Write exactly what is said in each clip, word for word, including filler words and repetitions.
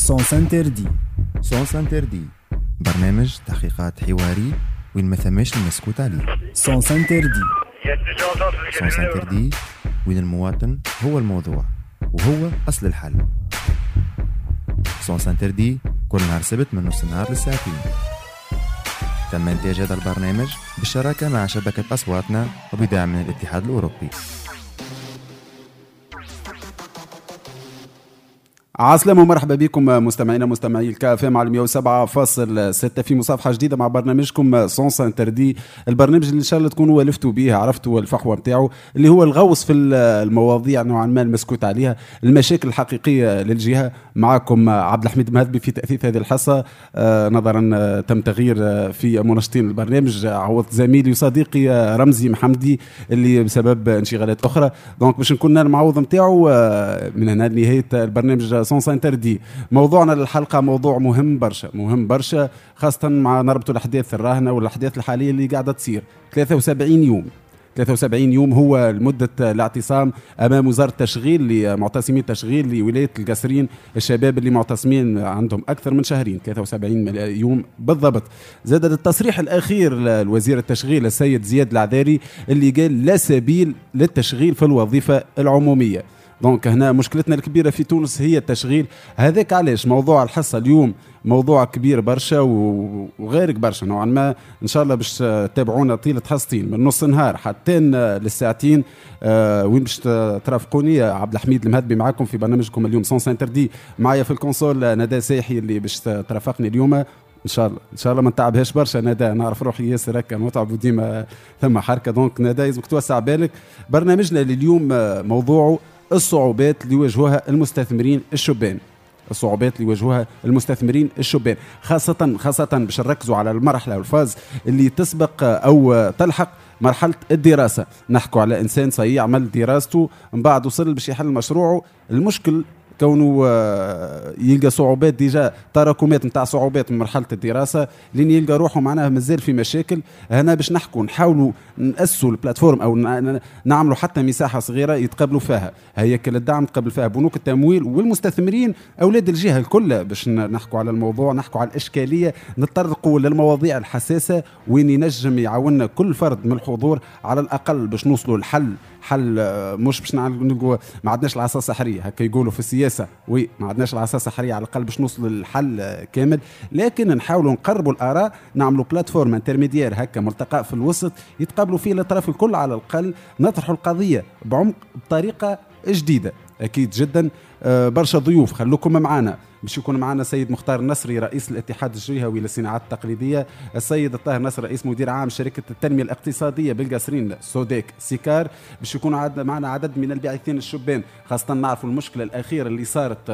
سونس انتردي. سونس انتردي برنامج تحقيقات حواري وين ما ثماش المسكوت عليه. سونس انتردي. سونس انتردي وين المواطن هو الموضوع وهو أصل الحل. سونس انتردي كل نهار سبت من نص النهار للساعتين. تم إنتاج هذا البرنامج بالشراكة مع شبكة أصواتنا وبدعم من الاتحاد الأوروبي. عسلامة ومرحبا بكم مستمعينا مستمعي الكافام على مية وسبعة فاصلة ستة في مصافحة جديدة مع برنامجكم سونس انتردي، البرنامج اللي إن شاء الله تكونوا ولفتوا به عرفتوا الفحوى متاعه اللي هو الغوص في المواضيع نوعا ما المسكوت عليها، المشاكل الحقيقية للجهة. معكم عبد الحميد مهدبي في تأثيث هذه الحصة. آه نظرا آه تم تغيير آه في منشطين البرنامج، عوض زميلي وصديقي آه رمزي محمدي اللي بسبب انشغالات أخرى، دونك باش نكون المعوض متاعه آه من هنا لنهاية البرنامج سونس انتردي. موضوعنا للحلقة موضوع مهم برشا مهم برشا، خاصة مع نربط الأحداث الراهنة والأحداث الحالية اللي قاعدة تصير. ثلاثة وسبعين يوم ثلاثة وسبعين يوم هو مدة الاعتصام أمام وزارة التشغيل لمعتصمين التشغيل لولاية القصرين، الشباب اللي معتصمين عندهم أكثر من شهرين، ثلاثة وسبعين يوم بالضبط. زاد التصريح الأخير لوزير التشغيل السيد زياد العذاري اللي قال لا سبيل للتشغيل في الوظيفة العمومية. دونك هنا مشكلتنا الكبيرة في تونس هي التشغيل. هذاك علاش موضوع الحصة اليوم موضوع كبير برشا وغيرك برشا نوعا ما. ان شاء الله باش تتابعونا طيلة حصتين من نص نهار حتى للساعتين. آه وين باش ترافقوني عبد الحميد المهدبي معاكم في برنامجكم اليوم سونس انتردي. معايا في الكونسول ندى ساحي اللي باش ترافقني اليوم ان شاء الله. ان شاء الله ما نتعبهاش برشا ندى، نعرف روحي ياسر هكا متعب وديما ثم حركه. دونك ندى لازمك توسع بالك. برنامجنا لليوم موضوعه الصعوبات اللي يواجهوها المستثمرين الشبان. الصعوبات اللي يواجهوها المستثمرين الشبان خاصة خاصة باش نركزوا على المرحلة والفاز اللي تسبق أو تلحق مرحلة الدراسة. نحكوا على إنسان صحيح عمل دراسته من بعد وصل باش يحل مشروعه. المشكل كونه يلقى صعوبات ديجا تراكمات نتاع صعوبات من مرحلة الدراسة لين يلقى روحه معناها مازال في مشاكل. هنا باش نحكوا نحاولوا نأسسوا البلاتفورم أو نعملوا حتى مساحة صغيرة يتقبلوا فيها هيكل الدعم، تقبل فيها بنوك التمويل والمستثمرين أولاد الجهة الكل. باش نحكوا على الموضوع، نحكوا على الإشكالية، نتطرقوا للمواضيع الحساسة وين ينجم يعاوننا كل فرد من الحضور على الأقل باش نوصلوا الحل. حل مش باش نقول ما عندناش العصا السحريه هكا يقولوا في السياسه، وي ما عندناش العصا السحريه على الاقل باش نوصل للحل كامل، لكن نحاولوا نقربوا الاراء، نعملوا بلاتفورم انترميديير هكا ملتقى في الوسط يتقابلوا فيه الاطراف الكل على الاقل، نطرحوا القضيه بعمق بطريقه جديده. اكيد جدا برشا ضيوف خلوكم معنا. باش يكون معنا السيد مختار النصري رئيس الاتحاد الجهوي للصناعات التقليديه، السيد الطاهر نصر رئيس مدير عام شركه التنميه الاقتصاديه بالقصرين سوديك سيكار. باش يكون معنا عدد من الباعثين الشبان، خاصه نعرفوا المشكله الاخيره اللي صارت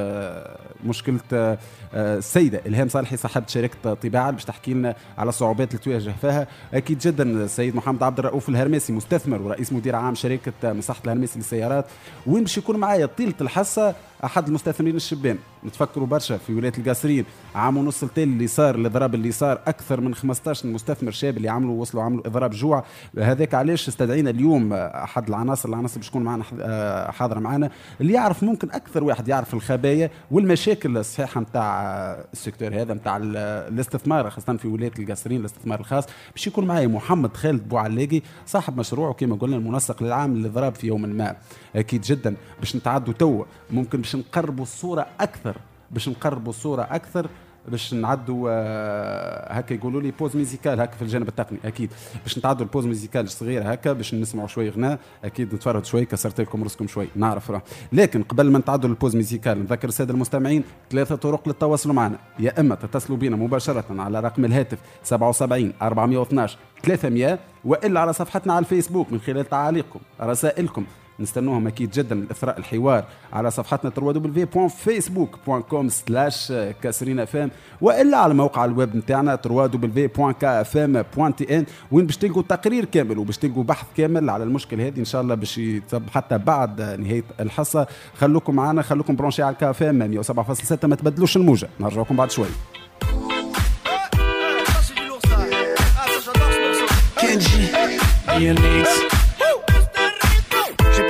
مشكله السيده الهام صالحي صاحبه شركه طباعه باش تحكي لنا على الصعوبات اللي تواجه فيها. اكيد جدا السيد محمد عبد الرؤوف الهرمسي مستثمر ورئيس مدير عام شركه مصلحه الهرمسي للسيارات. وين باش يكون معايا طيله الحصه احد المستثمرين الشبان. نتفكروا برشا في ولايه القصرين عام ونص التالي اللي صار الاضراب اللي صار اكثر من خمسطاش مستثمر شاب اللي عملوا وصلوا عملوا اضراب جوع. هذاك علاش استدعينا اليوم احد العناصر العناصر باش تكون معنا حاضره معنا اللي يعرف ممكن اكثر واحد يعرف الخبايا والمشاكل الصحيحه نتاع السيكتور هذا نتاع الاستثمار خاصه في ولايه القصرين الاستثمار الخاص. باش يكون معايا محمد خالد بوعلاقي صاحب مشروع وكما قلنا المنسق للعام للاضراب في يوم ما. اكيد جدا باش نتعدوا تو ممكن باش نقربوا الصوره اكثر باش نقربوا الصوره اكثر باش نعدوا آه هكا يقولوا لي بوز ميوزيكال هكا في الجانب التقني. اكيد باش نتعدوا البوز ميوزيكال صغير هكا باش نسمعوا شوي غناء. اكيد نتفرج شوي كسرت لكم راسكم شوي نعرف راه. لكن قبل ما نتعدوا البوز ميوزيكال نذكر الساده المستمعين ثلاثه طرق للتواصل معنا. يا اما تتصلوا بنا مباشره على رقم الهاتف سبعة وسبعين أربعمية واثناش ثلاثمية، والا على صفحتنا على الفيسبوك من خلال تعاليقكم رسائلكم نستنوهم اكيد جدا الاثراء الحوار على صفحتنا دبليو دبليو دبليو دوت فيسبوك دوت كوم سلاش كاسرين اف ام، والا على موقع الويب نتاعنا دبليو دبليو دبليو دوت كا اف ام دوت تي ان وين باش تلقوا تقرير كامل وباش تلقوا بحث كامل على المشكل هذه ان شاء الله باش يتب حتى بعد نهايه الحصه. خلوكم معنا، خلوكم برونشي على الكا اف ام مية وسبعة فاصلة ستة، ما تبدلوش الموجه. نرجعكم بعد شوي.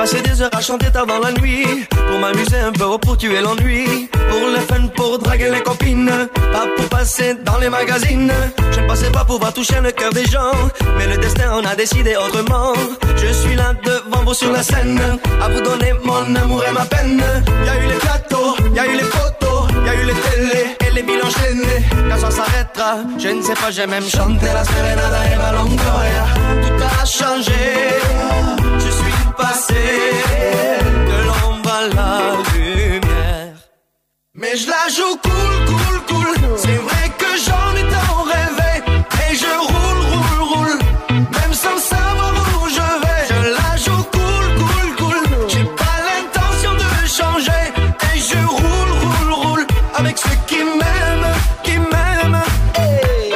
passé des heures à chanter tard dans la nuit, pour m'amuser un peu ou pour tuer l'ennui, pour le fun, pour draguer les copines, pas pour passer dans les magazines. Je ne pensais pas pouvoir toucher le cœur des gens, mais le destin en a décidé autrement. Je suis là devant vous sur la scène, à vous donner mon amour et ma peine. Y a eu les plateaux, y a eu les photos, y a eu les télés et les villes enchaînées. Quand ça s'arrêtera, je ne sais pas, j'ai même chanté la Serenada et la Longoria. Tout a changé, je suis passé de l'ombre à la lumière. Mais je la joue cool, cool, cool. C'est vrai que j'en ai tant rêvé. Et je roule, roule, roule, même sans savoir où je vais. Je la joue cool, cool, cool. J'ai pas l'intention de changer. Et je roule, roule, roule avec ceux qui m'aiment, qui m'aiment. Hey.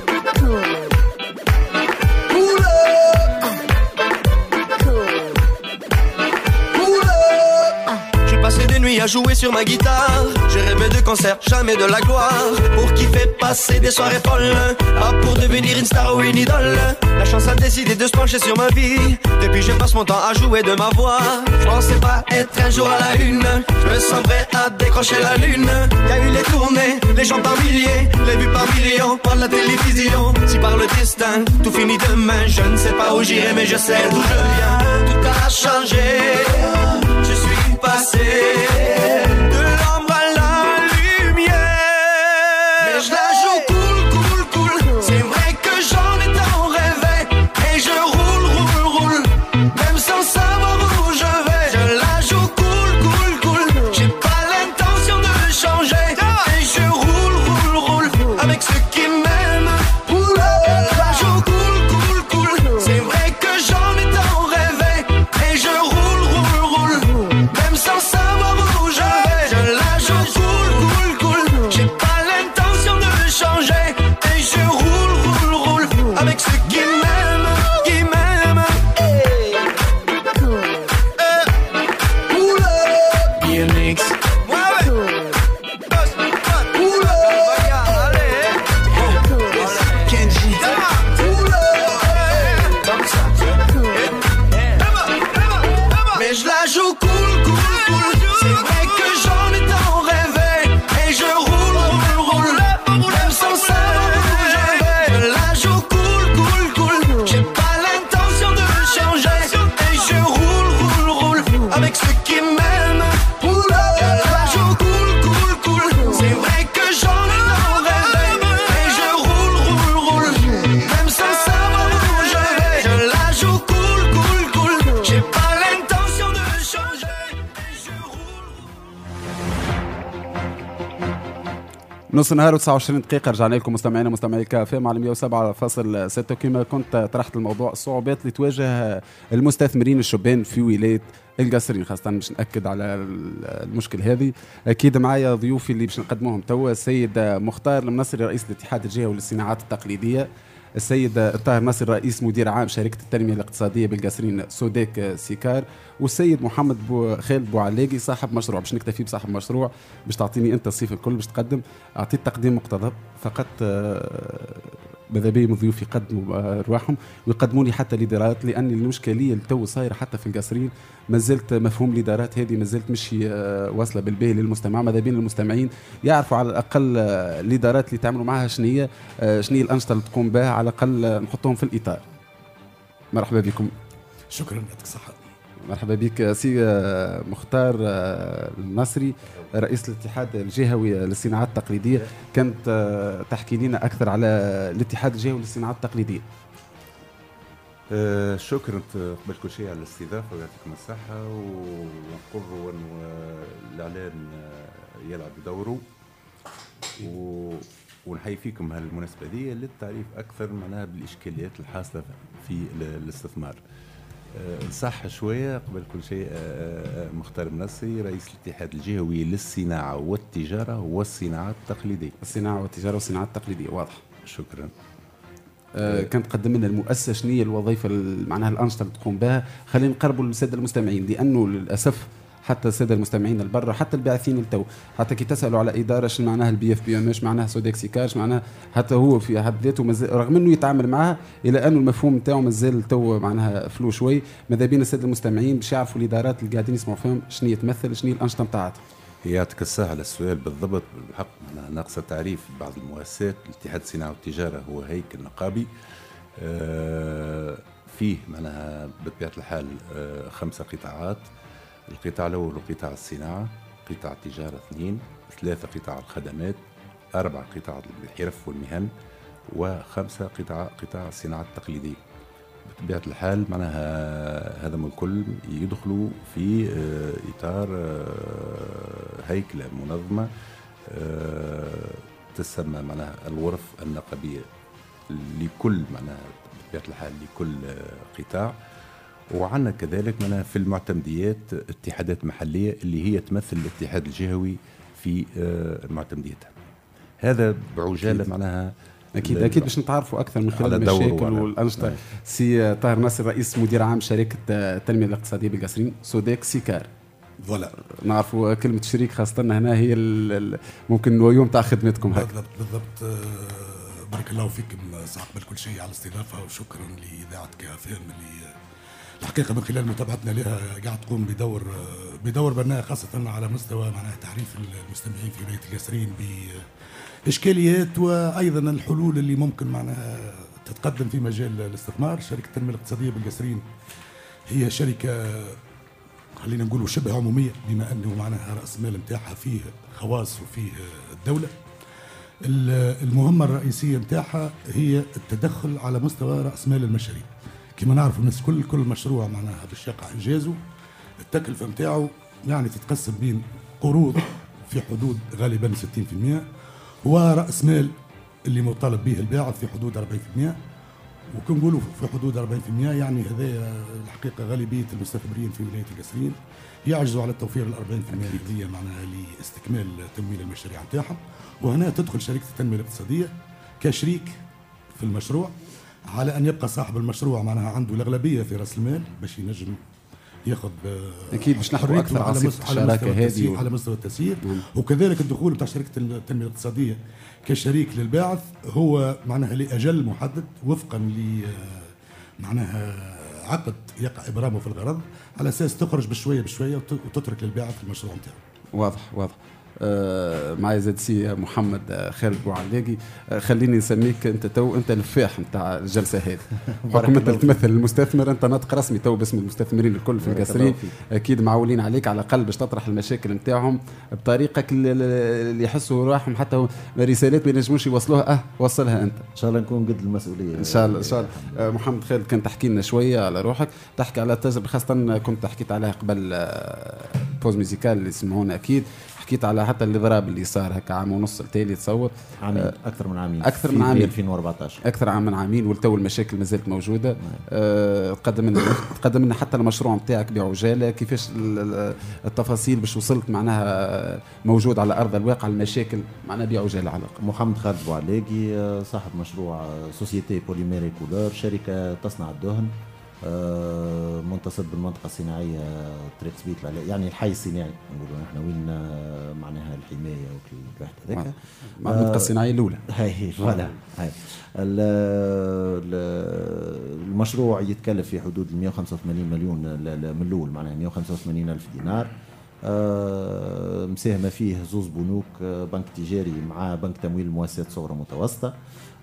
Cool. Cool. J'ai passé des nuits à jouer sur ma guitare. J'ai rêvé de concerts, jamais de la gloire. Pour kiffer, passer des soirées folles, pas pour devenir une star ou une idole. La chance a décidé de se pencher sur ma vie. Depuis je passe mon temps à jouer de ma voix. Je pensais pas être un jour à la une. Je me sens prêt à décrocher la lune. Y a eu les tournées, les gens par milliers, les vues par millions, par la télévision. Si par le destin, tout finit demain. Je ne sais pas où j'irai, mais je sais d'où je viens. Tout a changé, je suis passé de l'ombre à la lumière. Mais je la joue cool, cool, cool. C'est vrai que j'en ai tant rêvé. Et je roule, roule, roule, même sans savoir où je vais. Je la joue cool, cool, cool. J'ai pas l'intention de changer. Et je roule, roule, roule avec ceux qui m'aiment. Je la joue cool, cool, cool. C'est vrai que j'en ai tant rêvé. Et je roule, roule, roule, même sans savoir où je vais. Je la joue cool, cool, cool. J'ai pas l'intention de changer. Et je roule, roule, roule avec ceux qui m'aiment, qui m'aiment. Hey. Eh. Oula. B M X. Ouais, ouais. Oula. Allez. Kenji. Oula. Mais je la joue cool, cool, cool. C'est vrai que j'en ai tant rêvé. Et je roule, roule, roule, même sans savoir où je vais. Je la joue cool, cool, cool. J'ai pas l'intention de changer. Et je roule, roule, roule avec ceux qui m'aiment. Je la joue cool, cool, cool. C'est vrai que j'en ai tant rêvé. Et je roule, roule, roule, même sans savoir où je vais. Je la joue cool, cool, cool. J'ai pas l'intention de changer. Et je roule. نص نهار وتسعة وعشرين دقيقة رجعنا لكم مستمعينا مستمعي كافيه مع مية وسبعة فاصلة ستة. كما كنت طرحت الموضوع الصعوبات اللي تواجه المستثمرين الشبان في ولاية القصرين خاصة. باش نأكد على المشكل هذه أكيد معايا ضيوفي اللي باش نقدموهم توا. السيد مختار المنصري رئيس الاتحاد الجهوي للصناعات التقليدية، السيد الطاهر ناصر رئيس مدير عام شركة التنمية الاقتصادية بالقصرين سوداك سيكار، والسيد محمد بو خالد بوعلاقي صاحب مشروع. باش نكتفي بصاحب مشروع باش تعطيني انت الصيف الكل باش تقدم. اعطيت تقديم مقتضب فقط. ماذا بي من ضيوف يقدموا ارواحهم ويقدموا لي حتى الادارات، لان الاشكاليه اللي تو صايره حتى في القصرين ما زلت مفهوم الادارات هذه ما زلت مش واصله بالباهي للمستمع. ماذا بين المستمعين يعرفوا على الاقل الادارات اللي تعملوا معها شنية شنية الانشطه اللي تقوم بها، على الاقل نحطهم في الاطار. مرحبا بكم. شكرا، يعطيك الصحه. مرحبا بك سي مختار النصري رئيس الاتحاد الجهوي للصناعات التقليديه. كانت تحكي لنا اكثر على الاتحاد الجهوي للصناعات التقليديه. أه شكرا قبل كل شيء على الاستضافه ويعطيكم الصحه، ونقر انه الاعلان يلعب دوره، ونحيي فيكم هالمناسبه دي للتعريف اكثر معناها بالاشكاليات الحاصله في الاستثمار. صح شوية قبل كل شيء. مختار النصري رئيس الاتحاد الجهوي للصناعة والتجارة والصناعات التقليدية. الصناعة والتجارة والصناعات التقليدية، واضح. شكرا. آه كانت تقدم لنا المؤسسة شنية الوظيفة معناها الأنشطة اللي تقوم بها. خلينا نقربوا للسادة المستمعين، لأنه للأسف حتى الساده المستمعين البرة حتى الباعثين التو، حتى كي تسالوا على اداره شنو معناها البي اف بي ام، ايش معناها سودكسيكار، ايش معناها، حتى هو في حد ذاته رغم انه يتعامل معها الا انه المفهوم نتاعو مازال تو معناها فلو شوي. ماذا بينا الساده المستمعين باش يعرفوا الادارات اللي قاعدين يسمعوا فيهم شنو تمثل، شنو الانشطه نتاعها. يعطيك الصحة على السؤال بالضبط. بالحق ناقص تعريف بعض المؤسسات. الاتحاد الصناعة والتجارة هو هيكل نقابي آه فيه معناها بطبيعة الحال آه خمسة قطاعات. القطاع الأول قطاع الصناعة، قطاع التجارة اثنين، ثلاثة قطاع الخدمات، أربعة قطاع الحرف والمهن، وخمسة قطاع قطاع الصناعة التقليدية. بطبيعة الحال معناها هذا من الكل يدخلوا في إطار هيكلة منظمة تسمى معناها الغرف النقابية لكل معناها بطبيعة الحال لكل قطاع. وعندنا كذلك معناها في المعتمديات اتحادات محلية اللي هي تمثل الاتحاد الجهوي في معتمديتها. هذا بعجالة معناها اكيد اكيد باش نتعرفوا اكثر من خلال المشاكل والانشطه. سي طاهر ناصر رئيس مدير عام شركه التنميه الاقتصاديه بالقصرين سوداك سيكار. فوالا نعرفوا كلمه شريك خاصه هنا هي ممكن اليوم تاع خدمتكم هكا. بالضبط بالضبط. بارك الله فيكم صاحب كل شيء على الاستضافه، وشكرا لاذاعه كافام اللي الحقيقه من خلال متابعتنا لها قاعد تقوم بدور بدور بناء خاصه على مستوى معناها تعريف المستمعين في ولايه القصرين بإشكاليات وأيضا الحلول اللي ممكن معناها تتقدم في مجال الاستثمار. شركة التنمية الاقتصادية بالقصرين هي شركة خلينا نقولوا شبه عمومية، بما أنه معناها رأس المال نتاعها فيه خواص وفيه الدولة. المهمة الرئيسية نتاعها هي التدخل على مستوى رأس مال المشاريع. كما نعرف الناس كل كل مشروع معناها باش يقع إنجازه التكلفة نتاعه يعني تتقسم بين قروض في حدود غالبا ستين بالمئة ورأس مال اللي مطالب به الباعث في حدود أربعين بالمئة. وكنقولوا في حدود أربعين بالمئة يعني هذا الحقيقة غالبية المستثمرين في ولاية القصرين يعجزوا على التوفير الأربعين بالمئة هذه معناها لاستكمال تمويل المشاريع نتاعهم. وهنا تدخل شركة التنمية الاقتصادية كشريك في المشروع، على أن يبقى صاحب المشروع معناها عنده الأغلبية في رأس المال باش ينجم ياخذ اكيد باش نحكوا اكثر على الشراكه هذه و... على مستوى التسيير. وكذلك الدخول بتاع شركه التنميه الاقتصاديه كشريك للباعث هو معناها لاجل محدد وفقا ل معناها عقد يقع ابرامه في الغرض، على اساس تخرج بشويه بشويه وتترك للباعث المشروع نتاعو. واضح واضح. آه معي زاد سي محمد خالد بوعلاقي. آه خليني نسميك انت تو انت الفاح نتاع الجلسه هذه. بحكم انت تمثل المستثمر، انت ناطق رسمي تو باسم المستثمرين الكل في القصرين، اكيد معولين عليك على الاقل باش تطرح المشاكل نتاعهم بطريقك اللي يحسوا راحهم، حتى رسالات ما ينجموش يوصلوها اه وصلها انت. ان شاء الله نكون قد المسؤوليه ان شاء الله. ان شاء الله. آه محمد خالد كان تحكي لنا شويه على روحك، تحكي على تجربه خاصه كنت حكيت عليها قبل آه بوز ميوزيكال اللي يسمعونا اكيد، حكيت على حتى الاضراب اللي صار هكا عام ونص التالي تصور عامين آه اكثر من عامين اكثر من عامين ألفين وأربعطاش اكثر عام من عامين، والتو المشاكل ما زالت موجوده. آه تقدم لنا تقدم لنا حتى المشروع نتاعك بعجاله، كيفاش التفاصيل باش وصلت معناها موجود على ارض الواقع المشاكل معناها بعجاله على الاقل. محمد خالد بوعلاقي صاحب مشروع سوسيتي بوليميري كولور، شركه تصنع الدهن منتصب بالمنطقة الصناعية طريق سبيت العلاء، يعني الحي الصناعي نقولوا نحن وين معناها الحماية وكل الواحد هذاك مع المنطقة الصناعية الأولى. هاي فوالا هاي المشروع يتكلف في حدود مئة وخمسة وثمانين مليون من الأول، معناها مئة وخمسة وثمانين ألف دينار. مساهمة فيه زوز بنوك، بنك تجاري مع بنك تمويل مؤسسات صغرى متوسطة،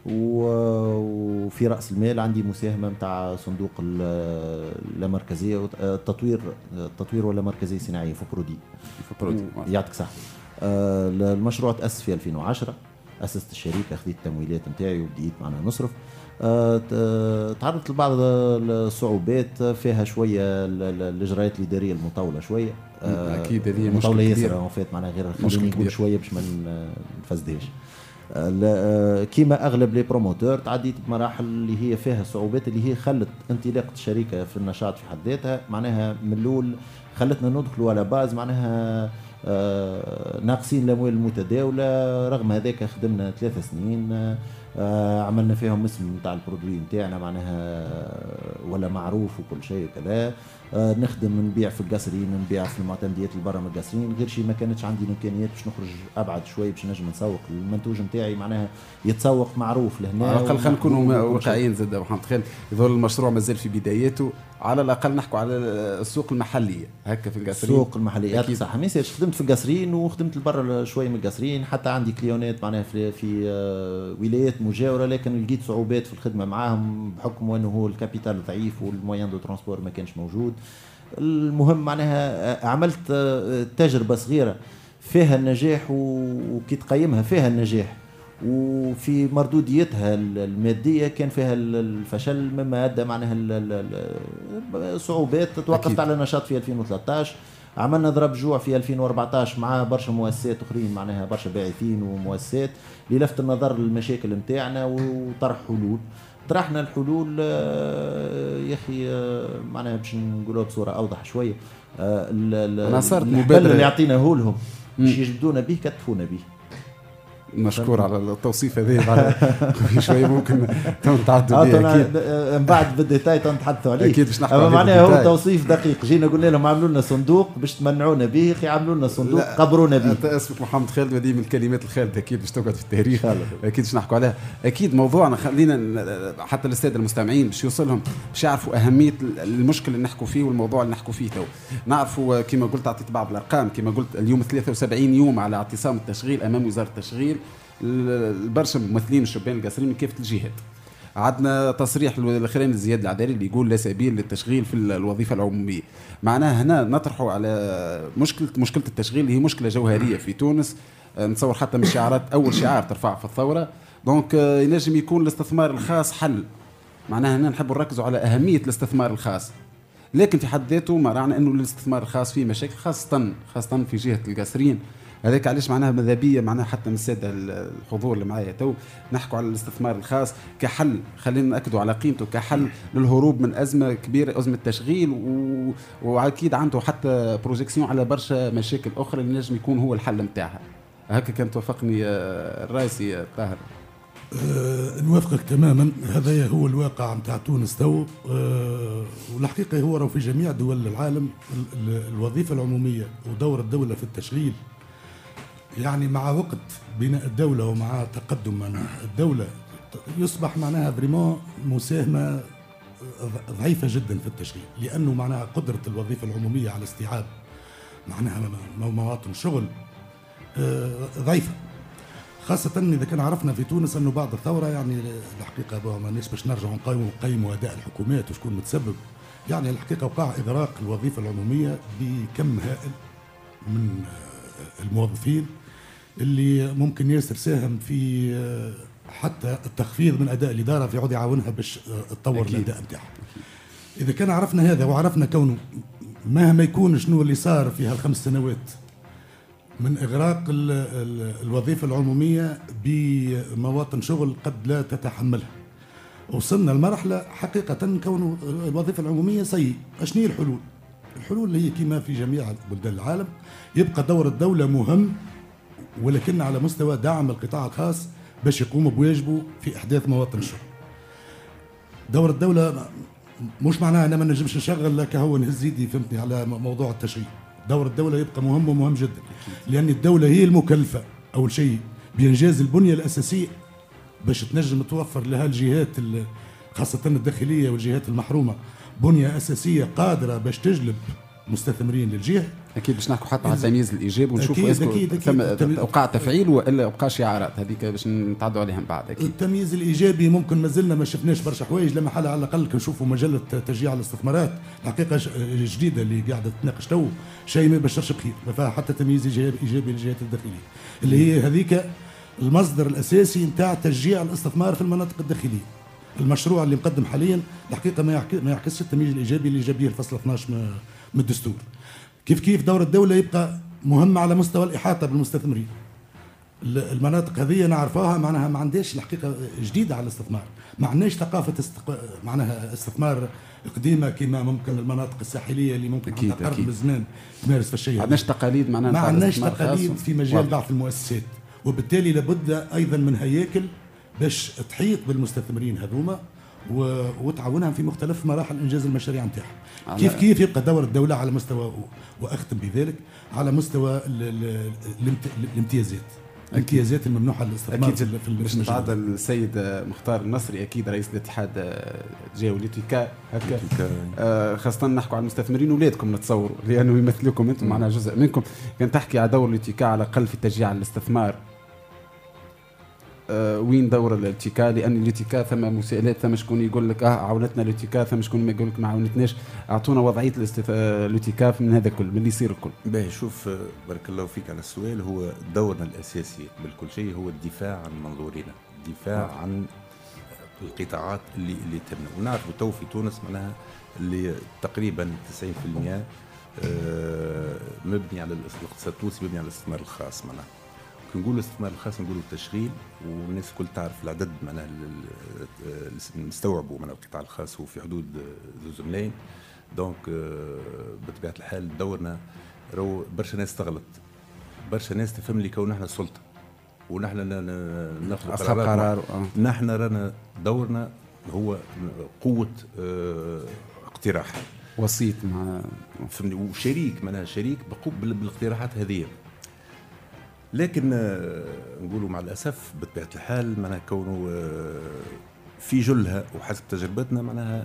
وفي رأس المال عندي مساهمة متاع صندوق اللامركزية التطوير التطوير واللامركزية الصناعية فبرودي. فبرودي يعطيك صحة. المشروع تأسس في ألفين وعشرة، أسست الشركة، أخذت التمويلات نتاعي وبديت معنا نصرف. تعرضت لبعض الصعوبات فيها شوية الإجراءات الإدارية المطولة شوية. أكيد هذه مطولة ياسر فات معنا، غير خليني نقول شوية باش ما نفسدهاش. كيما اغلب لي بروموتور تعديت بمراحل اللي هي فيها صعوبات، اللي هي خلت انطلاقه الشركه في النشاط في حد ذاتها معناها من الاول خلتنا ندخلوا على باز معناها آه ناقصين الاموال المتداوله. رغم هذاك خدمنا ثلاث سنين، آه عملنا فيهم اسم نتاع البرودوي نتاعنا معناها ولا معروف وكل شيء وكذا. آه نخدم نبيع في القصرين، نبيع في المعتمديات اللي برا من القصرين، غير شيء ما كانتش عندي الامكانيات باش نخرج ابعد شوي باش نجم نسوق المنتوج نتاعي، معناها يتسوق معروف لهنا. على الاقل خلينا نكونوا واقعيين زاد محمد خالد، يظل المشروع مازال في بداياته، على الاقل نحكوا على السوق المحليه هكا في القصرين. السوق المحليه صح، ما يصيرش. خدمت في القصرين وخدمت لبرا شوي من القصرين، حتى عندي كليونات معناها في, في ولايات مجاوره، لكن لقيت صعوبات في الخدمه معاهم بحكم انه هو الكابيتال ضعيف والموين دو ترانسبور ما كانش موجود. المهم معناها عملت تجربه صغيره فيها النجاح، وكي تقيمها فيها النجاح وفي مردوديتها الماديه كان فيها الفشل، مما ادى معناها الصعوبات. توقفت على نشاط في ألفين وثلاثة عشر، عملنا ضرب جوع في ألفين وأربعة عشر مع برشا مؤسسات اخرين، معناها برشا باعثين ومؤسسات للفت النظر للمشاكل نتاعنا وطرح حلول. طرحنا الحلول يا اخي معناها باش نقولوها بصوره اوضح شويه، الحل اللي عطيناه لهم باش يجبدونا به كتفونا به. مشكور على التوصيف هذا، شوي ممكن تعدوا بيه اكيد من بعد بالديتاي تنتحدثوا عليه اكيد باش نحكوا عليه. معناها هو توصيف دقيق، جينا قلنا لهم عملوا لنا صندوق باش تمنعونا به، اخي عملوا لنا صندوق قبرونا به. انت اسمك محمد خالد، ودي من الكلمات الخالده اكيد باش تقعد في التاريخ، اكيد باش نحكوا عليها. اكيد موضوعنا خلينا حتى الساده المستمعين باش يوصلهم باش يعرفوا اهميه المشكل اللي نحكوا فيه والموضوع اللي نحكوا فيه تو. نعرفوا كما قلت، اعطيت بعض الارقام، كما قلت اليوم ثلاثة وسبعين يوم على اعتصام التشغيل امام وزاره التشغيل، البرشا ممثلين الشبان القصريين من كافه الجهات. عندنا تصريح الاخراني زياد العدالي اللي يقول لا سبيل للتشغيل في الوظيفه العموميه. معناها هنا نطرحوا على مشكله مشكله التشغيل، هي مشكله جوهريه في تونس، نتصور حتى من الشعارات اول شعار ترفع في الثوره. دونك ينجم يكون الاستثمار الخاص حل. معناها هنا نحب نركزوا على اهميه الاستثمار الخاص، لكن في حد ذاته ما رانا انه الاستثمار الخاص فيه مشاكل، خاصه خاصه في جهه القصرين. هذاك علاش معناها ماذا بيا معناها حتى من الساده الحضور اللي معايا تو نحكوا على الاستثمار الخاص كحل، خلينا ناكدوا على قيمته كحل للهروب من ازمه كبيره، ازمه تشغيل، و... واكيد عنده حتى بروجيكسيون على برشا مشاكل اخرى اللي نجم يكون هو الحل نتاعها. هكا كان توافقني الرئيسي طاهر. أه نوافقك تماما، هذا هو الواقع نتاع تونس تو. أه والحقيقه هو في جميع دول العالم الوظيفه العموميه ودور الدوله في التشغيل، يعني مع وقت بناء الدولة ومع تقدم من الدولة يصبح معناها فريمون مساهمة ضعيفة جدا في التشغيل، لأنه معناها قدرة الوظيفة العمومية على استيعاب معناها مواطن شغل ضعيفة، خاصة إذا كان عرفنا في تونس أنه بعد الثورة يعني الحقيقة ما ناس باش نرجعوا نقيموا نقيموا أداء الحكومات وشكون متسبب، يعني الحقيقة وقع إغراق الوظيفة العمومية بكم هائل من الموظفين اللي ممكن ياسر ساهم في حتى التخفيض من اداء الاداره في عود يعاونها باش تطور الاداء نتاعها. اذا كان عرفنا هذا وعرفنا كونه مهما يكون شنو اللي صار في هالخمس سنوات من اغراق ال ال الوظيفه العموميه بمواطن شغل قد لا تتحملها، وصلنا لمرحله حقيقه كونه الوظيفه العموميه سيء. شنو هي الحلول؟ الحلول اللي هي كما في جميع بلدان العالم، يبقى دور الدولة مهم، ولكن على مستوى دعم القطاع الخاص باش يقوم بواجبه في إحداث مواطن الشغل. دور الدولة مش معناها أنا ما نجمش نشغل لك هو نهز يدي فهمتني على موضوع التشغيل. دور الدولة يبقى مهم ومهم جدا، لأن الدولة هي المكلفة أول شيء بإنجاز البنية الأساسية باش تنجم توفر لها الجهات خاصة الداخلية والجهات المحرومة بنية أساسية قادرة باش تجلب مستثمرين للجهة. اكيد باش نحكوا حتى على التمييز الايجابي ونشوفوا اسكو ثم اوقع تفعيل والا ابقى شعارات، هذيك باش نتعدوا عليها من بعد. اكيد التمييز الايجابي ممكن مازلنا ما شفناش برشا حوايج، لما حال على الاقل كنشوفوا مجله تشجيع الاستثمارات الحقيقه الجديده اللي قاعده تناقش تو شيء ما يبشرش بخير، ما فيها حتى تمييز ايجابي ايجابي للجهات الداخليه اللي هي هذيك المصدر الاساسي نتاع تشجيع الاستثمار في المناطق الداخليه. المشروع اللي مقدم حاليا الحقيقه ما ما يعكسش التمييز الايجابي اللي جاب به الفصل اثناش من الدستور. كيف كيف دور الدولة يبقى مهم على مستوى الإحاطة بالمستثمرين. المناطق هذه نعرفوها معناها ما عندهاش الحقيقة جديدة على الاستثمار، ما عندناش ثقافة استق... معناها استثمار قديمة كما ممكن المناطق الساحلية اللي ممكن عندها قرن بالزمان تمارس في الشيء. ما عندناش تقاليد معناها، ما عندناش تقاليد في مجال بعض المؤسسات، وبالتالي لابد أيضا من هياكل باش تحيط بالمستثمرين هذوما وتعاونها في مختلف مراحل انجاز المشاريع نتاعها. كيف كيف يبقى دور الدوله على مستوى، واختم بذلك، على مستوى الامتيازات الامتيازات الممنوحه للاستثمار في المجال. باش نتعدى السيد مختار النصري اكيد رئيس الاتحاد جاو ليتيكا هكا، آه خاصه نحكوا على المستثمرين ولادكم نتصوروا لانه يمثلكم انتم معنا جزء منكم. كان تحكي على دور ليتيكا على الاقل في تشجيع الاستثمار، آه وين دور الاتيكا؟ لان الاتيكا ثم مساءلات، ثم شكون يقول لك اه عاونتنا الاتيكا، ثم شكون ما يقول لك ما عاونتناش. اعطونا وضعيه الاتيكا من هذا كل من اللي يصير الكل. باهي شوف بارك الله فيك على السؤال. هو دورنا الاساسي بالكل شيء هو الدفاع عن منظورنا، الدفاع آه. عن القطاعات اللي اللي تمنا. ونعرفوا تو في تونس معناها اللي تقريبا تسعين بالمئة آه مبني على الاقتصاد التونسي، مبني على الاستثمار الخاص. معناها نقول الاستثمار الخاص نقولوا التشغيل، والناس الكل تعرف العدد معناها نستوعبوا معناها القطاع الخاص هو في حدود زوز ملايين. دونك بطبيعه الحال دورنا رو برشا ناس تغلط، برشا ناس تفهم لي كون نحن السلطه ونحن ناخذ قرارات. نحن رانا دورنا هو قوه اقتراح، وسيط مع فهمني، وشريك معناها شريك بالاقتراحات هذه. لكن نقولوا مع الأسف بطبيعة الحال معناها كونه في جلها وحسب تجربتنا معناها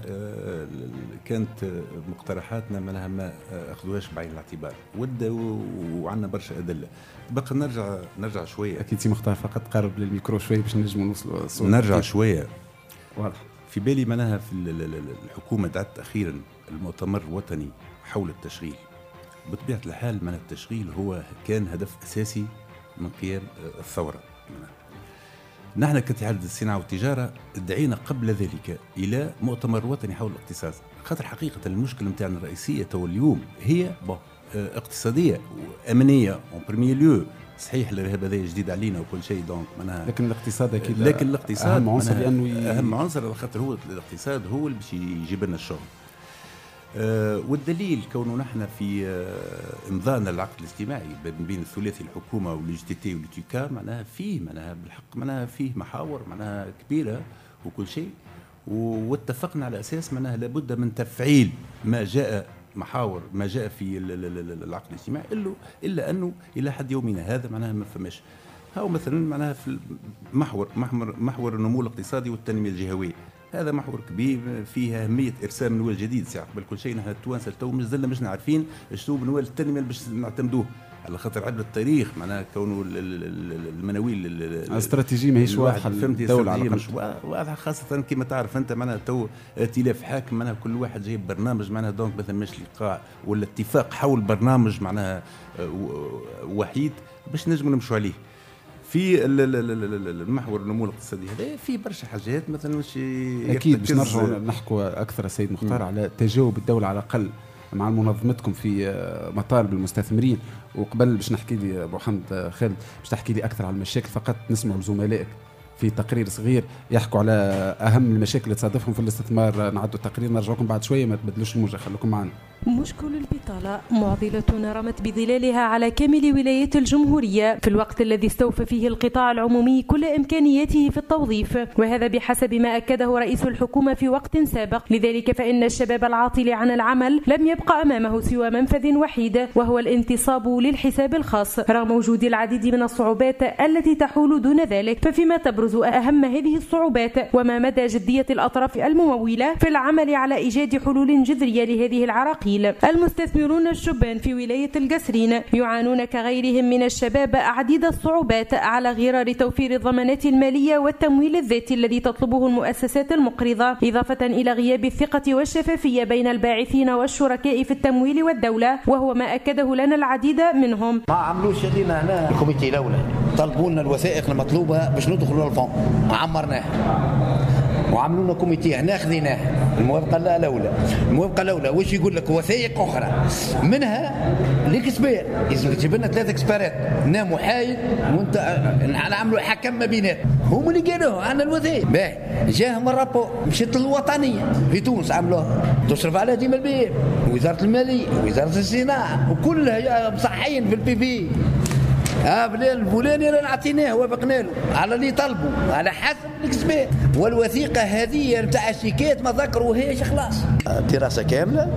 كانت مقترحاتنا معناها ما أخذوهاش بعين الاعتبار، وعندنا برشا أدلة. بقى نرجع نرجع شوية. أكيد سي مختار فقط قرب للميكرو شوية باش نجموا نوصلوا الصوت. نرجع شوية. واضح. في بالي معناها في الحكومة دعت أخيرا المؤتمر الوطني حول التشغيل. بطبيعة الحال معناها التشغيل هو كان هدف أساسي من قيام الثورة. نحن كاتحاد الصناعة والتجارة دعينا قبل ذلك إلى مؤتمر وطني حول الاقتصاد، خاطر حقيقة المشكلة متاعنا الرئيسية تو اليوم هي اقتصادية وأمنية اون بريمير ليو. صحيح الإرهاب هذا جديد علينا وكل شيء دونك معناها، لكن الاقتصاد أكيد لكن الاقتصاد أهم عنصر، لأنه ي... أهم عنصر خاطر هو الاقتصاد هو اللي باش يجيب لنا الشغل. آه والدليل كونه نحن في آه امضاءنا العقد الاجتماعي بين الثلاثي الحكومه والجي تي تي والتيكا معناها فيه معناها بالحق معناها فيه محاور معناها كبيره وكل شيء، واتفقنا على اساس معناها لابد من تفعيل ما جاء محاور ما جاء في العقد الاجتماعي، الا الا انه الى حد يومنا هذا معناها ما فماش. هاو مثلا معناها في محور محور محور النمو الاقتصادي والتنميه الجهويه، هذا محور كبير فيه أهمية إرسام منوال جديد. ساعة قبل كل شيء نحن التوانسة تو مازلنا مش عارفين شنو منوال التنمية باش نعتمدوه، على خاطر عبر التاريخ معناها كونه المناويل الاستراتيجية ماهيش واضحة، الدولة على مش واضحة، خاصة كما تعرف أنت معناها تو ائتلاف حاكم معناها كل واحد جايب برنامج معناها دونك مثلا مش لقاء ولا اتفاق حول برنامج معناها وحيد باش نجموا نمشوا عليه. في المحور النمو الاقتصادي هذا في برشا حاجات مثلا مش اكيد باش نرجعوا نحكوا اكثر سيد مختار م. على تجاوب الدوله على الاقل مع منظمتكم في مطالب المستثمرين. وقبل باش نحكي لي ابو حمد خالد باش تحكي لي اكثر على المشاكل، فقط نسمعوا زملائك في تقرير صغير يحكوا على اهم المشاكل اللي تصادفهم في الاستثمار. نعدوا التقرير نرجعكم بعد شويه، ما تبدلوش الموجه، خليكم معنا. مشكل البطالة معضلة رمت بظلالها على كامل ولايات الجمهورية في الوقت الذي استوفى فيه القطاع العمومي كل إمكانياته في التوظيف، وهذا بحسب ما أكده رئيس الحكومة في وقت سابق. لذلك فإن الشباب العاطل عن العمل لم يبقى أمامه سوى منفذ وحيد، وهو الانتصاب للحساب الخاص رغم وجود العديد من الصعوبات التي تحول دون ذلك. ففيما تبرز أهم هذه الصعوبات وما مدى جدية الأطراف الممولة في العمل على إيجاد حلول جذرية لهذه العراقيل. المستثمرون الشبان في ولاية القصرين يعانون كغيرهم من الشباب عديد الصعوبات على غرار توفير الضمانات المالية والتمويل الذاتي الذي تطلبه المؤسسات المقرضة، إضافة إلى غياب الثقة والشفافية بين الباعثين والشركاء في التمويل والدولة، وهو ما أكده لنا العديد منهم. ما عملوش لنا هنا الكوميتي الأولى، طلبوا لنا الوثائق المطلوبة باش ندخلوا الفون، عمرناها وعملوا لنا كوميتي هنا خذيناه. الموافقه الاولى الموافقه الاولى واش يقول لك وثائق اخرى منها ليكسبير، لازم تجيب لنا ثلاث اكسبيرات هنا محايد وانت نعملوا حكم ما بينات، هم اللي قالوه عندنا الوثائق. باهي جاهم الرابور مشيت للوطنيه في تونس عملوها تصرف على ديما البيئه وزاره الماليه وزاره الصناعه وكلها مصحين في البي في اه بلا الفلاني راه عطيناه وافقنا له على اللي طلبوا على حسب الاكسبير، والوثيقه هذه نتاع الشيكات ما ذكروهاش خلاص. دراسه كامله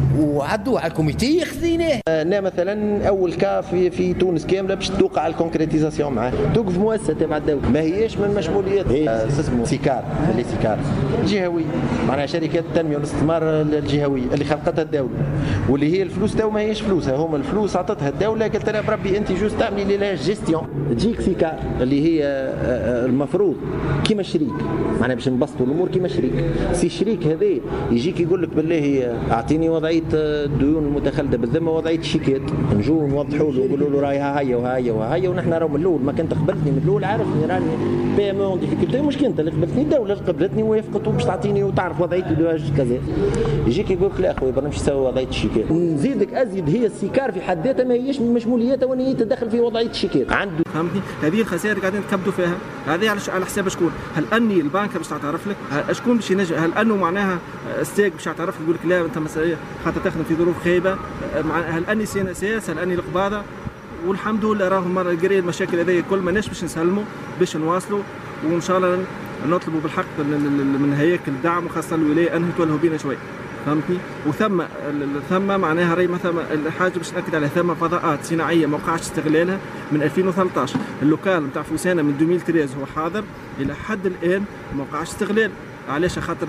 وعدوه على الكوميتي خذيناه. انا مثلا اول كا في في تونس كامله باش توقع الكونكريتيزاسيون معاه، توقف مؤسسه تبع الدوله ما هيش من مشموليات هي اسمه سيكار اللي سيكار جهوي، معناها شركات التنميه والاستثمار الجهويه اللي خلقتها الدوله، واللي هي الفلوس تو ما هيش فلوسها، هم الفلوس عطتها الدوله قالت لها بربي انت جوست تعملي لي لها جيستيون. تجيك سيكار اللي هي المفروض كيما الشريك، معناها باش نبسطوا الامور كيما الشريك، سي الشريك هذا يجيك يقول لك بالله اعطيني وضعيه الديون المتخلده بالذمه وضعيه الشيكات، نجوا نوضحوا له ونقولوا له راهي هاي وهاي وهاي، ونحن راهو من الاول ما كنت قبلتني من الاول عارفني راني بي ام اون ديفيكولتي، مش كنت اللي قبلتني الدوله اللي قبلتني ووافقت وباش تعطيني وتعرف وضعيتي كذا، يجيك يقول لك لا اخويا برا نمشي نسوي وضعيه الشيكات، نزيدك ازيد هي السيكار في حد ذاتها ما هيش من مشمولياتها وان هي تدخل في وضعيه الشيكات عنده. فهمتني؟ هذه الخسائر قاعدين تكبدوا فيها، هذه على على حساب شكون؟ هل اني البنك باش تعترف لك؟ شكون باش ينجم؟ هل انه معناها ستيك باش يعترف لك يقول لك لا انت مسؤوليه خاطر تخدم في ظروف خايبه؟ هل اني سي ان اس اس؟ هل اني القباضه؟ والحمد لله راهم مره القريه المشاكل هذه كل ماناش باش نسلموا باش نواصلوا، وان شاء الله نطلبوا بالحق من هياكل الدعم وخاصه الولايه انها تولهوا بينا شوي. فهمتني؟ وثم ثم معناها راهي مثلا الحاجه باش ناكد عليها، ثم فضاءات صناعيه ما وقعش استغلالها من ألفين وثلاثطاش، اللوكال نتاع فوسانه من ألفين وثلاثة عشر هو حاضر الى حد الان ما وقعش استغلال. علاش؟ خاطر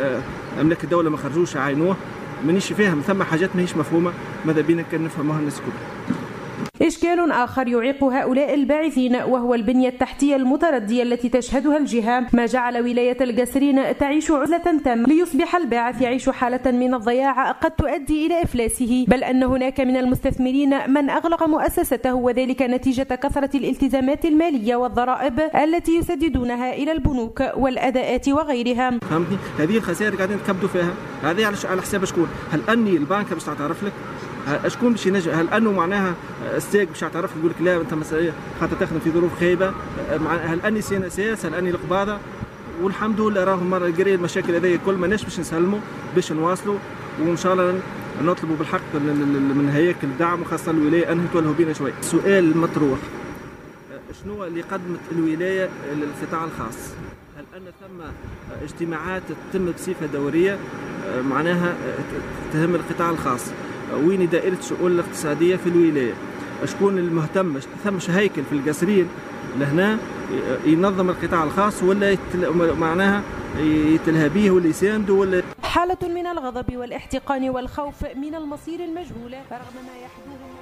املاك الدوله ما خرجوش عينوه، مانيش فاهم، ثم حاجات ماهيش مفهومه، ماذا بينا كان نفهموها الناس كلها. إشكال آخر يعيق هؤلاء الباعثين وهو البنية التحتية المتردية التي تشهدها الجهة، ما جعل ولاية القصرين تعيش عزلة تامة ليصبح الباعث يعيش حالة من الضياع قد تؤدي إلى إفلاسه، بل أن هناك من المستثمرين من أغلق مؤسسته وذلك نتيجة كثرة الالتزامات المالية والضرائب التي يسددونها إلى البنوك والأداءات وغيرها. فهمتني؟ هذه الخسائر قاعدين تكبدوا فيها، هذه على حساب شكون؟ هل أني البنك باش تعترف لك؟ شكون باش ينجم؟ هل انه معناها ستيك باش يعترف يقول لك لا انت مسؤوليه خاطر تخدم في ظروف خايبه؟ هل اني سي ان اس اس؟ هل اني القباضه؟ والحمد لله راهم مره القريه المشاكل هذه كل ماناش باش نسلموا باش نواصلوا، وان شاء الله نطلبوا بالحق من هياكل الدعم وخاصه الولايه انها تولهوا بينا شوي. السؤال المطروح شنو اللي قدمت الولايه للقطاع الخاص؟ هل ان ثم اجتماعات تتم بصفه دوريه معناها تهم القطاع الخاص؟ وين دائرة الشؤون الاقتصادية في الولاية؟ شكون المهتم؟ ثم هيكل في القصرين لهنا ينظم القطاع الخاص ولا يتل... معناها يتلهى به ولا يسانده ولا؟ حالة من الغضب والاحتقان والخوف من المصير المجهول رغم ما يحدوه من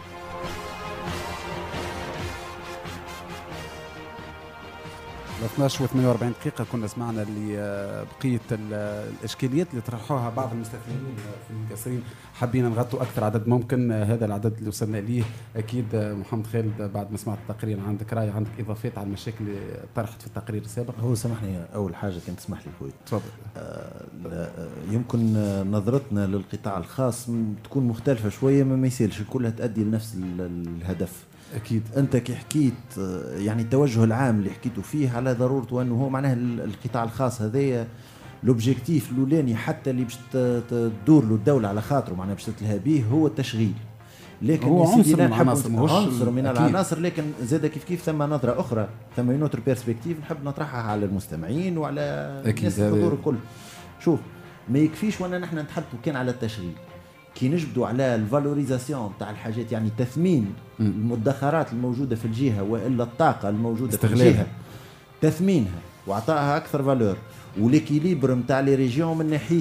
اثناش وثمانية وأربعين دقيقة كنا سمعنا اللي بقية الإشكاليات اللي طرحوها بعض المستثمرين في القصرين. حابين نغطوا أكثر عدد ممكن، هذا العدد اللي وصلنا إليه. أكيد محمد خالد بعد ما سمعت التقرير عندك رأي، عندك إضافات على المشاكل اللي طرحت في التقرير السابق؟ هو سامحني أول حاجة كنت تسمح لي خوي تفضل. آه يمكن نظرتنا للقطاع الخاص تكون مختلفة شوية، ما يصيرش كلها تؤدي لنفس الهدف. أكيد أنت كي حكيت يعني التوجه العام اللي حكيتوا فيه على ضرورة أنه هو معناه القطاع الخاص هذايا لوبجيكتيف الأولاني حتى اللي باش تدور له الدولة على خاطره معناه باش تتلهى به هو التشغيل، لكن هو عنصر من العناصر عنصر من العناصر، لكن زاد كيف كيف ثم نظرة أخرى، ثم نوتر بيرسبكتيف نحب نطرحها على المستمعين وعلى الناس الحضور الكل. شوف ما يكفيش وانا نحن نتحدثوا كان على التشغيل، كي نجبدوا على الفالوريزاسيون تاع الحاجات، يعني تثمين م. المدخرات الموجوده في الجهه والا الطاقه الموجوده استغلالها. في الجهه، تثمينها واعطائها اكثر فالور، وليكيليبر نتاع لي ريجيون من ناحيه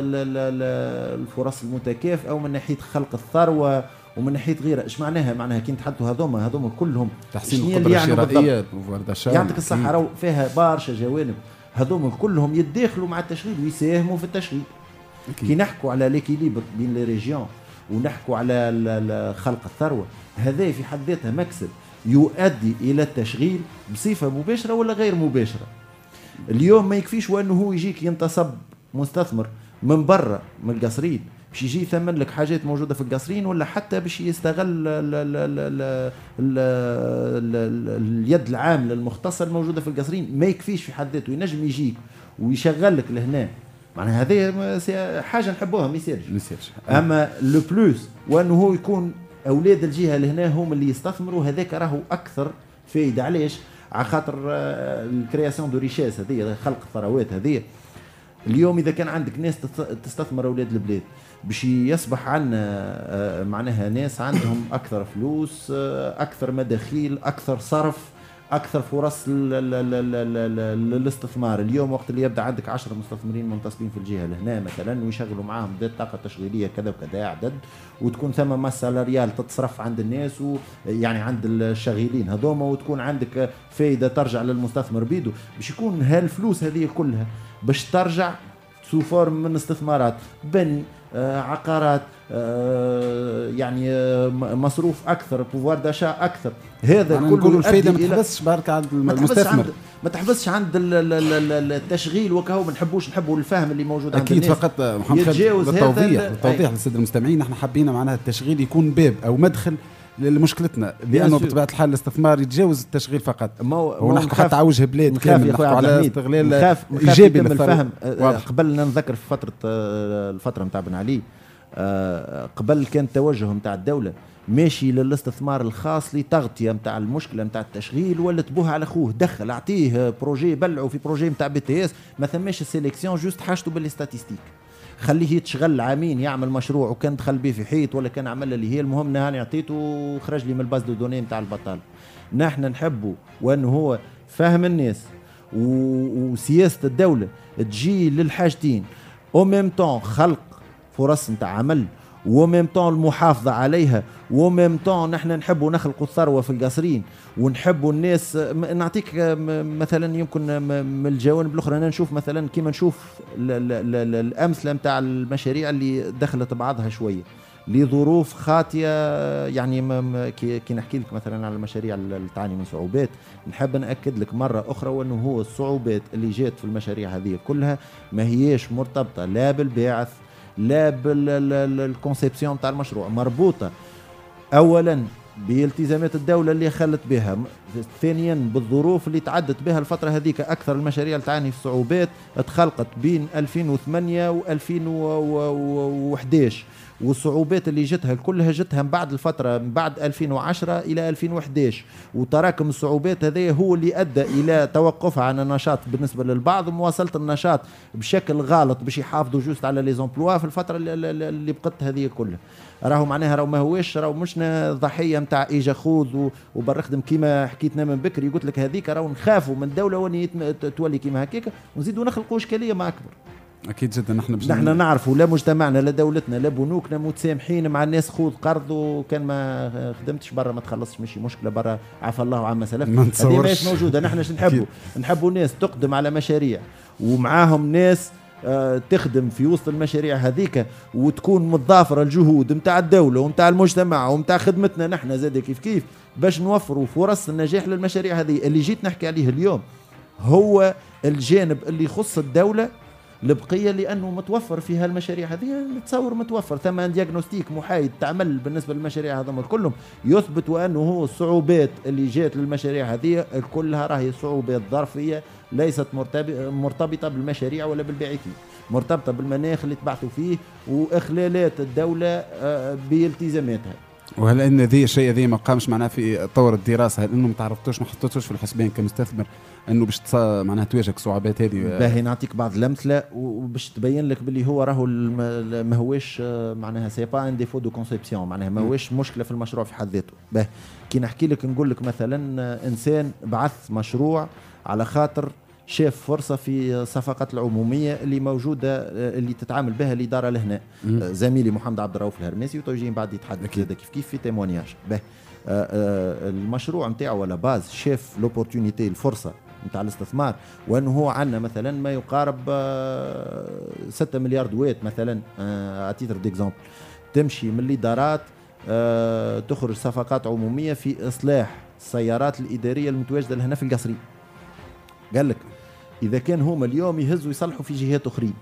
الفرص المتكافئه او من ناحيه خلق الثروه ومن ناحيه غيرها. ايش معناها؟ معناها كي نتحدثوا هذوما هذوما كلهم تحسين القدره الشرائيه، يعطيك الصحه، راهو فيها برشا جوانب، هذوما كلهم يتداخلوا مع التشغيل ويساهموا في التشغيل. أكيد. كي نحكوا على ليكيليبر بين لي ريجيون ونحكوا على خلق الثروه، هذا في حد ذاتها مكسب يؤدي الى التشغيل بصفه مباشره ولا غير مباشره. اليوم ما يكفيش وانه هو يجيك ينتصب مستثمر من برا من القصرين باش يجي يثمن لك حاجات موجوده في القصرين، ولا حتى باش يستغل ال ال ال ال ال ال اليد العامله المختصه الموجوده في القصرين. ما يكفيش في حد ذاته، ينجم يجيك ويشغل لك لهنا، معناها هذه حاجه نحبوها ما يصيرش. اما لو بلوس وانه هو يكون اولاد الجهه لهنا هم اللي يستثمروا، هذاك راهو اكثر فايده. علاش؟ على خاطر الكرياسيون دو ريشيس هذه، خلق الثروات هذه. اليوم اذا كان عندك ناس تستثمر اولاد البلاد باش يصبح عندنا معناها ناس عندهم اكثر فلوس، اكثر مداخيل، اكثر صرف، اكثر فرص للاستثمار. اليوم وقت اللي يبدا عندك عشرة مستثمرين منتصبين في الجهه لهنا مثلا ويشغلوا معاهم ذات طاقه تشغيليه كذا وكذا عدد، وتكون ثم ماس سالاريال تتصرف عند الناس ويعني عند الشغيلين هذوما، وتكون عندك فايده ترجع للمستثمر بيدو، باش يكون هالفلوس هذه كلها باش ترجع سو فورم من استثمارات، بني آه، عقارات، آه، يعني آه، مصروف اكثر، بوفوار داشا اكثر. هذا كله الفائده ما تحبسش برك عند المستثمر، ما تحبسش عند التشغيل وكهو. ما نحبوش نحبوا الفهم اللي موجود عند اكيد. فقط محمد خالد للتوضيح للتوضيح للساده المستمعين، نحن حبينا معناها التشغيل يكون باب او مدخل لمشكلتنا، لانه بطبيعه الحال الاستثمار يتجاوز التشغيل فقط. ونحكي حتى على وجه بلاد كامل، نحكي على استغلال ايجابي للفهم. قبل نذكر في فتره الفتره نتاع بن علي، قبل كان التوجه نتاع الدوله ماشي للاستثمار الخاص لتغطيه نتاع المشكله نتاع التشغيل، ولا تبوها على خوه، دخل اعطيه بروجي، بلعوا في بروجي نتاع بي تي اس، ما ثماش السيليكسيون، جوست حاجته بالستاتيستيك، خليه يتشغل عامين يعمل مشروع، وكان دخل به في حيط ولا كان عمل اللي هي المهم نهاني عطيته وخرج لي من الباز دو دوني نتاع البطال. نحن نحبه وانه هو فهم الناس وسياسه الدوله تجي للحاجتين، او ميم طون خلق فرص نتاع عمل، وميم طون المحافظه عليها، وميم طون نحن نحبوا نخلقوا الثروه في القصرين، ونحبوا الناس. نعطيك مثلا يمكن من الجوانب الاخرى، انا نشوف مثلا كيما نشوف الامثله نتاع المشاريع اللي دخلت بعضها شويه لظروف خاطئه، يعني كي نحكي لك مثلا على المشاريع اللي تعاني من صعوبات، نحب ناكد لك مره اخرى وانه هو الصعوبات اللي جات في المشاريع هذه كلها ما هياش مرتبطه لا بالباعث لا بالكونسيبسيون تاع المشروع، مربوطه اولا بالتزامات الدوله اللي خلت بها، ثانيا بالظروف اللي تعدت بها الفتره هذيك. اكثر المشاريع اللي تعاني في صعوبات تخلقت بين ألفين وثمانية وألفين وأحد عشر، والصعوبات اللي جتها كلها جتها من بعد الفتره من بعد ألفين وعشرة الى ألفين وأحد عشر، وتراكم الصعوبات هذا هو اللي ادى الى توقفها عن النشاط بالنسبه للبعض، ومواصله النشاط بشكل غلط باش يحافظوا جوست على لي زومبلوا في الفتره اللي بقت هذه كلها. راهو معناها راهو ما هوش راهو مشنا ضحيه نتاع ايجا خوذ وبرخدم كيما حكيتنا من بكري، قلت لك هذيك راهو نخافوا من الدوله وني تولي كيما هكاك ونزيدوا نخلقوا اشكاليه ما اكبر. اكيد جدا. نحن نحن نعرفوا لا مجتمعنا لا دولتنا لا بنوكنا متسامحين مع الناس، خذ قرض وكان ما خدمتش برا ما تخلصش ماشي مشكله برا، عفى الله عما سلف. هذه ماهيش موجوده. نحن ايش نحبوا؟ نحبوا ناس تقدم على مشاريع ومعاهم ناس آه تخدم في وسط المشاريع هذيك، وتكون متضافره الجهود نتاع الدوله ونتاع المجتمع ونتاع خدمتنا نحن زاد كيف كيف باش نوفروا فرص النجاح للمشاريع هذه. اللي جيت نحكي عليه اليوم هو الجانب اللي يخص الدوله البقيه، لانه متوفر في هالمشاريع هذه، نتصور متوفر ثم دياغنوستيك محايد تعمل بالنسبه للمشاريع هذوما كلهم يثبت وانه هو الصعوبات اللي جات للمشاريع هذه كلها راهي صعوبات ظرفيه ليست مرتبطه بالمشاريع ولا بالباعثين، مرتبطه بالمناخ اللي تبعثوا فيه واخلالات الدوله بالتزاماتها. وهل ان ذي الشيء ذي ما قامش معناه في طور الدراسه؟ هل انه ما تعرفتوش ما حطيتوش في الحسبان كمستثمر انه باش معناها تواجهك الصعوبات هذه؟ باهي نعطيك بعض الامثله وباش تبين لك باللي هو راهو ما هوش معناها سي با ان ديفو دو كونسيبسيون، معناها ما هوش مشكله في المشروع في حد ذاته. باهي كي نحكي لك نقول لك مثلا انسان بعث مشروع على خاطر شاف فرصة في الصفقات العمومية اللي موجودة اللي تتعامل بها الإدارة لهنا. زميلي محمد عبد الرؤوف الهرمسي وتوجين بعد يتحدث كذا كيف كيف في تيمونياج. به المشروع نتاعو ولا باز شاف لوبورتونيتي الفرصة نتاع الاستثمار، وانه هو عندنا مثلا ما يقارب ستة مليار دوات مثلا اتيتر ديكزامبل، تمشي من الإدارات تخرج صفقات عمومية في إصلاح السيارات الإدارية المتواجدة لهنا في القصري. قال لك إذا كان هما اليوم يهزوا يصلحوا في جهات أخرين،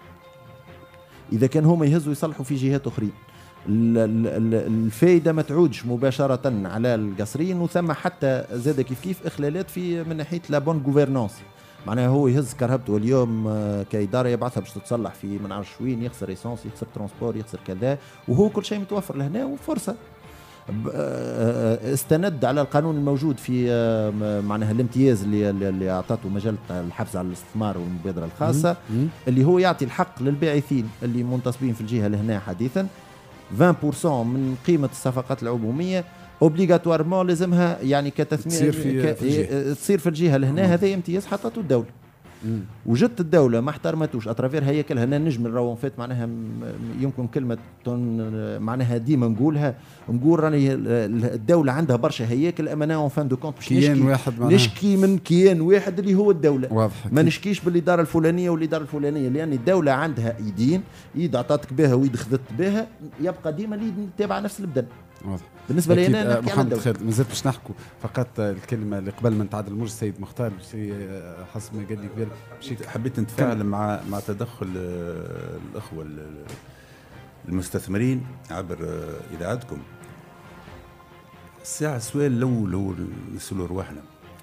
إذا كان هما يهزوا يصلحوا في جهات أخرين، الفايدة ما تعودش مباشرة على القصرين، وثم حتى زاد كيف كيف إخلالات في من ناحية لا بون غوفرنانس. معناها هو يهز كرهبته اليوم كإدارة يبعثها باش تتصلح في من عارف وين، يخسر إيسانس، يخسر ترانسبور، يخسر كذا، وهو كل شيء متوفر لهنا وفرصة. استند على القانون الموجود في معناها الامتياز اللي اللي اعطته مجله الحفز على الاستثمار والمبادره الخاصه اللي هو يعطي الحق للباعثين اللي منتصبين في الجهه لهنا حديثا عشرين بالمئة من قيمه الصفقات العموميه اوبليغاتوارمون لازمها يعني كتثمين تصير في, ك... في تصير في الجهه لهنا. هذا امتياز حطته الدوله. وجدت الدوله ما احترمتوش اترافير هيكلها. هنا نجم نراو فات معناها يمكن كلمه معناها ديما نقولها نقول راني الدوله عندها برشا هياكل امانه اون فان دو كونت كيان واحد نشكي من كيان واحد اللي هو الدوله. واضح. ما نشكيش بالاداره الفلانيه والاداره الفلانيه لان الدوله عندها ايدين، ايد عطاتك بها ويد خذت بها، يبقى ديما اليد تابعه نفس البدن. واضح. بالنسبه لي انا محمد خالد مازلت باش نحكوا فقط الكلمه اللي قبل ما نتعادل الموج السيد مختار حسب ما قال لي قبل مشيت حبيت نتفاعل مع مع تدخل الاخوه المستثمرين عبر اذاعتكم. الساعه السؤال لو لو نسالوا رواحنا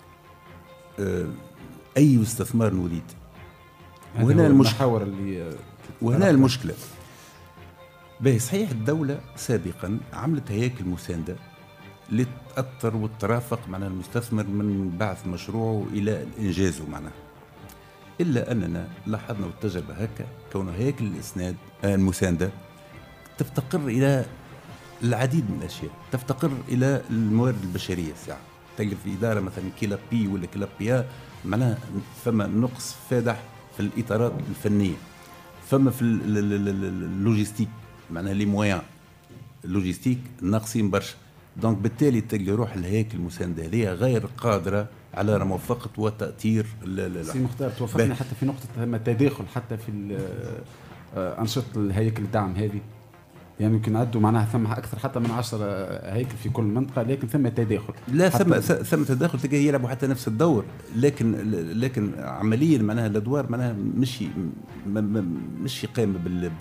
اي استثمار نريد؟ وهنا المحاور اللي وهنا المشكله. باهي صحيح الدولة سابقا عملت هياكل مساندة لتأثر وترافق مع المستثمر من بعث مشروعه إلى إنجازه معناها. إلا أننا لاحظنا والتجربة هكا كون هياكل الإسناد المساندة تفتقر إلى العديد من الأشياء، تفتقر إلى الموارد البشرية. الساعة تلقى في إدارة مثلا كيلا بي ولا كيلا بيا معناها فما نقص فادح في الإطارات الفنية، فما في اللوجيستيك معناها لي مويان اللوجيستيك ناقصين برشا. دونك بالتالي تلقى روح الهياكل المسانده هذه غير قادره على موافقه وتاثير. سي مختار توافقنا حتى في نقطه ثم تداخل حتى في انشطه الهياكل الدعم هذه، يعني يمكن عدوا معناها ثم اكثر حتى من عشرة هيكل في كل منطقه، لكن ثم تداخل. لا ثم ثم تداخل تلقى يلعبوا حتى نفس الدور، لكن لكن عمليا معناها الادوار معناها مش مش قائمه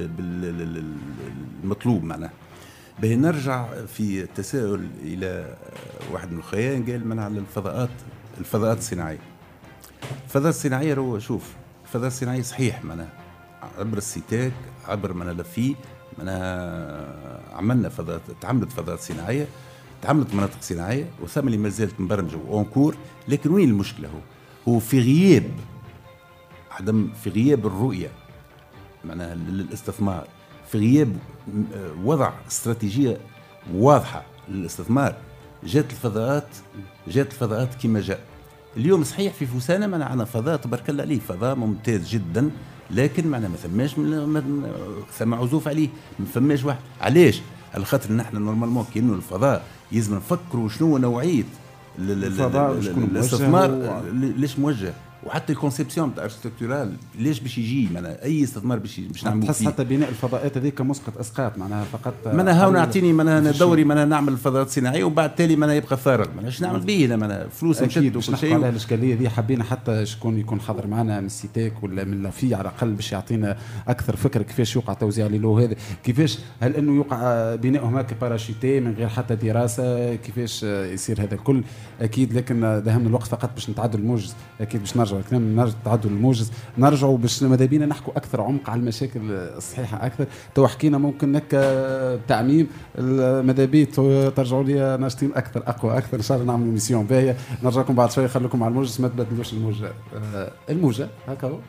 بالمطلوب معناها. به نرجع في التساؤل الى واحد من الخيان قال معناها على الفضاءات الفضاءات الصناعيه. الفضاءات الصناعيه هو شوف الفضاء الصناعي صحيح معناها عبر السيتاك عبر معناها لفي معناها عملنا فضاءات، تعملت فضاءات صناعيه، تعملت مناطق صناعيه وثم اللي ما زالت مبرمجه واونكور. لكن وين المشكله؟ هو هو في غياب عدم في غياب الرؤيه معناها للاستثمار، في غياب وضع استراتيجيه واضحه للاستثمار. جات الفضاءات جات الفضاءات كما جاء اليوم. صحيح في فوسانا معنا عندنا فضاء تبارك الله عليه، فضاء ممتاز جدا، لكن معنا ما ثماش ثم عزوف عليه، ما ثماش واحد. علاش؟ على خاطر نحن نورمالمون كأنه الفضاء لازم نفكروا شنو نوعيه الفضاء الاستثمار ليش موجه، وحتى الكونسيبسيون تاع اركتيكتورال ليش باش يجي معناها اي استثمار باش باش نعملوا فيه. تحس حتى بناء الفضاءات هذيك مسقط اسقاط معناها فقط معناها هاو نعطيني معناها دوري معناها نعمل فضاءات صناعيه وبعد تالي معناها يبقى فارغ معناها ايش نعمل به انا معناها فلوس نشد وكل شيء. على الاشكاليه دي حبينا حتى شكون يكون حاضر معنا من السيتاك ولا من لافي على الاقل باش يعطينا اكثر فكره كيفاش يوقع توزيع ليلو هذا، كيفاش هل انه يوقع بناؤهم هكا باراشوتي من غير حتى دراسه، كيفاش يصير هذا الكل اكيد. لكن دهمنا الوقت فقط باش نتعدوا الموجز، اكيد باش نرجع الكلام نرجع تعدوا الموجز نرجعوا باش ماذا بينا نحكوا اكثر عمق على المشاكل الصحيحه اكثر. تو حكينا ممكن هكا تعميم ماذا بي ترجعوا لي ناشطين اكثر اقوى اكثر ان شاء الله نعملوا ميسيون باهيه. نرجعكم بعد شويه، خليكم على الموجز ما تبدلوش الموجه. الموجه هكا هو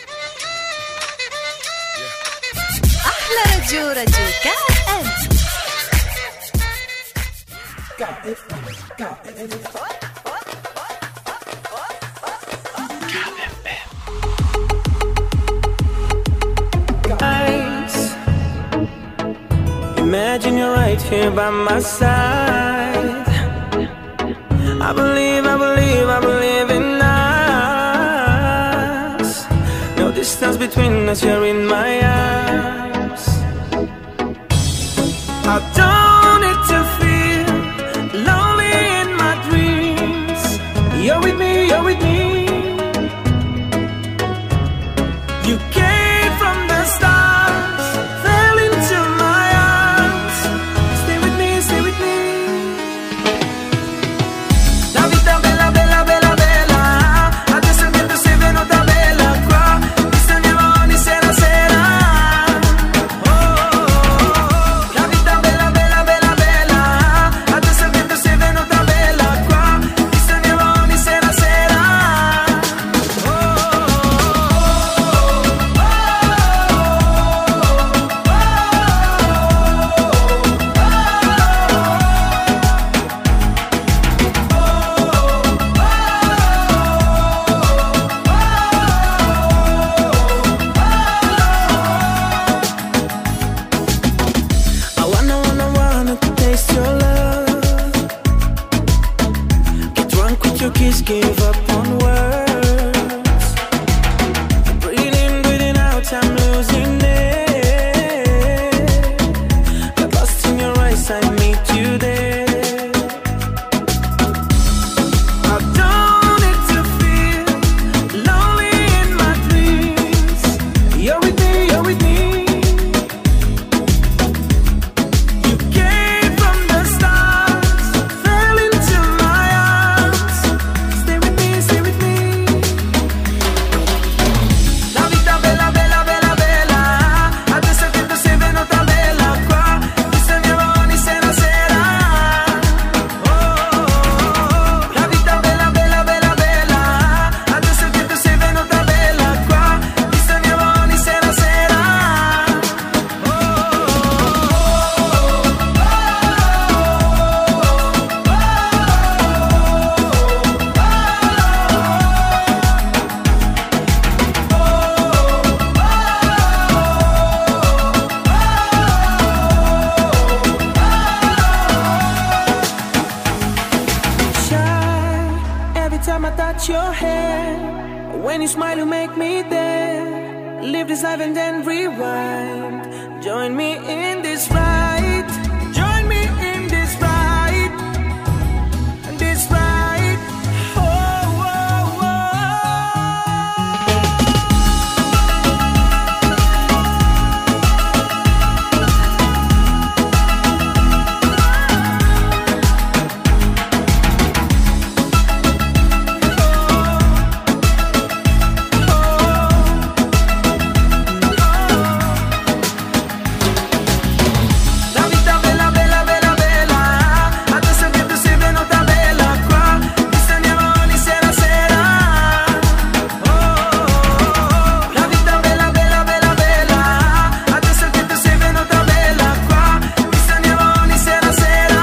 احلى راديو راديو كاب Imagine you're right here by my side. I believe, I believe, I believe in us. No distance between us, you're in my arms. I don't need to feel lonely in my dreams. You're with me, you're with me. You came from the stars, fell into my arms. Stay with me, stay with me. La vita bella, bella, bella, bella. Adesso il vento si è venuta bella qua. Ti sognerò ogni sera, sera. your kiss gave up on words. Breathe in, breathing out, I'm losing it. Got lost in your eyes, I meet you there. I don't need to feel lonely in my dreams. You're with me, you're with me. You came from the stars, fell into my arms. Stay with me, stay with me. La vita bella, bella, bella, bella. Adesso che tu sei venuta bella qua, mi sogniamo ogni sera, sera. Oh, oh, oh. La vita bella, bella, bella, bella. Adesso che tu sei venuta bella qua, mi sogniamo ogni sera, sera. Oh, oh, Shy, every time I touch your hair. When you smile, you make me there. Live this life and then rewind. Join me in this ride. Join me in this ride. This ride. Oh, oh, oh. La vita bella, bella, bella, bella. Adesso che tu sei venuta bella qua, mi sogniamo ogni sera, sera. Oh, oh, oh. La vita bella, bella, bella, bella. Adesso che tu sei venuta bella qua, mi sogniamo ogni sera, sera.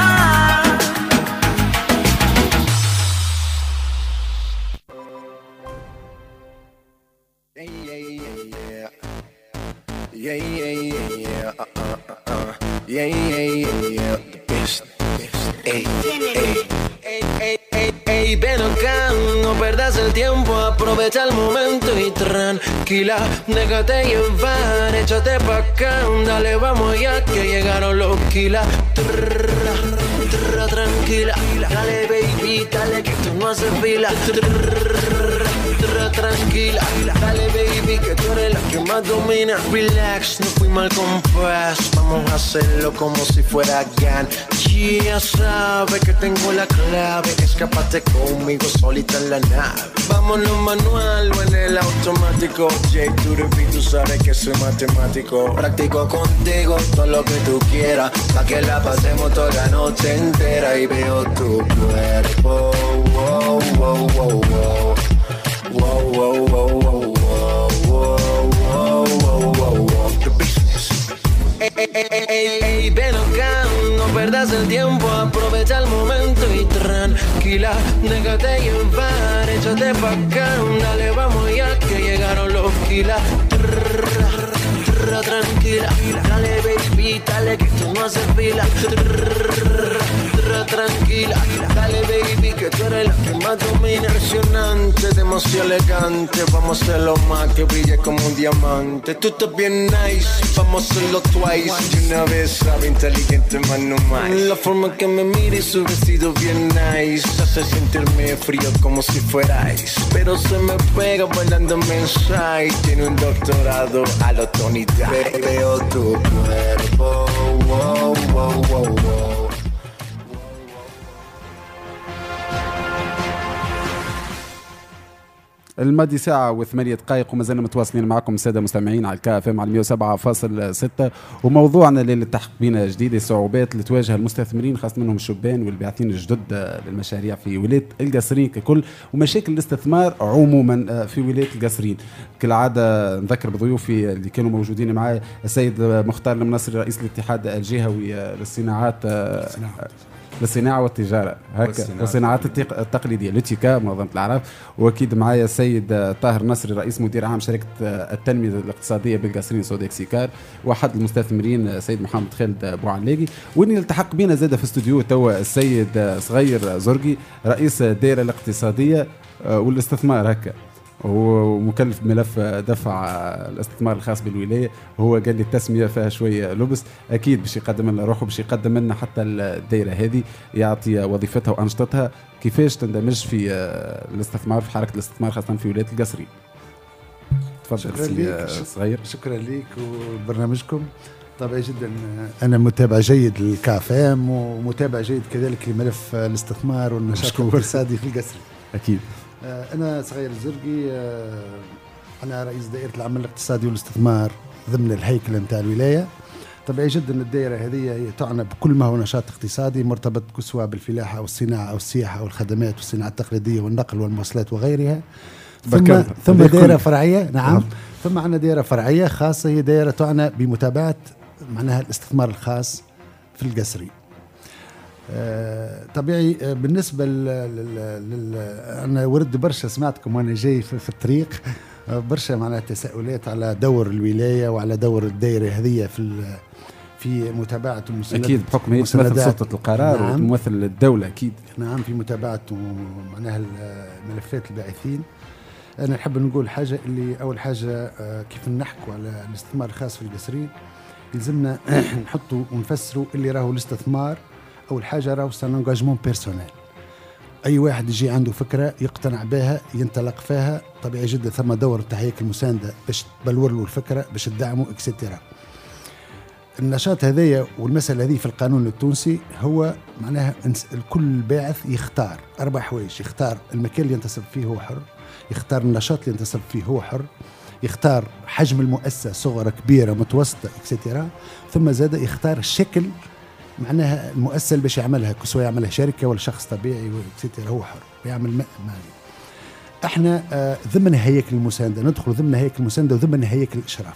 Yeah, yeah, yeah, yeah, uh, uh, uh, uh. Yeah, yeah, yeah, yeah, the best, best. Ey, ey, ey, ey, ey, ey, ven acá, no perdas el tiempo, aprovecha el momento y tranquila, déjate llevar, échate pa' acá, dale, vamos ya que llegaron los kilas. Trrra, trrra, tranquila, dale baby, dale que tú no haces fila. Trrra, trrra, tranquila, dale baby que tú eres la que más domina. Relax, no fui mal compás, vamos a hacerlo como si fuera GAN. Ya sabes que tengo la clave, escápate conmigo solita en la nave. Vámonos manual o en el automático. J to the beat, tú sabes que soy matemático. Practico contigo todo lo que tú quieras, pa' que la pasemos toda la noche entera. Y veo tu cuerpo, wow, wow, wow, wow. Wow, wow, wow, wow, wow, wow, wow, wow, wow. The business. Ey, ey, ey, ey, ey, ven acá, no perdas el tiempo, aprovecha el momento y tranquila, déjate llevar, échate pa' acá, dale, vamos ya que llegaron los kilas. Trrra, trrra, tranquila, dale baby, dale que tú no haces fila. Trrra, trrra, tranquila, dale baby que tú eres la que más domina. Impresionante, demasiado elegante, vamos a hacerlo más que brille como un diamante. Tú estás bien nice, vamos a hacerlo twice. Y una vez sabe inteligente más no más. La forma que me mira y su vestido bien nice hace sentirme frío como si fuera ice. Pero se me pega bailándome inside. Tiene un doctorado a lo Tony Dice. Veo tu cuerpo, wow, wow, wow, wow. الماضي ساعة وثمانية دقائق وما زلنا متواصلين معكم السادة المستمعين على الكا اف ام على مية وسبعة فاصل ستة، وموضوعنا اللي التحق بنا جديد الصعوبات اللي تواجه المستثمرين خاصة منهم الشبان والباحثين الجدد للمشاريع في ولاية القصرين ككل، ومشاكل الاستثمار عموما في ولاية القصرين. كالعادة نذكر بضيوفي اللي كانوا موجودين معي السيد مختار المنصري رئيس الاتحاد الجهوي للصناعات للصناعه والتجاره هكا والصناعات التقليديه لوتيكا منظمه الاعراف. واكيد معايا السيد طاهر نصري رئيس مدير عام شركه التنميه الاقتصاديه بالقصرين سودكسيكار، واحد المستثمرين سيد محمد خالد بوعلاقي. وين يلتحق بنا زاد في استوديو توا السيد صغير زرقي رئيس الدائره الاقتصاديه والاستثمار هكا، هو مكلف بملف دفع الاستثمار الخاص بالولايه. هو قال لي التسميه فيها شويه لبس، اكيد باش يقدم لنا روحه، باش يقدم لنا حتى الدائره هذه يعطي وظيفتها وانشطتها كيفاش تندمج في الاستثمار في حركه الاستثمار خاصه في ولايه القصرين. تفضل سي صغير. شكرا لك وبرنامجكم. طبعا جدا انا متابع جيد للكافام ومتابع جيد كذلك لملف الاستثمار والنشاط الاقتصادي في القصري. اكيد. أنا صغير الزرقي، أنا رئيس دائرة العمل الاقتصادي والاستثمار ضمن الهيكل نتاع الولاية. طبيعي جدا الدائرة هذه تعنى بكل ما هو نشاط اقتصادي مرتبط سواء بالفلاحة أو الصناعة أو السياحة أو الخدمات والصناعة التقليدية والنقل والمواصلات وغيرها. ثم ثم دائرة فرعية. نعم. نعم. ثم عندنا دائرة فرعية خاصة، هي دائرة تعنى بمتابعة معناها الاستثمار الخاص في القصري. طبيعي بالنسبة لل أنا ورد برشا سمعتكم وأنا جاي في, في الطريق برشا معناها تساؤلات على دور الولاية وعلى دور الدائرة هذه في في متابعة المسندات. أكيد بحكم هي تمثل سلطة القرار. نعم. وتمثل الدولة أكيد. نعم في متابعة معناها ملفات الباعثين. أنا نحب نقول حاجة اللي أول حاجة كيف نحكوا على الاستثمار الخاص في القصرين يلزمنا نحطوا ونفسروا اللي راهو الاستثمار. أول حاجة راهو سان انجاجمون بيرسونيل، أي واحد يجي عنده فكرة يقتنع بها ينطلق فيها. طبيعي جدا ثم دور تاع هيكل المساندة باش تبلور له الفكرة باش تدعمه اكسترا. النشاط هذايا والمسألة هذه في القانون التونسي هو معناها الكل باعث يختار أربع حوايج، يختار المكان اللي ينتصب فيه هو حر، يختار النشاط اللي ينتصب فيه هو حر، يختار حجم المؤسسة صغرى كبيرة متوسطة اكسترا، ثم زاد يختار الشكل معناها المؤسسة اللي باش يعملها، سواء يعملها شركة ولا شخص طبيعي اكسترا هو حر يعمل مالي. احنا آه ضمن هيكل المساندة ندخل ضمن هيكل المساندة وضمن هيكل الإشراف.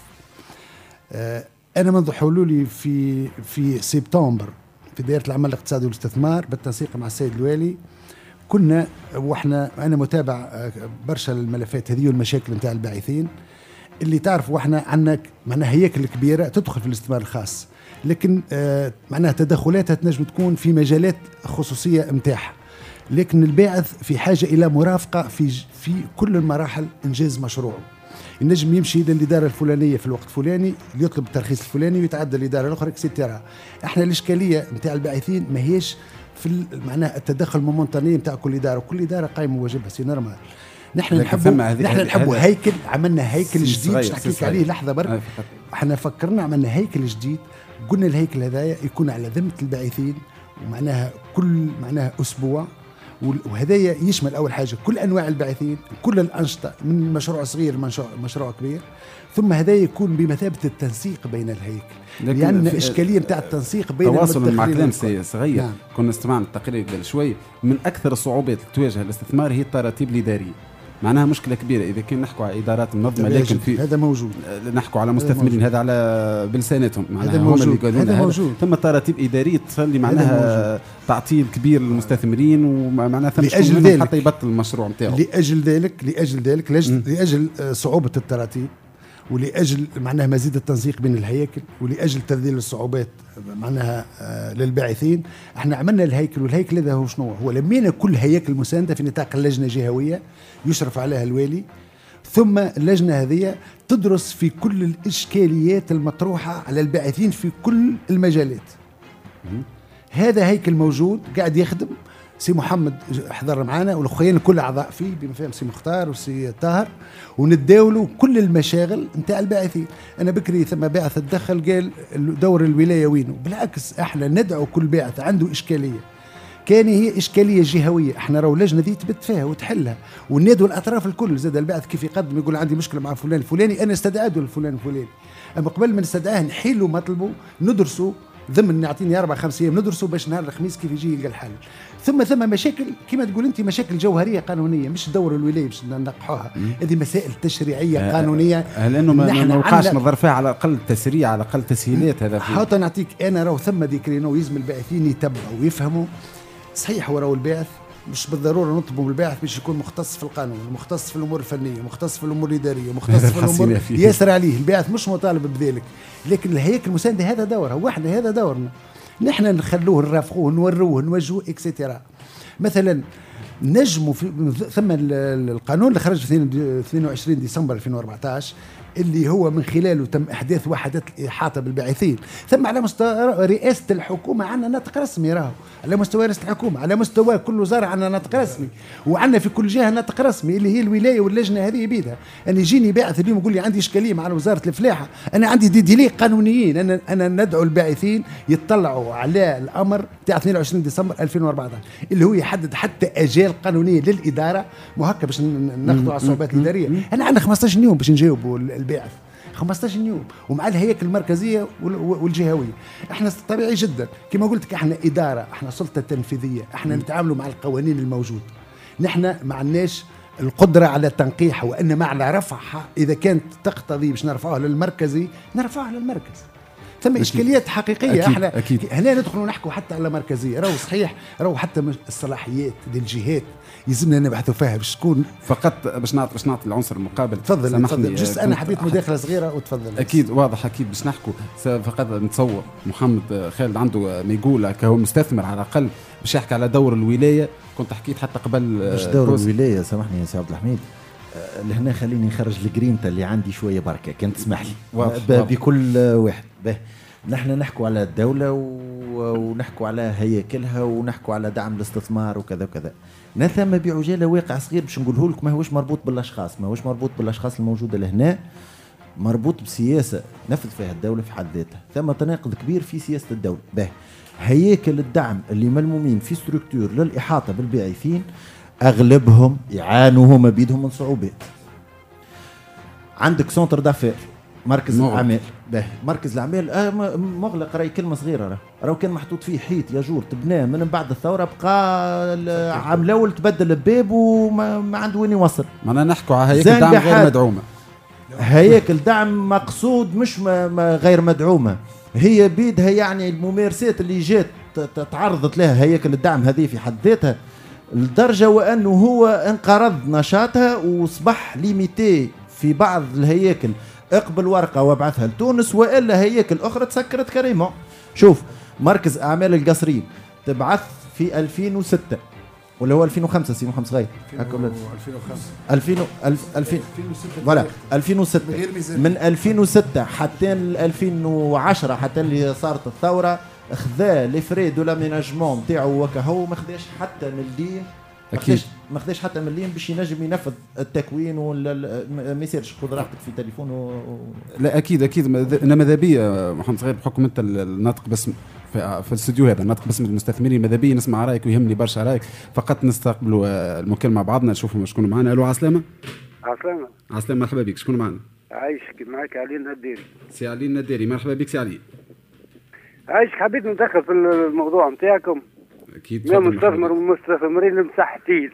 آه أنا منذ حلولي في في سبتمبر في دائرة العمل الاقتصادي والاستثمار بالتنسيق مع السيد الوالي كنا واحنا أنا متابع برشا الملفات هذه والمشاكل نتاع الباعثين اللي تعرف واحنا عندنا معناها هيكل كبيرة تدخل في الاستثمار الخاص، لكن آه معناها تدخلاتها تنجم تكون في مجالات خصوصية متاحة، لكن الباعث في حاجة إلى مرافقة في في كل المراحل إنجاز مشروعه. النجم يمشي للإدارة الفلانية في الوقت الفلاني ليطلب الترخيص الفلاني ويتعدى الإدارة الأخرى اكسترا. احنا الإشكالية نتاع الباعثين ما هيش في معناها التدخل المومنتاني نتاع كل إدارة، كل إدارة قايمة بواجبها سي نورمال. نحن نحبوا نحن نحبوا هيكل، عملنا هيكل جديد باش نحكيك عليه لحظة برك. احنا فكرنا عملنا هيكل جديد، قلنا الهيكل هذايا يكون على ذمة الباعثين ومعناها كل معناها أسبوع، وهذايا يشمل أول حاجة كل أنواع الباعثين كل الأنشطة من مشروع صغير لمشروع كبير، ثم هذا يكون بمثابة التنسيق بين الهيكل، لأن يعني إشكالية نتاع التنسيق بين تواصل مع كلام سي صغير. نعم. كنا استمعنا التقرير قبل شوي، من أكثر الصعوبات اللي تواجه الاستثمار هي التراتيب الإدارية، معناها مشكلة كبيرة. إذا كان نحكوا على إدارات منظمة لكن في هذا موجود، نحكوا على مستثمرين هذا على بلسانتهم معناها هم اللي يقولون هذا موجود. ثم تراتيب إدارية تخلي معناها تعطيل كبير للمستثمرين ومعناها لأجل ذلك حتى يبطل المشروع نتاعو. لأجل ذلك لأجل ذلك لأجل, لأجل صعوبة التراتيب ولأجل معناها مزيد التنسيق بين الهياكل ولأجل تذليل الصعوبات معناها آه للباعثين، احنا عملنا الهيكل. والهيكل هذا هو شنو هو؟ لمينا كل هياكل مساندة في نطاق اللجنة جهوية يشرف عليها الوالي، ثم اللجنة هذه تدرس في كل الإشكاليات المطروحة على الباعثين في كل المجالات. هذا هيكل موجود قاعد يخدم، سي محمد حضر معنا والأخوين كل أعضاء فيه بما فيهم سي مختار وسي طاهر، ونداولوا كل المشاغل نتاع الباعثين. أنا بكري ثم باعث تدخل قال دور الولاية وينه، بالعكس احنا ندعو كل باعث عنده إشكالية كان هي إشكالية جهوية، احنا راهو اللجنة دي تبت فيها وتحلها، ونادوا الأطراف الكل. زاد الباعث كيف يقدم يقول عندي مشكلة مع فلان الفلاني أنا استدعاه الفلان الفلاني، أما قبل ما نستدعاه نحيلوا مطلبه ندرسوا ضمن نعطيني اربع خمس ايام ندرسوا باش نهار الخميس كيف يجي يلقى الحل. ثم ثم مشاكل كما تقول انت، مشاكل جوهريه قانونيه، مش دور الولايه باش ننقحوها، هذه مسائل تشريعيه قانونيه. هل انه ما وقعش نظر فيها على الاقل تسريع، على الاقل تسهيلات؟ هذا حتى نعطيك انا راهو ثم ديكرينو يلزم الباحثين يتبعوا ويفهموا. صحيح وراو الباحث مش بالضروره نطلبوا من الباحث باش يكون مختص في القانون، مختص في الامور الفنيه، مختص في الامور الاداريه، مختص في الامور ياسر عليه. الباحث مش مطالب بذلك، لكن الهياكل المسانده هذا دورها، واحنا هذا دورنا، نحن نخلوه نرافقوه نوروه نوجهوه اكسيتيرا. مثلا نجموا في ثم القانون اللي خرج في اثنين وعشرين ديسمبر ألفين وأربعطاش اللي هو من خلاله تم احداث وحدات الاحاطه بالباحثين. ثم على مستوى رئاسه الحكومه عندنا نطق رسمي، راهو على مستوى رئاسه الحكومه، على مستوى كل وزاره عندنا نطق رسمي، وعندنا في كل جهه نطق رسمي اللي هي الولايه واللجنه هذه بيدها. انا يجيني باعث اليوم يقول لي عندي اشكاليه مع وزاره الفلاحه، انا عندي دي ديلي قانونيين، انا انا ندعو الباعثين يطلعوا على الامر تاع اثنين وعشرين ديسمبر ألفين وأربعطاش اللي هو يحدد حتى اجال قانونيه للاداره، وهكا باش ناخذوا على الصعوبات الاداريه. انا عندنا خمسطاش يوم باش نجاوبوا الباعث، خمسطاش يوم، ومع الهياكل المركزيه والجهويه. احنا طبيعي جدا كما قلت لك احنا اداره، احنا سلطه تنفيذيه، احنا نتعاملوا مع القوانين الموجوده. نحن ما عندناش القدره على تنقيحها، وان معنا رفعها اذا كانت تقتضي باش نرفعها للمركزي نرفعها للمركز. ثم اشكاليات حقيقيه. أكيد. احنا أكيد. هنا ندخلوا نحكوا حتى على مركزيه، راهو صحيح راهو حتى الصلاحيات للجهات يلزمنا نبحثوا فيها باش تكون فقط باش نعطي باش نعطي العنصر المقابل. تفضل تفضل. جست انا حبيت مداخله صغيره وتفضل. اكيد واضح، اكيد باش نحكوا فقط. نتصور محمد خالد عنده ما يقول كهو مستثمر على الاقل باش يحكي على دور الولايه. كنت حكيت حتى قبل مش دور الولايه، سامحني يا سي عبد الحميد، لهنا خليني نخرج الجرينتا اللي عندي شويه بركه كان تسمح لي بكل واحد. به نحن نحكوا على الدوله ونحكوا على هياكلها ونحكوا على دعم الاستثمار وكذا وكذا. ثم بعجاله واقع صغير باش نقوله لك، ما هوش مربوط بالاشخاص، ما هوش مربوط بالاشخاص الموجوده لهنا، مربوط بسياسه نفذ فيها الدوله في حد ذاتها. ثم تناقض كبير في سياسه الدوله. به هياكل الدعم اللي ملمومين في ستركتور للاحاطه بالباعثين اغلبهم يعانوا هما بيدهم من صعوبات. عندك سونتر دافير، مركز الاعمال. باهي مركز الاعمال آه مغلق، راهي كلمه صغيره، راه راهو كان محطوط فيه حيط يجور تبناه من بعد الثوره، بقى العام الاول تبدل الباب وما ما عنده وين يوصل. معنا نحكوا على هياكل دعم غير مدعومه. هياكل دعم مقصود مش ما ما غير مدعومه، هي بيدها يعني الممارسات اللي جات تعرضت لها هياكل الدعم هذه في حد ذاتها، لدرجه وانه هو انقرض نشاطها وصبح ليميتي في بعض الهياكل. اقبل ورقه وابعثها لتونس، والا هياكل اخرى تسكرت كريمه. شوف مركز اعمال القصرين تبعث في ألفين وستة ولا هو ألفين وخمسة سي محمد صغير ألفين وخمسة ألفين ألفين ولا ألفين وستة. من ألفين وستة حتى ألفين وعشرة حتى اللي صارت الثوره خذا لي فري دو لاميناجمون نتاعو وكهو، ما خذاش حتى مليم. اكيد ما خذاش حتى مليم باش ينجم ينفذ التكوين ولا ما يصيرش. خذ راحتك في تليفون و... لا اكيد اكيد. انا ماذا بيا محمد صغير بحكم انت الناطق باسم في, في الاستوديو هذا الناطق باسم المستثمرين، ماذا بيا نسمع رايك ويهمني برشا رايك. فقط نستقبلوا المكالمه مع بعضنا نشوفوا شكون معنا. الو عسلامه. عسلامه. عسلامه مرحبا بك. شكون معنا؟ عايشك معك علي النديري. سي علي النديري مرحبا بك سي علي. عايشك حبيت ندخل في الموضوع نتاعكم. اكيد يا مستثمر ومستثمرين المساحتين.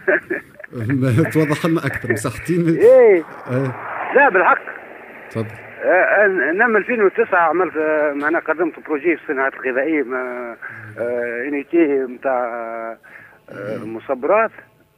توضح لنا اكثر مساحتين. ايه لا بالحق. تفضل. انا من ألفين وتسعة عملت معنا قدمت بروجي في الصناعه الغذائيه مع انيتي نتاع مصبرات،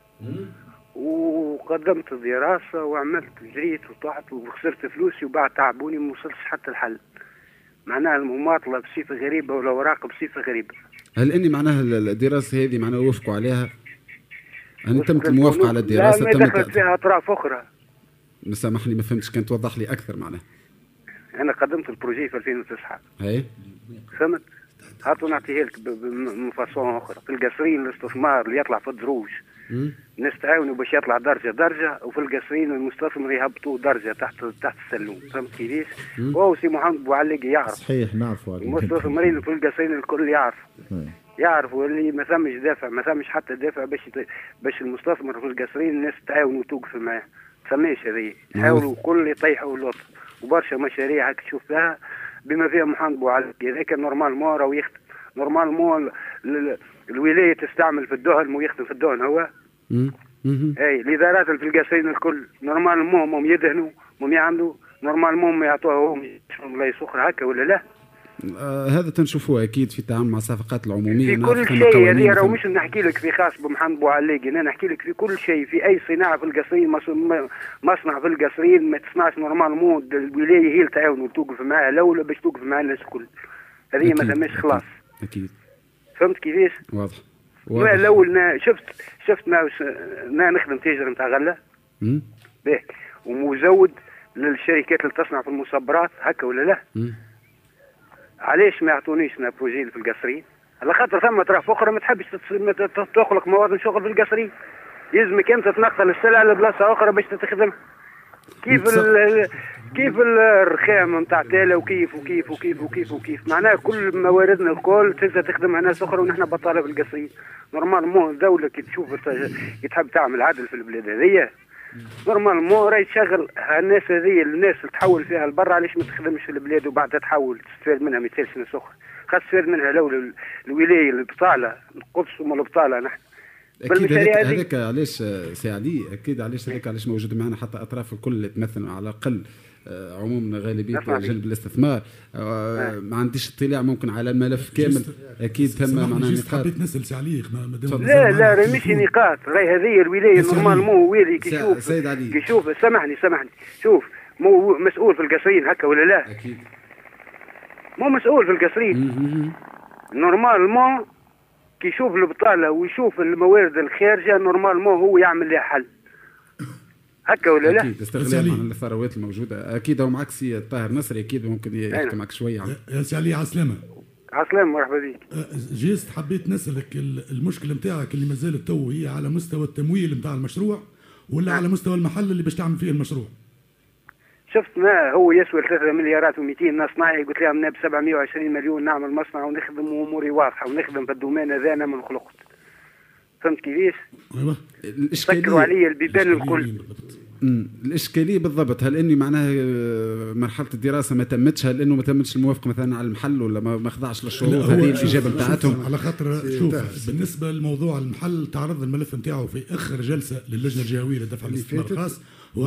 وقدمت دراسه وعملت جريت وطلعت وخسرت فلوسي وبعد تعبوني ما وصلتش حتى الحل. معناها المماطله بصفه غريبه والاوراق بصفه غريبه. هل اني معناها الدراسه هذه معناها وافقوا عليها؟ هل تمت الموافقه على الدراسه؟ لا ما دخلت فيها اطراف اخرى. سامحني ما فهمتش، كان توضح لي اكثر معناها. انا قدمت البروجي في ألفين وتسعة. اي فهمت؟ هاتوا نعطيه لك بفاسون اخرى. في القصرين الاستثمار اللي يطلع في الدروج نستعاونوا باش يطلع درجه درجه، وفي القصرين المستثمر يهبطوا درجه تحت تحت السلوم. فهمت كيفاش؟ وهو سي محمد بوعليقي يعرف. صحيح نعرفوا. المستثمرين في القصرين الكل يعرفوا. يعرفوا اللي ما ثمش دافع، ما ثمش حتى دافع باش باش المستثمر في القصرين الناس تعاون وتوقف معاه. ما ثماش هذه. يحاولوا كل يطيحوا اللطف، وبرشا مشاريع هاك تشوف فيها بما فيها محمد بوعلي هذاك نورمالمون راهو يخدم نورمالمون الولايه تستعمل في الدهن ويخدم في الدهن هو اي الادارات اللي في القصرين الكل نورمالمون هم يدهنوا هم يعملوا نورمالمون ما يعطوهم ولا يسخر هكا ولا لا. آه هذا تنشوفوه اكيد في التعامل مع الصفقات العموميه في كل شيء. هذه راهو مش نحكي لك في خاص بمحمد بوعلاقي، انا نحكي لك في كل شيء، في اي صناعه في القصرين مصنع في القصرين ما تصنعش نورمالمون الولايه هي اللي تعاون وتوقف معاها الاولى باش توقف مع الناس الكل. هذه ما ثماش خلاص. اكيد فهمت كيفاش؟ واضح. واضح. الاول شفت شفت ما انا نخدم تاجر نتاع غله باهي ومزود للشركات اللي تصنع في المصبرات هكا ولا لا؟ مم. علاش ما يعطونيش انا بروجي في القصرين؟ على خاطر ثم طرف اخرى ما تحبش تخلق مواد شغل في القصرين، يلزمك انت تنقل السلعه لبلاصه اخرى باش تخدمها. كيف كيف الرخام نتاع تالا وكيف وكيف وكيف وكيف وكيف معناها كل مواردنا الكل تقدر تخدمها ناس اخرى ونحن بطاله في القصرين. نورمالمون الدوله كي تشوف كي تحب تعمل عدل في البلاد هذيا نورمالمون راهي تشغل الناس هذه الناس اللي تحول فيها لبرا، علاش ما تخدمش في البلاد وبعدها تحول تستفاد منها ما يتسالش ناس اخرى، خاص تستفاد منها الاولى الولايه البطاله القدس وما البطاله نحن. اكيد هذاك هذاك علاش سي علي اكيد علاش هذاك علاش موجود معنا حتى اطراف الكل اللي تمثل على الاقل عموم غالبيه جلب الاستثمار. آه ما عنديش اطلاع ممكن على الملف كامل اكيد ثم معناها نقاط. حبيت نسال سي علي لا لا راهي مش نقاط، راهي هذه الولايه نورمالمون والي كي يشوف سيد علي كي يشوف سامحني سامحني شوف مو مسؤول في القصرين هكا ولا لا؟ اكيد مو مسؤول في القصرين نورمالمون كي يشوف البطاله ويشوف الموارد الخارجه نورمالمون هو يعمل لها حل هكا ولا لا؟ اكيد استغلال عن الثروات الموجوده اكيد. هو معك سي طاهر نصري اكيد ممكن يحكي معك شويه عن يا سي علي عسلامه. عسلامه مرحبا بك. جيست حبيت نسالك المشكله نتاعك اللي مازالت تو هي على مستوى التمويل نتاع المشروع ولا على مستوى المحل اللي باش تعمل فيه المشروع؟ شفت ما هو يسوى ثلاثة مليارات ومئتين نصنعي قلت لهم انا ب سبعمائة وعشرين مليون نعمل مصنع ونخدم واموري واضحه ونخدم في الدومين هذا انا من خلقت. فهمت كيفاش؟ ايوه سكروا علي البيبان الكل. امم الاشكاليه بالضبط هل اني معناها مرحله الدراسه ما تمتش، هل انه ما تمتش الموافقه مثلا على المحل ولا ما خضعش للشروط هذه الاجابه بتاعتهم؟ على خاطر شوف بالنسبه لموضوع المحل تعرض الملف نتاعو في اخر جلسه للجنه الجهويه لدفع الاستثمار الخاص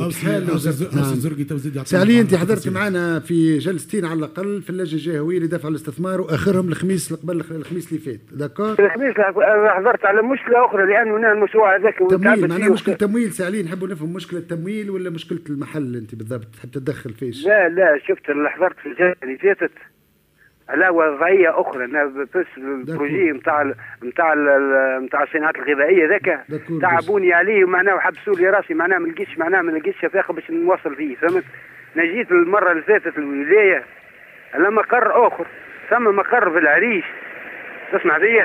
وزرقي توزيد. سالي انت حضرت معنا في جلستين على الاقل في اللجنه الجهويه لدفع الاستثمار واخرهم الخميس قبل الخميس اللي فات داكور. الخميس حضرت على مشكله اخرى لانه انا المشروع هذاك تمويل معناها مشكله تمويل. سالي نحبوا نفهم مشكله تمويل ولا مشكله المحل انت بالضبط تحب تتدخل فيش؟ لا لا شفت اللي حضرت في الجلسه اللي فاتت على وضعيه اخرى انا بس البروجي نتاع نتاع نتاع الصناعات الغذائيه ذاك تعبوني عليه معناه وحبسوا لي راسي معناه ما لقيتش معناه ما لقيتش شفاقه باش نوصل فيه فهمت. انا جيت المره اللي فاتت الولايه على مقر اخر ثم مقر في العريش تسمع بيا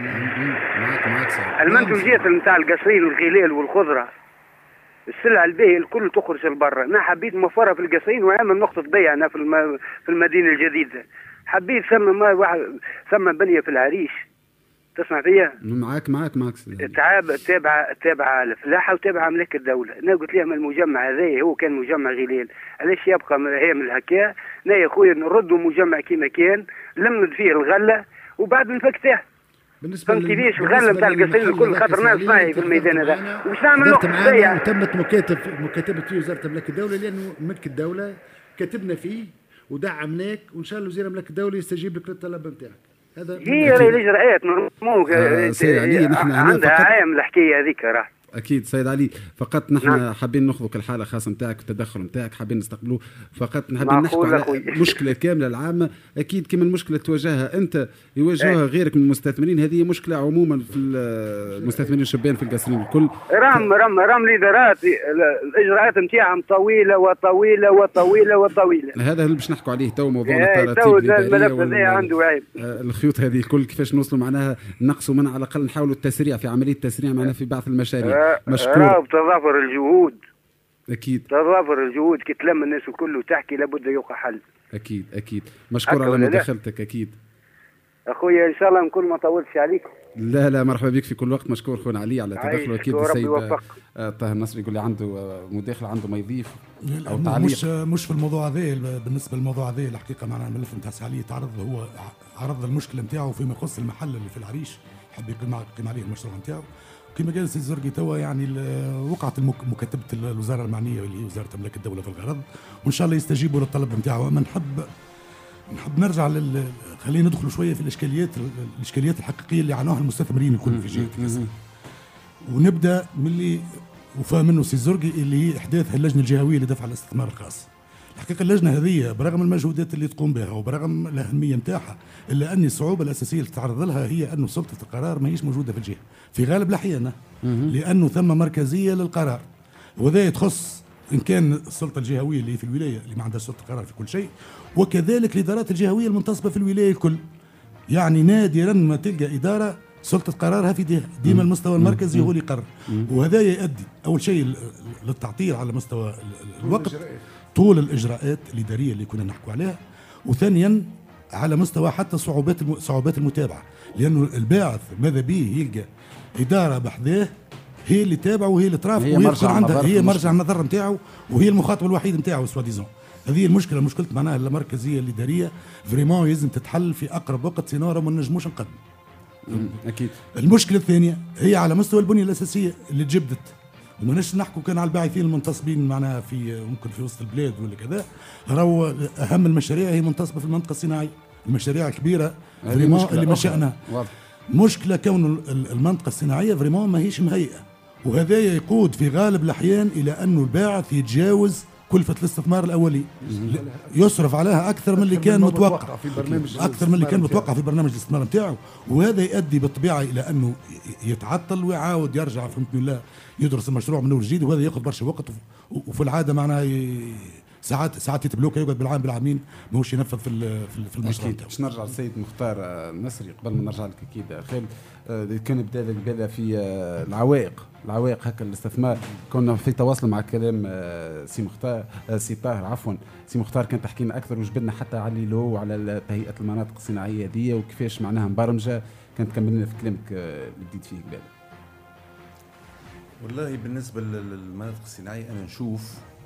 معاك معاك المنتوجات نتاع القصرين والغلال والخضره السلع الباهيه الكل تخرج لبرا. انا حبيت موفرها في القصرين وعمل نقطه بيع انا في الم... في المدينه الجديده حبيت ثم ما واحد ثم بنيه في العريش تسمع فيا معاك معاك معاك تعب تابعه تابعه الفلاحه وتابعه ملك الدوله. انا قلت لهم المجمع هذا هو كان مجمع غلال علاش يبقى هامل هكا؟ انا يا خويا نردوا مجمع كيما كان لمد فيه الغله وبعد نفكته. بالنسبه كيفاش الغله نتاع القصرين الكل خاطر ناس صناعي في الميدان هذا ومش نعمل نقطه بيع. تمت مكاتب مكاتبه فيه وزاره ملك الدوله لانه ملك الدوله كتبنا فيه ودعمناك وان شاء الله وزير الملك الدولي يستجيب لك للطلب نتاعك. هذا هي الاجراءات مو آه سيد علي نحن عندها عام الحكايه هذيك راه اكيد سيد علي فقط نحن نعم. حابين ناخذك الحاله الخاصه نتاعك والتدخل نتاعك حابين نستقبلوه فقط حابين نحكوا على المشكله كامله العامه اكيد كما المشكله تواجهها انت يواجهها غيرك من المستثمرين هذه مشكله عموما في المستثمرين الشبان في القصرين الكل. رام رام رام الادارات الاجراءات نتاعهم طويله وطويله وطويله وطويله. هذا اللي باش نحكوا عليه تو موضوع التراتيب الاداريه عنده عيب. الخيوط هذه الكل كيفاش نوصلوا معناها نقصوا من على الاقل نحاولوا التسريع في عمليه التسريع معناها في بعض المشاريع. مشكور بتضافر الجهود اكيد تضافر الجهود كي تلم الناس الكل وتحكي لابد يوقع حل. اكيد اكيد مشكور على مداخلتك اكيد اخويا ان شاء الله نكون ما طولتش عليكم. لا لا مرحبا بك في كل وقت. مشكور خونا علي على تدخله. اكيد السيد طاهر النصري يقول لي عنده مداخله، عنده ما يضيف او تعليق. مش مش في الموضوع هذا. بالنسبه للموضوع هذا الحقيقه معنا الملف نتاع علي تعرض، هو عرض المشكله نتاعو فيما يخص المحل اللي في العريش، حب يقيم عليه المشروع نتاعو. كما قال السيد زرقي توا يعني وقعت مكاتبه الوزاره المعنيه اللي هي وزاره املاك الدوله في الغرض، وان شاء الله يستجيبوا للطلب نتاعو. اما نحب نحب نرجع لل خلينا ندخلوا شويه في الاشكاليات الاشكاليات الحقيقيه اللي عانوها المستثمرين الكل في جهه كذا، ونبدا من اللي وفاه منه سي زرقي اللي هي احداث اللجنه الجهويه لدفع الاستثمار الخاص. الحقيقه اللجنه هذه برغم المجهودات اللي تقوم بها وبرغم الاهميه نتاعها، الا ان الصعوبه الاساسيه اللي تتعرض لها هي انه سلطه القرار ما هيش موجوده في الجهه في غالب الاحيان، لانه ثم مركزيه للقرار، وذا تخص ان كان السلطه الجهويه اللي في الولايه اللي ما عندها سلطه قرار في كل شيء، وكذلك الادارات الجهويه المنتصبه في الولايه الكل. يعني نادرا ما تلقى اداره سلطه قرارها في ديها، ديما المستوى المركزي هو اللي يقرر، وهذا يؤدي اول شيء للتعطيل على مستوى الوقت، طول الاجراءات الاداريه اللي كنا نحكوا عليها، وثانيا على مستوى حتى صعوبات صعوبات المتابعه، لانه الباعث ماذا به يلقى اداره بحذاه هي اللي تابعه وهي اللي ترافق وهي مرجع عندها، هي مرجع النظر نتاعو وهي المخاطب الوحيد نتاعو سوا ديزون. هذه المشكله، مشكله معناها المركزيه الاداريه فريمون لازم تتحل في اقرب وقت، سينارا ما نجموش نقدم. اكيد. المشكله الثانيه هي على مستوى البنيه الاساسيه اللي تجبدت، وماناش نحكوا كان على الباعثين المنتصبين معناها في ممكن في وسط البلاد ولا كذا، راهو اهم المشاريع هي منتصبه في المنطقه الصناعيه، المشاريع الكبيره فريمون اللي مشأنا. مشكله كون المنطقه الصناعيه فريمون ماهيش مهيئه، وهذا يقود في غالب الاحيان الى انه الباعث يتجاوز كلفة الاستثمار الأولي، يصرف عليها أكثر من اللي كان متوقع في برنامج أكثر من اللي كان متوقع في برنامج الاستثمار نتاعو، وهذا يؤدي بالطبيعة إلى أنه يتعطل ويعاود يرجع فهمتني الله يدرس المشروع من أول جديد، وهذا يأخذ برشا وقت، وفي العادة معناها ساعات ساعات يتبلوكا يقعد بالعام بالعامين ماهوش ينفذ في في المشروع نتاعو. باش نرجع للسيد مختار النصري قبل ما نرجع لك اكيد خالد. كان بدا بدا في العوائق العوائق هكا الاستثمار، كنا في تواصل مع كلام سي مختار سي طاهر عفوا سي مختار كان تحكي لنا اكثر وجبنا حتى على لو وعلى تهيئه المناطق الصناعيه هذه وكيفاش معناها مبرمجه، كان تكمل لنا في كلامك اللي بديت فيه قبل. والله بالنسبه للمناطق الصناعيه انا نشوف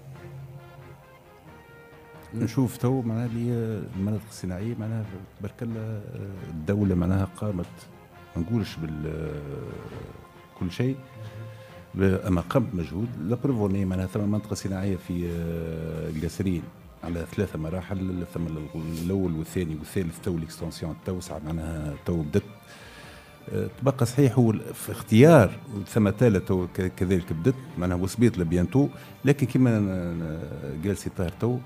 نشوف تو معناها اللي المناطق الصناعيه معناها تبارك الله الدوله معناها قامت ما نقولش بال كل شيء، اما قامت مجهود. لا بريفوني معناها ثم منطقه صناعيه في القاسرين على ثلاثه مراحل، ثم الاول والثاني والثالث تو الاكستنسيون التوسعه معناها تو بدت تبقى صحيح هو في اختيار، ثم ثالث كذلك بدت معناها وسبيط لبيانتو، لكن كما قال سي طاهر تو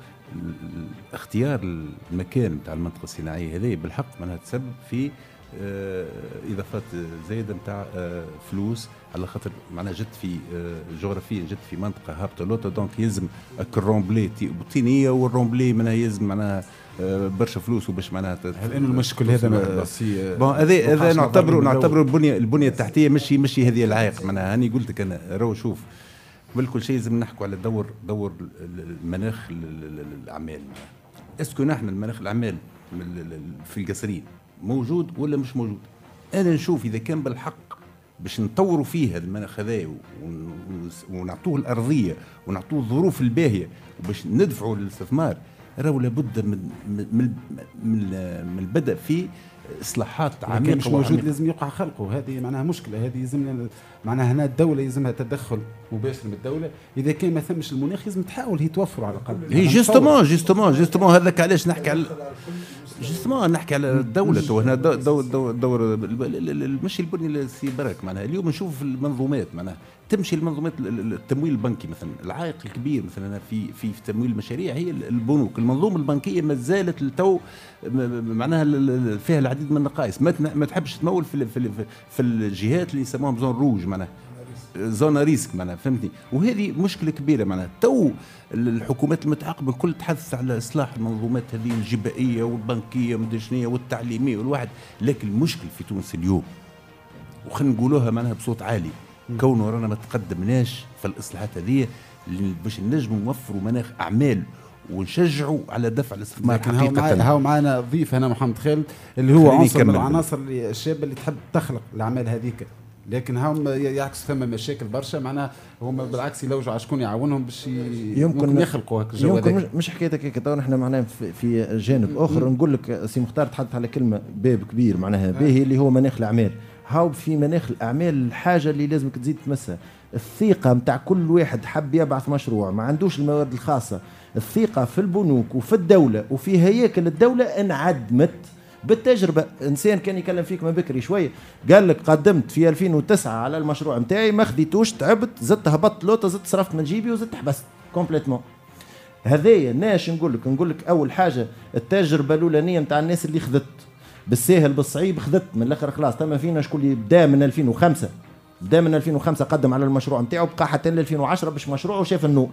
اختيار المكان نتاع المنطقه الصناعيه هذه بالحق معناها تسبب في اضافات زايده نتاع فلوس، على خاطر معناها جت في جغرافيا جت في منطقه هابطه لوطا، دونك يلزم الرومبلي طينيه، والرومبلي معناها يلزم معناها برشا فلوس وباش معناها هل انه المشكل هذا بون هذا هذا نعتبره نعتبره البنيه البنيه التحتيه ماشي ماشي هذه العائق معناها. هاني قلت لك انا رو شوف قبل كل شيء لازم نحكوا على دور دور المناخ الاعمال. اسكو نحن المناخ الاعمال في القصرين موجود ولا مش موجود؟ انا نشوف اذا كان بالحق باش نطوروا فيه هذا المناخ هذا ونعطوه الارضيه ونعطوه الظروف الباهيه وباش ندفعوا للاستثمار، راهو لابد من من من, من البدء في اصلاحات عميقه مش موجود لازم يقع خلقه. هذه معناها مشكله، هذه يلزمنا معناها هنا الدوله يلزمها تدخل مباشر من الدوله، اذا كان ما ثمش المناخ لازم تحاول هي توفر على الاقل. هي جوستومون جوستومون جوستومون هذاك علاش نحكي على جوستومون نحكي على الدوله تو هنا دور دور, دور ماشي البنيه السي برك معناها. اليوم نشوف المنظومات معناها تمشي المنظومات التمويل البنكي مثلا، العائق الكبير مثلا في في تمويل المشاريع هي البنوك. المنظومه البنكيه ما زالت للتو معناها فيها العديد من النقائص، ما ما تحبش تمول في في, في الجهات اللي يسموهم زون روج معناها زون ريسك معناها فهمتني. وهذه مشكله كبيره معناها. تو الحكومات المتعاقبه الكل تحدث على اصلاح المنظومات هذه الجبائيه والبنكيه والمدشنيه والتعليميه والواحد، لكن المشكل في تونس اليوم وخلينا نقولوها معناها بصوت عالي، كونه رانا ما تقدمناش في الاصلاحات هذه باش نجموا نوفروا مناخ اعمال ونشجعوا على دفع الاستثمار. لكن هاو معانا هاو معانا ضيف هنا محمد خالد اللي هو عنصر من العناصر الشابه اللي تحب تخلق الاعمال هذيك، لكن هم يعكس ثم مشاكل برشا، معناها هما بالعكس يلوجوا على شكون يعاونهم باش يمكن يخلقوا هكا الجو هذاك. يمكن مش حكايتك هيك، تو نحن معناها في, في جانب اخر نقول لك سي مختار تحدث على كلمه باب كبير معناها باهي اللي هو مناخ الاعمال. هاو في مناخ الاعمال الحاجه اللي لازمك تزيد تمسها الثقه نتاع كل واحد حب يبعث مشروع ما عندوش الموارد الخاصه. الثقه في البنوك وفي الدوله وفي هياكل الدوله انعدمت بالتجربه. انسان كان يكلم فيك من بكري شويه قال لك قدمت في ألفين وتسعة على المشروع نتاعي ما خديتوش، تعبت، زدت هبطت لوطه، زدت صرفت من جيبي وزدت حبست كومبليتمون. هذايا ناش نقول لك نقول لك اول حاجه التجربه الاولانيه نتاع الناس اللي خذت بالساهل بالصعيب، خذت من الاخر خلاص. تم فينا شكون اللي بدا من ألفين وخمسة بدا من ألفين وخمسة قدم على المشروع نتاعو بقى حتى ل ألفين وعشرة باش مشروعه شاف النور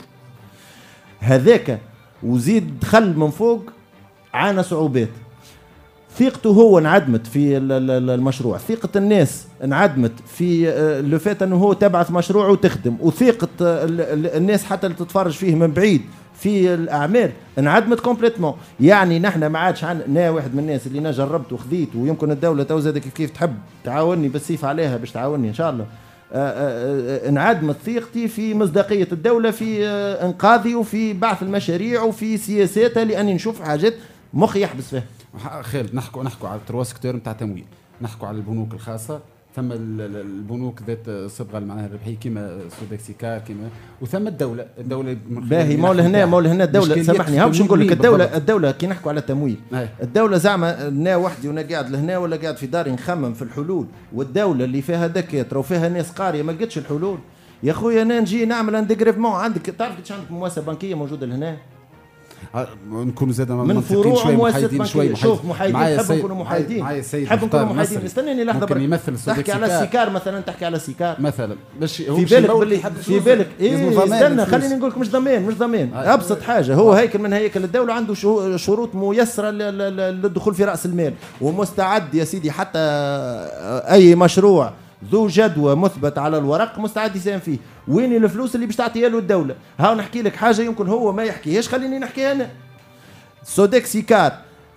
هذاك، وزيد دخل من فوق عانى صعوبات. ثقته هو انعدمت في المشروع، ثقة الناس انعدمت في لو فات انه هو تبعث مشروعه وتخدم، وثقة الناس حتى اللي تتفرج فيه من بعيد في الاعمال انعدمت كومبليتمون. يعني نحن ما عادش عندنا واحد من الناس اللي انا جربت وخذيت، ويمكن الدولة تو زاد كيف كيف تحب تعاوني بالسيف عليها باش تعاوني ان شاء الله. انعدمت ثقتي في مصداقية الدولة في انقاذي وفي بعث المشاريع وفي سياساتها، لاني نشوف حاجات مخي يحبس فيها. خالد نحكوا نحكوا على التروا سيكتور نتاع التمويل، نحكوا على البنوك الخاصه، ثم البنوك ذات الصبغه معناها الربحيه كيما سوداكسيكار كيما، وثم الدوله الدوله باهي مول هنا مول هنا الدوله. سامحني ها باش نقول لك الدوله الدوله كي نحكوا على التمويل هاي. الدوله زعما انا وحدي وانا قاعد لهنا ولا قاعد في داري نخمم في الحلول، والدوله اللي فيها دكاتره وفيها ناس قاريه ما لقيتش الحلول. يا خويا انا نجي نعمل انديغريفمون عندك، تعرف كيفاش عندك مؤسسه بنكيه موجوده لهنا نكونوا زاد من فروع مؤسسات بنكيه. شوف محايدين، نحب نكونوا محايدين، نحب نكونوا محايدين. استناني لحظه برك، تحكي على السيكار مثلا، تحكي على السيكار مثلا باش في بالك في بالك إيه استنى خليني نقول لك مش ضمان مش ضمان ابسط حاجه. هو هيكل من هيكل الدوله عنده شروط ميسره للدخول في راس المال، ومستعد يا سيدي حتى اي مشروع ذو جدوى مثبت على الورق مستعد يساهم فيه. وين الفلوس اللي باش تعطيها له الدوله؟ ها نحكي لك حاجه يمكن هو ما يحكيهاش، خليني نحكيها انا. سوداكسيكار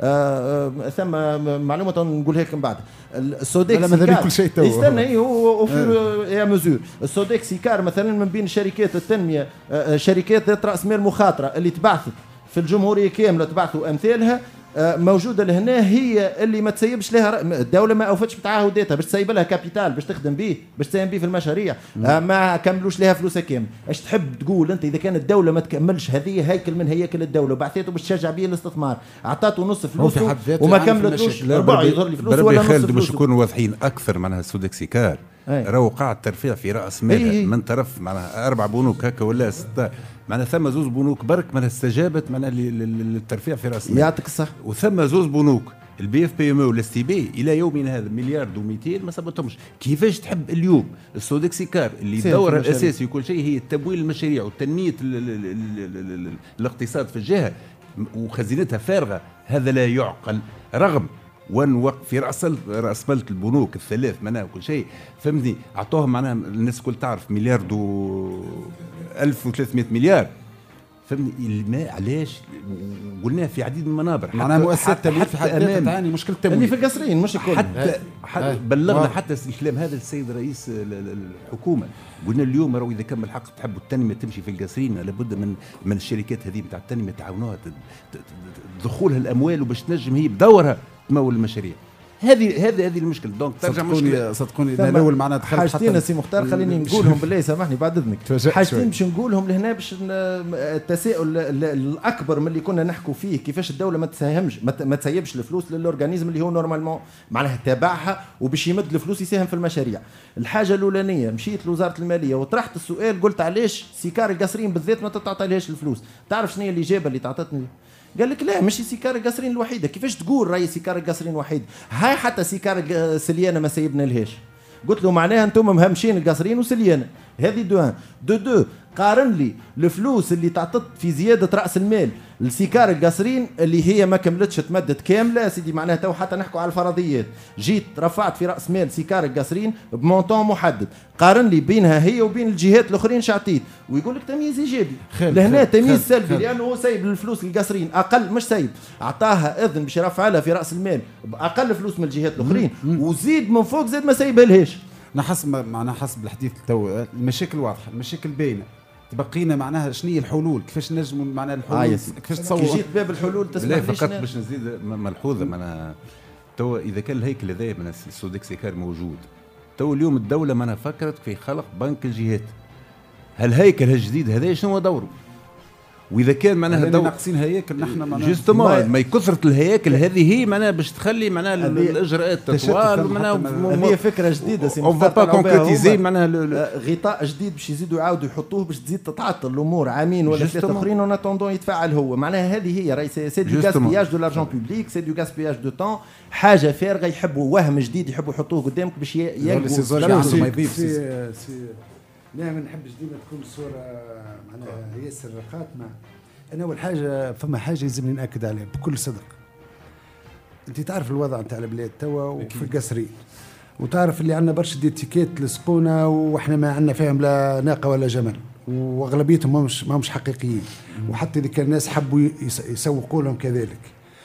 آه آه ثم معلومه نقولها لك من بعد. السوداكسيكار استنى ايه هو في يا مزور. السوداكسيكار مثلا من بين شركات التنميه آه شركات ذات راس مال مخاطره اللي تبعثت في الجمهوريه كامله، تبعثوا امثالها موجوده لهنا، هي اللي ما تسيبش لها الدوله، ما اوفتش بتعهداتها باش تسيب لها كابيتال باش تخدم به باش تساهم به في المشاريع، ما كملوش لها فلوسها كامل. ايش تحب تقول انت اذا كانت الدوله ما تكملش هذه هيكل من هياكل الدوله وبعثته باش تشجع به الاستثمار، اعطاته نص فلوسه وما كملتوش ربع يظهر لي فلوسه ولا نص فلوسه. باش نكونوا واضحين اكثر معناها سوداكسيكار راهو قاعد ترفيع في راس مالها من طرف معناها اربع بنوك هكا ولا سته، معناها ثم زوز بنوك برك معناها استجابت معناها للترفيع في راس المال. يعطيك الصح. وثم زوز بنوك البي اف بي ام او والاس تي بي الى يومنا هذا مليار و200 ما صبتهمش. كيفاش تحب اليوم السوداكسيكار اللي دورها الاساسي وكل شيء هي تمويل المشاريع وتنميه الاقتصاد في الجهه وخزينتها فارغه؟ هذا لا يعقل. رغم ونوقف في راس راس مال البنوك الثلاث معناها وكل شيء فهمتني، اعطوهم معناها الناس الكل تعرف مليار دو ألف وثلاثمائة مليار فهمني. الماء علاش قلناها في عديد من المنابر معناها مؤسسات التمويل في حد ذاتها تعاني مشكله التمويل اللي في القصرين مش الكل. حتى, حتى بلغنا حتى الكلام هذا السيد رئيس الحكومه، قلنا اليوم راهو اذا كان الحق تحبوا التنميه تمشي في القصرين لابد من من الشركات هذه نتاع التنميه تعاونوها دخولها الاموال وباش تنجم هي بدورها تمول المشاريع. هذه هذه هذه المشكله. دونك ترجع مشكله صدقوني الاول معنا دخلت حاجتين سي مختار خليني نقولهم بالله سامحني بعد اذنك. حاجتين باش نقولهم لهنا باش التساؤل الاكبر من اللي كنا نحكوا فيه كيفاش الدوله ما تساهمش ما تسيبش الفلوس للاورجانيزم اللي هو نورمالمون معناها تابعها وباش يمد الفلوس يساهم في المشاريع. الحاجه الاولانيه مشيت لوزاره الماليه وطرحت السؤال قلت علاش سيكار القصرين بالذات ما تعطيلهاش الفلوس؟ تعرف شنو هي الاجابه اللي تعطتني؟ قال لك لا مش سيكار القصرين الوحيده. كيفاش تقول راهي سيكار القصرين وحيد؟ هاي حتى سيكار سليانه ما سيبنا لهاش. قلت له معناها انتم مهمشين القصرين وسليانه. هذه دو دو دو قارن لي الفلوس اللي تعطت في زياده راس المال السيكار القصرين اللي هي ما كملتش تمدد كامله سيدي معناها تو حتى نحكوا على الفرضيات. جيت رفعت في راس مال سيكار القصرين بمونطون محدد، قارن لي بينها هي وبين الجهات الاخرين شعطيت، ويقول لك تمييز ايجابي. لهنا تمييز سلبي لانه هو سايب الفلوس للقصرين اقل، مش سايب، اعطاها اذن باش يرفع لها في راس المال باقل فلوس من الجهات الاخرين، وزيد من فوق زاد ما سايبها لهاش. نحس معناها حسب الحديث تو المشاكل واضحه، المشاكل باينه، تبقينا معناها شنو هي الحلول، كيفاش نجموا معناها الحلول آه كيفاش تصور. كي جيت باب الحلول تسمح لي فقط باش نزيد ملحوظه معناها تو اذا كان الهيكل هذا من السودك سيكار موجود، تو اليوم الدوله معناها فكرت في خلق بنك الجهات. هالهيكل الجديد هذا شنو هو دوره؟ واذا كان معناها دو... ناقصين هياكل نحن معناها جوستومون ما كثره الهياكل هذه هي معناها باش تخلي معناها الاجراءات تطوال معناها هذه فكره جديده سي اون با كونكريتيزي معناها غطاء جديد باش يزيدوا يعاودوا يحطوه باش تزيد تتعطل الامور عامين ولا ثلاثه اخرين وناتوندون يتفعل هو. معناها هذه هي راهي سي دو غاسبياج دو لارجون بوبليك، سي دو غاسبياج دو طون، حاجه فارغه يحبوا وهم جديد يحبوا يحطوه قدامك باش يقوا. لا ما نحبش ديما تكون الصوره معناها ياسر خاتمه. انا اول حاجه فما حاجه لازم ناكد عليها بكل صدق. انت تعرف الوضع نتاع البلاد توا وفي القصرين، وتعرف اللي عندنا برشا ديتيكيت لسقونا واحنا ما عندنا فيهم لا ناقه ولا جمل، واغلبيتهم ما مش ما مش حقيقيين، وحتى اذا كان الناس حبوا يسوقوا لهم كذلك.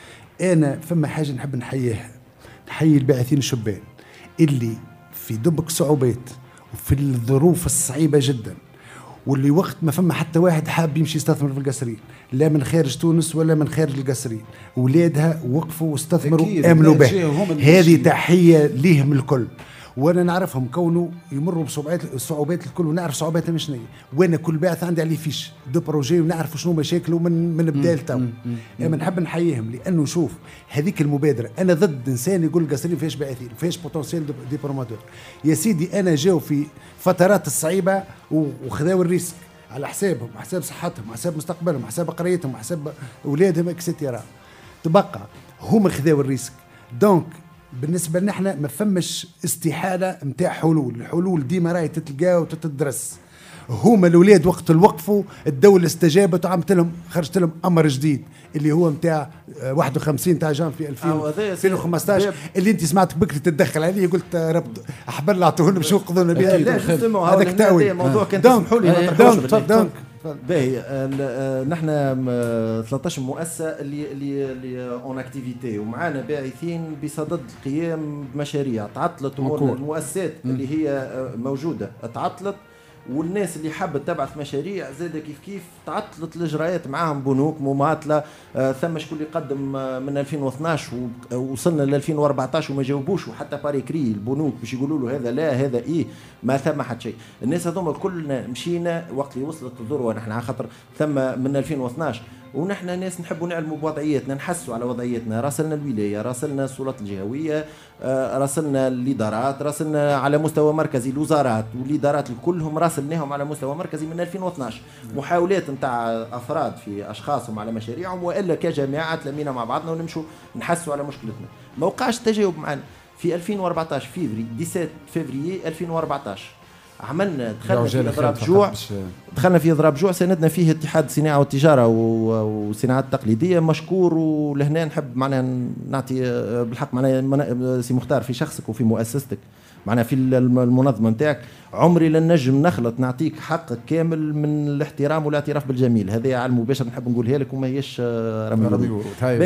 انا فما حاجه نحب نحييها، نحيي الباعثين الشبان اللي في دبك صعوبات وفي الظروف الصعيبه جدا، واللي وقت ما فما حتى واحد حاب يمشي يستثمر في القصرين، لا من خارج تونس ولا من خارج القصرين، اولادها وقفوا واستثمروا امنوا به. هذه تحيه ليهم الكل، وانا نعرفهم كونه يمروا بصعوبات الصعوبات الكل، ونعرف صعوباتهم شنو هي، وانا كل باعث عندي عليه فيش دو بروجي ونعرف شنو مشاكله من من بدايه تو. اما نحب نحييهم لانه شوف هذيك المبادره. انا ضد انسان يقول القصرين فيش باعثين فيش بوتنسيال دي بروموتور. يا سيدي انا جاو في فترات الصعيبه وخذاو الريسك على حسابهم، حساب صحتهم، حساب مستقبلهم، حساب قريتهم، حساب اولادهم اكسترا، تبقى هم خذاو الريسك. دونك بالنسبه لنا احنا ما فمش استحاله نتاع حلول، الحلول ديما راهي تتلقى وتتدرس. هما الاولاد وقت الوقفوا الدوله استجابت وعملت لهم خرجت لهم امر جديد اللي هو نتاع واحد وخمسين تاع جان في ألفين وخمسطاش اللي انت سمعت بكري تتدخل عليه، قلت ربط احبل اعطوهن باش ينقذونا بها. هذاك تاويل موضوع كان تسمحوا لي ما تقدروش. باهي نحن ثلاثة عشر مؤسسه اللي اللي اللي اون اكتيفيتي، ومعانا باعثين بصدد القيام بمشاريع. تعطلت امورنا، المؤسسات اللي هي موجوده تعطلت، والناس اللي حابه تبعث مشاريع زاد كيف كيف تعطلت الاجراءات معاهم، بنوك مماطله. آه ثم شكون اللي قدم آه من ألفين واثناش ووصلنا ل ألفين وأربعطاش وما جاوبوش، وحتى باريكري البنوك باش يقولوا له هذا لا هذا ايه، ما ثم حتى شيء. الناس هذوما كلنا مشينا وقت اللي وصلت الذروه نحن على خاطر ثم من ألفين واثناش، ونحن ناس نحبوا نعلموا بوضعياتنا، نحسوا على وضعياتنا. راسلنا الولايه، راسلنا السلطات الجهويه، آه راسلنا الادارات، راسلنا على مستوى مركزي الوزارات والادارات كلهم راسلناهم على مستوى مركزي من ألفين واثناش. محاولات نتاع افراد في اشخاصهم على مشاريعهم، والا كجماعه تلمينا مع بعضنا ونمشوا نحسوا على مشكلتنا. ما وقعش تجاوب معنا. في ألفين وأربعطاش فيفري سبعة عشر فيفري ألفين وأربعطاش عملنا دخلنا في اضراب جوع، دخلنا في اضراب جوع ساندنا فيه اتحاد الصناعه والتجاره والصناعات التقليديه مشكور. ولهنا نحب معناها نعطي بالحق معناها سي مختار في شخصك وفي مؤسستك معناها في المنظمه نتاعك، عمري لن نجم نخلط نعطيك حقك كامل من الاحترام والاعتراف بالجميل. هذه على المباشر نحب نقولها لك وما هيش رمي.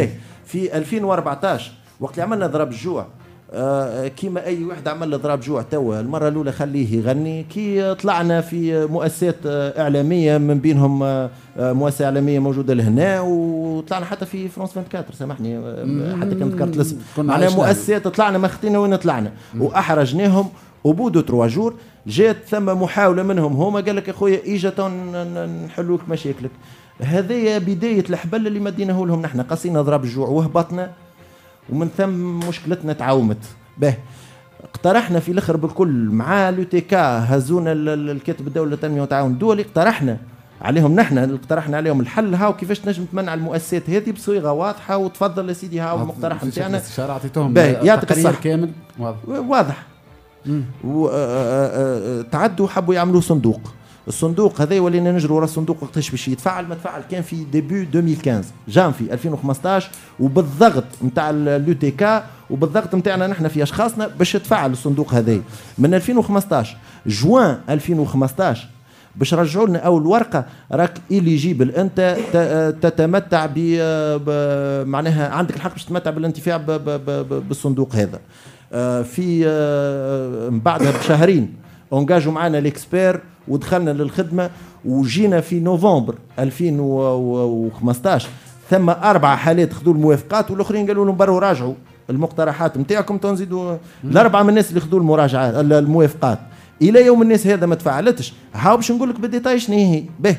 في ألفين وأربعطاش وقت اللي عملنا ضرب الجوع، آه كيما اي واحد عمل ضرب جوع توا المره الاولى خليه يغني. كي طلعنا في مؤسسات آه اعلاميه من بينهم آه مؤسسه اعلاميه موجوده لهنا، وطلعنا حتى في فرانس أربعة وعشرين سامحني آه حتى كان ذكرت الاسم على مؤسسات طلعنا ما خطينا وين طلعنا واحرجناهم. وبودو تروا جور جات ثم محاوله منهم هما قال لك يا خويا اجا نحلوك مشاكلك. هذه بدايه الحبل اللي مديناه لهم. نحن قصينا ضرب الجوع وهبطنا، ومن ثم مشكلتنا تعاومت. به اقترحنا في الاخر بالكل مع لوتيكا هزونا الكاتب الدولي للتنميه والتعاون الدولي، اقترحنا عليهم نحن اقترحنا عليهم الحل هاو كيفاش تنجم تمنع المؤسسات هذه بصيغه واضحه. وتفضل يا سيدي هاو المقترح نتاعنا اعطيتهم يعطيك الصحه كامل واضح. تعدوا حبوا يعملوا صندوق الصندوق هذا ولينا نجروا ورا الصندوق وقتاش باش يتفعل ما تفعل كان في ديبي ألفين وخمسطاش جام في ألفين وخمسطاش وبالضغط نتاع اليو تي كا وبالضغط نتاعنا نحن في اشخاصنا باش يتفعل الصندوق هذا من ألفين وخمسطاش جوان ألفين وخمسطاش باش رجعوا لنا اول ورقه راك إليجيبل انت تتمتع ب معناها عندك الحق باش تتمتع بالانتفاع بالصندوق هذا. في من بعدها بشهرين انجاجوا معنا الاكسبير ودخلنا للخدمه وجينا في نوفمبر ألفين وخمسطاش ثم اربع حالات خذوا الموافقات والاخرين قالوا لهم بروا راجعوا المقترحات نتاعكم تنزيدوا الاربعه من الناس اللي خذوا المراجعات الموافقات الى يوم الناس هذا ما تفعلتش. هاو باش نقول لك بالديتاي شنو هي به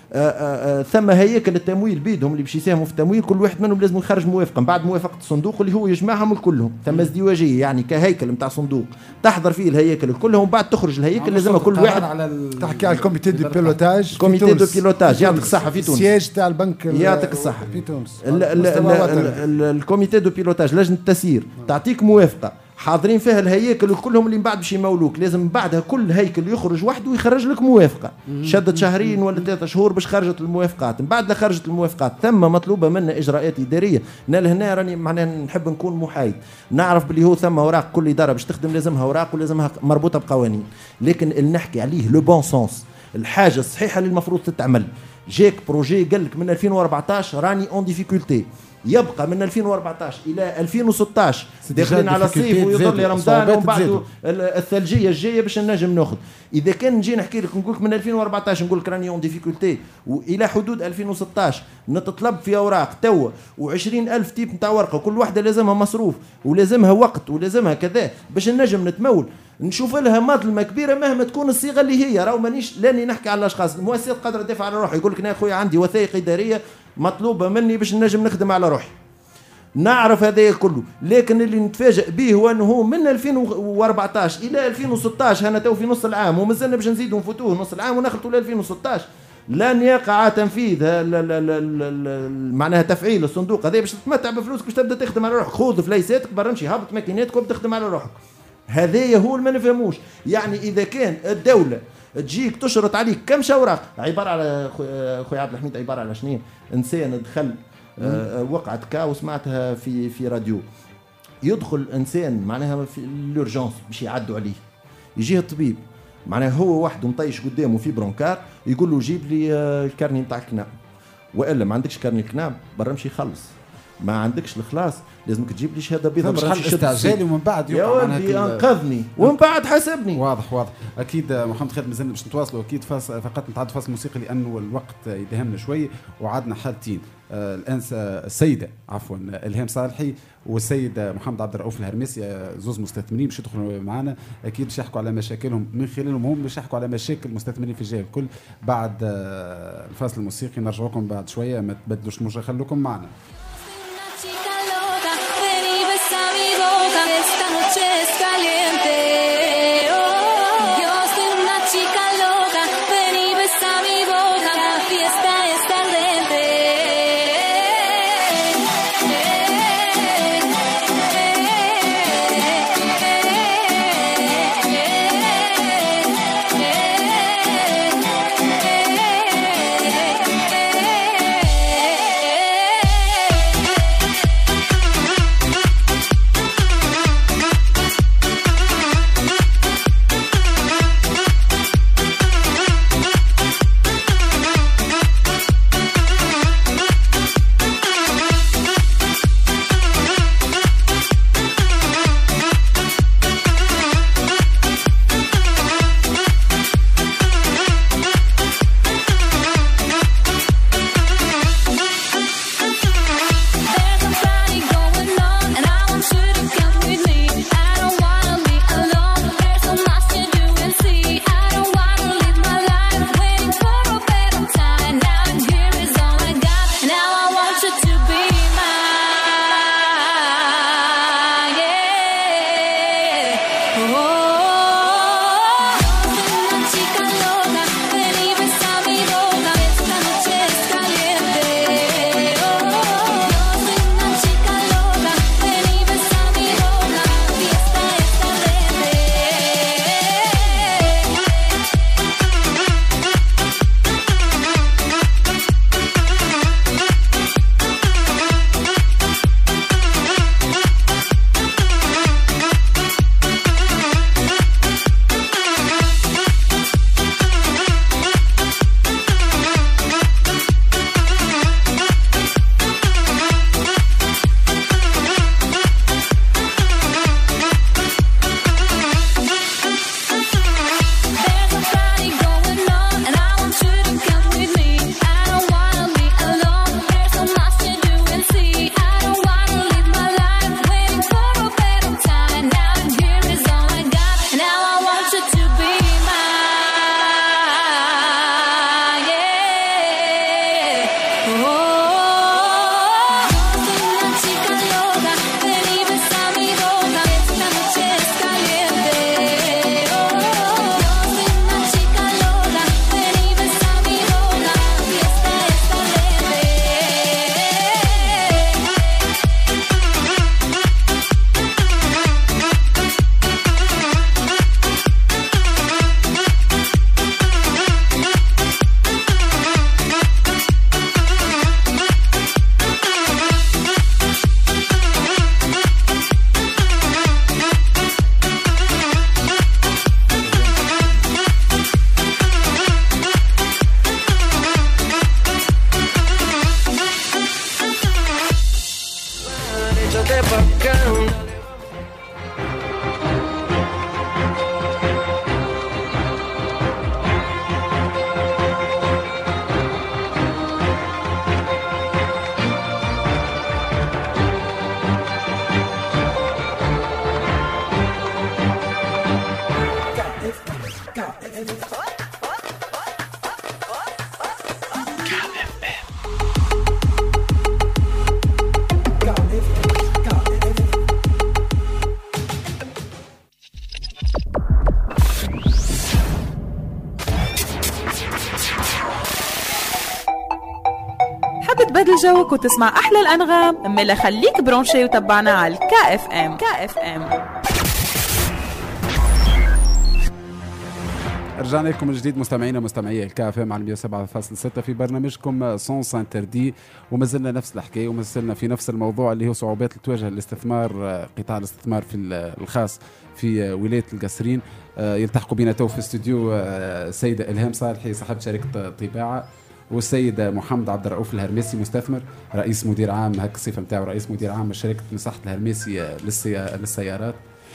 ثم هياكل التمويل بيدهم اللي باش يساهموا في التمويل كل واحد منهم لازم يخرج موافقه من بعد موافقه الصندوق اللي هو يجمعهم كلهم ثم ازدواجيه يعني كهيكل نتاع صندوق تحضر فيه الهياكل كلهم ومن بعد تخرج الهيكل لازم كل واحد على ال... تحكي على الكوميتي دو بيلوتاج كوميتي دو بيلوتاج يعطيك الصحه في تونس السياج تاع البنك يعطيك الصحه في تونس الكوميتي دو بيلوتاج لجنه التسيير تعطيك موافقه حاضرين فيها الهياكل وكلهم اللي من بعد باش يمولوك لازم بعدها كل هيكل يخرج وحده ويخرج لك موافقه شدت شهرين ولا ثلاثة شهور باش خرجت الموافقات من بعد لا خرجت الموافقات ثم مطلوبه منا اجراءات اداريه. انا لهنا راني معناها نحب نكون محايد نعرف باللي هو ثم اوراق كل اداره باش تخدم لازمها اوراق ولازمها مربوطه بقوانين لكن اللي نحكي عليه لو بون سونس الحاجه الصحيحه اللي المفروض تتعمل. جاك بروجي قال لك من ألفين وأربعطاش راني اون ديفيكولتي يبقى من ألفين وأربعطاش الى ألفين وستطاش داخلين على الصيف ويظل رمضان ومن بعد الثلجيه الجايه باش نجم ناخذ. اذا كان نجي نحكي لك نقول لك من ألفين وأربعطاش نقول لك راني اون ديفيكولتي والى حدود ألفين وستطاش نتطلب في اوراق توا وعشرين ألف تيب نتاع ورقه كل واحده لازمها مصروف ولازمها وقت ولازمها كذا باش نجم نتمول نشوف لها مظلمه كبيره مهما تكون الصيغه اللي هي راهو مانيش لاني نحكي على الاشخاص المؤسسات قادره تدافع على روحها يقول لك انا خويا عندي وثائق اداريه مطلوبه مني باش نجم نخدم على روحي نعرف هذا كله لكن اللي نتفاجئ به هو انه من ألفين وأربعطاش الى ألفين وستطاش انا تو في نص العام ومازلنا باش نزيدوا نفوتوه نص العام ونخلطوا ل ألفين وستطاش لن يقع تنفيذ معناها تفعيل الصندوق هذا باش تتمتع بفلوسك باش تبدا تخدم على روحك خذ فليساتك برمشي هبط ماكيناتك وبتخدم على روحك. هذا هو ما نفهموش يعني اذا كان الدوله تجيك تشرط عليك كم اوراق عباره على خويا عبد الحميد عباره على شنو انسان دخل آه وقعت كا وسمعتها في في راديو يدخل انسان معناها في الورجونس باش يعدوا عليه يجيه الطبيب معناها هو وحده مطيش قدامه في برونكار يقول له جيب لي الكارني نتاع الكناب والا ما عندكش كارني الكناب برا مشي خلص ما عندكش الخلاص لازمك تجيب لي شهاده بيضاء برا مشي استعجالي ومن بعد يا ولدي انقذني ومن بعد حاسبني. واضح واضح اكيد محمد خالد مازلنا باش نتواصلوا اكيد فقط نتعدوا فاصل موسيقي لانه الوقت يدهمنا شوي وعدنا حالتين آه الان السيده عفوا الهام صالحي والسيد محمد عبد الرؤوف الهرمسي زوز مستثمرين باش يدخلوا معنا اكيد باش يحكوا على مشاكلهم من خلالهم هم باش يحكوا على مشاكل المستثمرين في الجهه الكل. بعد آه الفاصل الموسيقي نرجع لكم بعد شويه ما تبدلوش الموجه خليكم معنا. Esta noche es caliente, oh, yo soy una chica loca, ven y besa mi boca, la fiesta está ardiente. تبدل جوك وتسمع أحلى الأنغام، ملا خليك برونشي وتبعنا على كا اف ام. كا اف ام. رجعنا لكم من جديد مستمعينا مستمعي الكا اف ام على مية وسبعة فاصلة ستة في برنامجكم سونس انتردي، وما زلنا نفس الحكايه وما زلنا في نفس الموضوع اللي هو صعوبات اللي تواجه الاستثمار، قطاع الاستثمار في الخاص في ولايه القصرين. يلتحقوا بنا تو في الاستوديو السيده الهام صالحي صاحبه شركه طباعه، والسيد محمد عبد الرؤوف الهرميسي مستثمر رئيس مدير عام، هك الصفه نتاعو رئيس مدير عام شركه مصلحه الهرميسي للسيارات.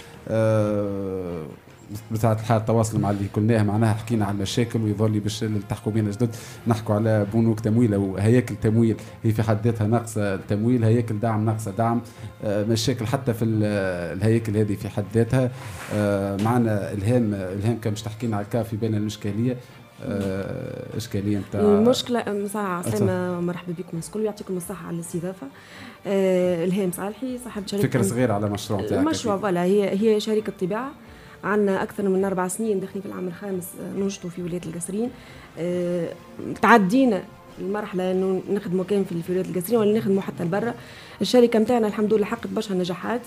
أه بتاعة الحال تواصل مع اللي قلناه معناها، حكينا على المشاكل ويظل لي باش نلتحقوا بين جدد نحكوا على بنوك تمويل او هياكل تمويل هي في حد ذاتها ناقصه التمويل، هياكل دعم ناقصه دعم، مشاكل حتى في الهياكل هذه في حد ذاتها. معنا الهام، الهام كان باش تحكينا على الكافي بين المشكليه اشكاليه نتاع المشكله. مساء عسلامه، مرحبا بكم الكل، يعطيكم الصحه على الاستضافه. أه الهام صالحي صاحب شركه فكره صغيره على مشروع نتاعك. المشروع فوالا هي هي شركه طباعه، عندنا أكثر من أربع سنين داخلين في العام الخامس ننشطوا في ولاية القصرين. أه تعدينا المرحلة إنه نخدموا كان في ولاية القصرين ولا نخدموا حتى لبرا. الشركة متاعنا الحمد لله حققت برشا نجاحات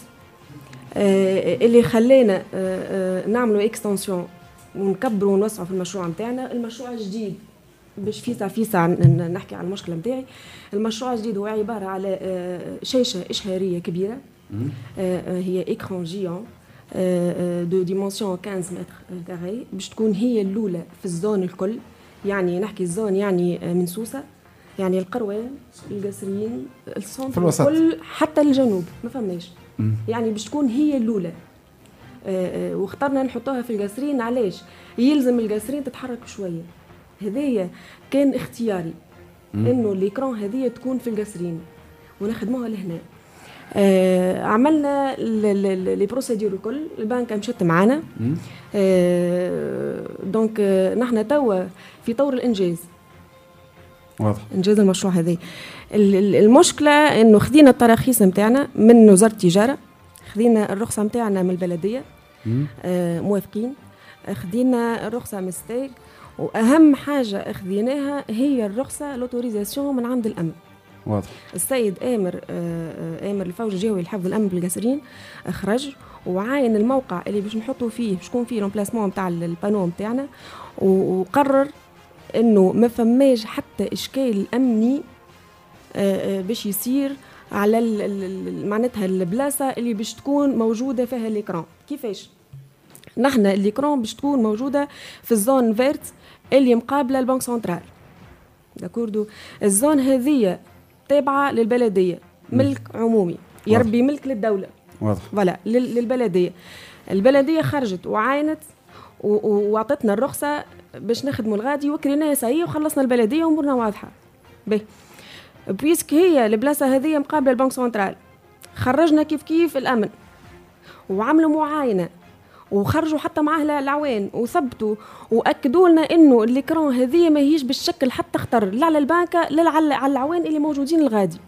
أه اللي خلينا أه أه نعملوا اكستنسيون ونكبروا ونوسعوا في المشروع متاعنا. المشروع الجديد باش فيسع فيسع نحكي على المشكلة متاعي. المشروع الجديد هو عبارة على أه شاشة إشهارية كبيرة، أه هي إكران جيون دو ديمونسيون خمسة متر كاري، باش تكون هي الاولى في الزون الكل. يعني نحكي الزون يعني من سوسه، يعني القروان، القصرين، السونتر الكل حتى الجنوب ما فماش. يعني باش تكون هي الاولى. واخترنا نحطوها في القصرين علاش؟ يلزم القصرين تتحرك شويه. هذايا كان اختياري انه ليكرون هذه تكون في القصرين ونخدموها لهنا. آه عملنا لي بروسيدور الكل، البنك مشت معنا. آه دونك آه نحن توا في طور الانجاز، واضح انجاز المشروع هذا. المشكله انه خدينا التراخيص نتاعنا من وزاره التجاره، خدينا الرخصه نتاعنا من البلديه آه موافقين، خدينا الرخصه من ستيك، واهم حاجه خديناها هي الرخصه لوتوريزاسيون من عند الامن. واضح. السيد آمر آمر الفوج الجوي لحفظ الامن بالقصرين خرج وعاين الموقع اللي باش نحطوا فيه باش يكون فيه الامبلاسمون نتاع البانو نتاعنا، وقرر انه ما فماش حتى اشكال امني باش يصير على معناتها البلاصه اللي باش تكون موجوده فيها ليكران. كيفاش؟ نحن الليكران باش تكون موجوده في الزون فيرت اللي مقابله البنك سنترال. داكوردو، الزون هذه تابعه للبلديه، ملك عمومي، يربي ملك للدوله. واضح. فوالا للبلديه. البلديه خرجت وعاينت وعطتنا الرخصه باش نخدموا الغادي وكريناها ساهيه وخلصنا البلديه وامورنا واضحه. باهي بويسك هي البلاصه هذه مقابله البنك سنترال، خرجنا كيف كيف الامن وعملوا معاينه وخرجوا حتى معاه العوان وثبتوا واكدوا لنا انه الليكرون هذه ما هيش بالشكل حتى خطر لا على البنكه لا على العوان اللي موجودين الغادي.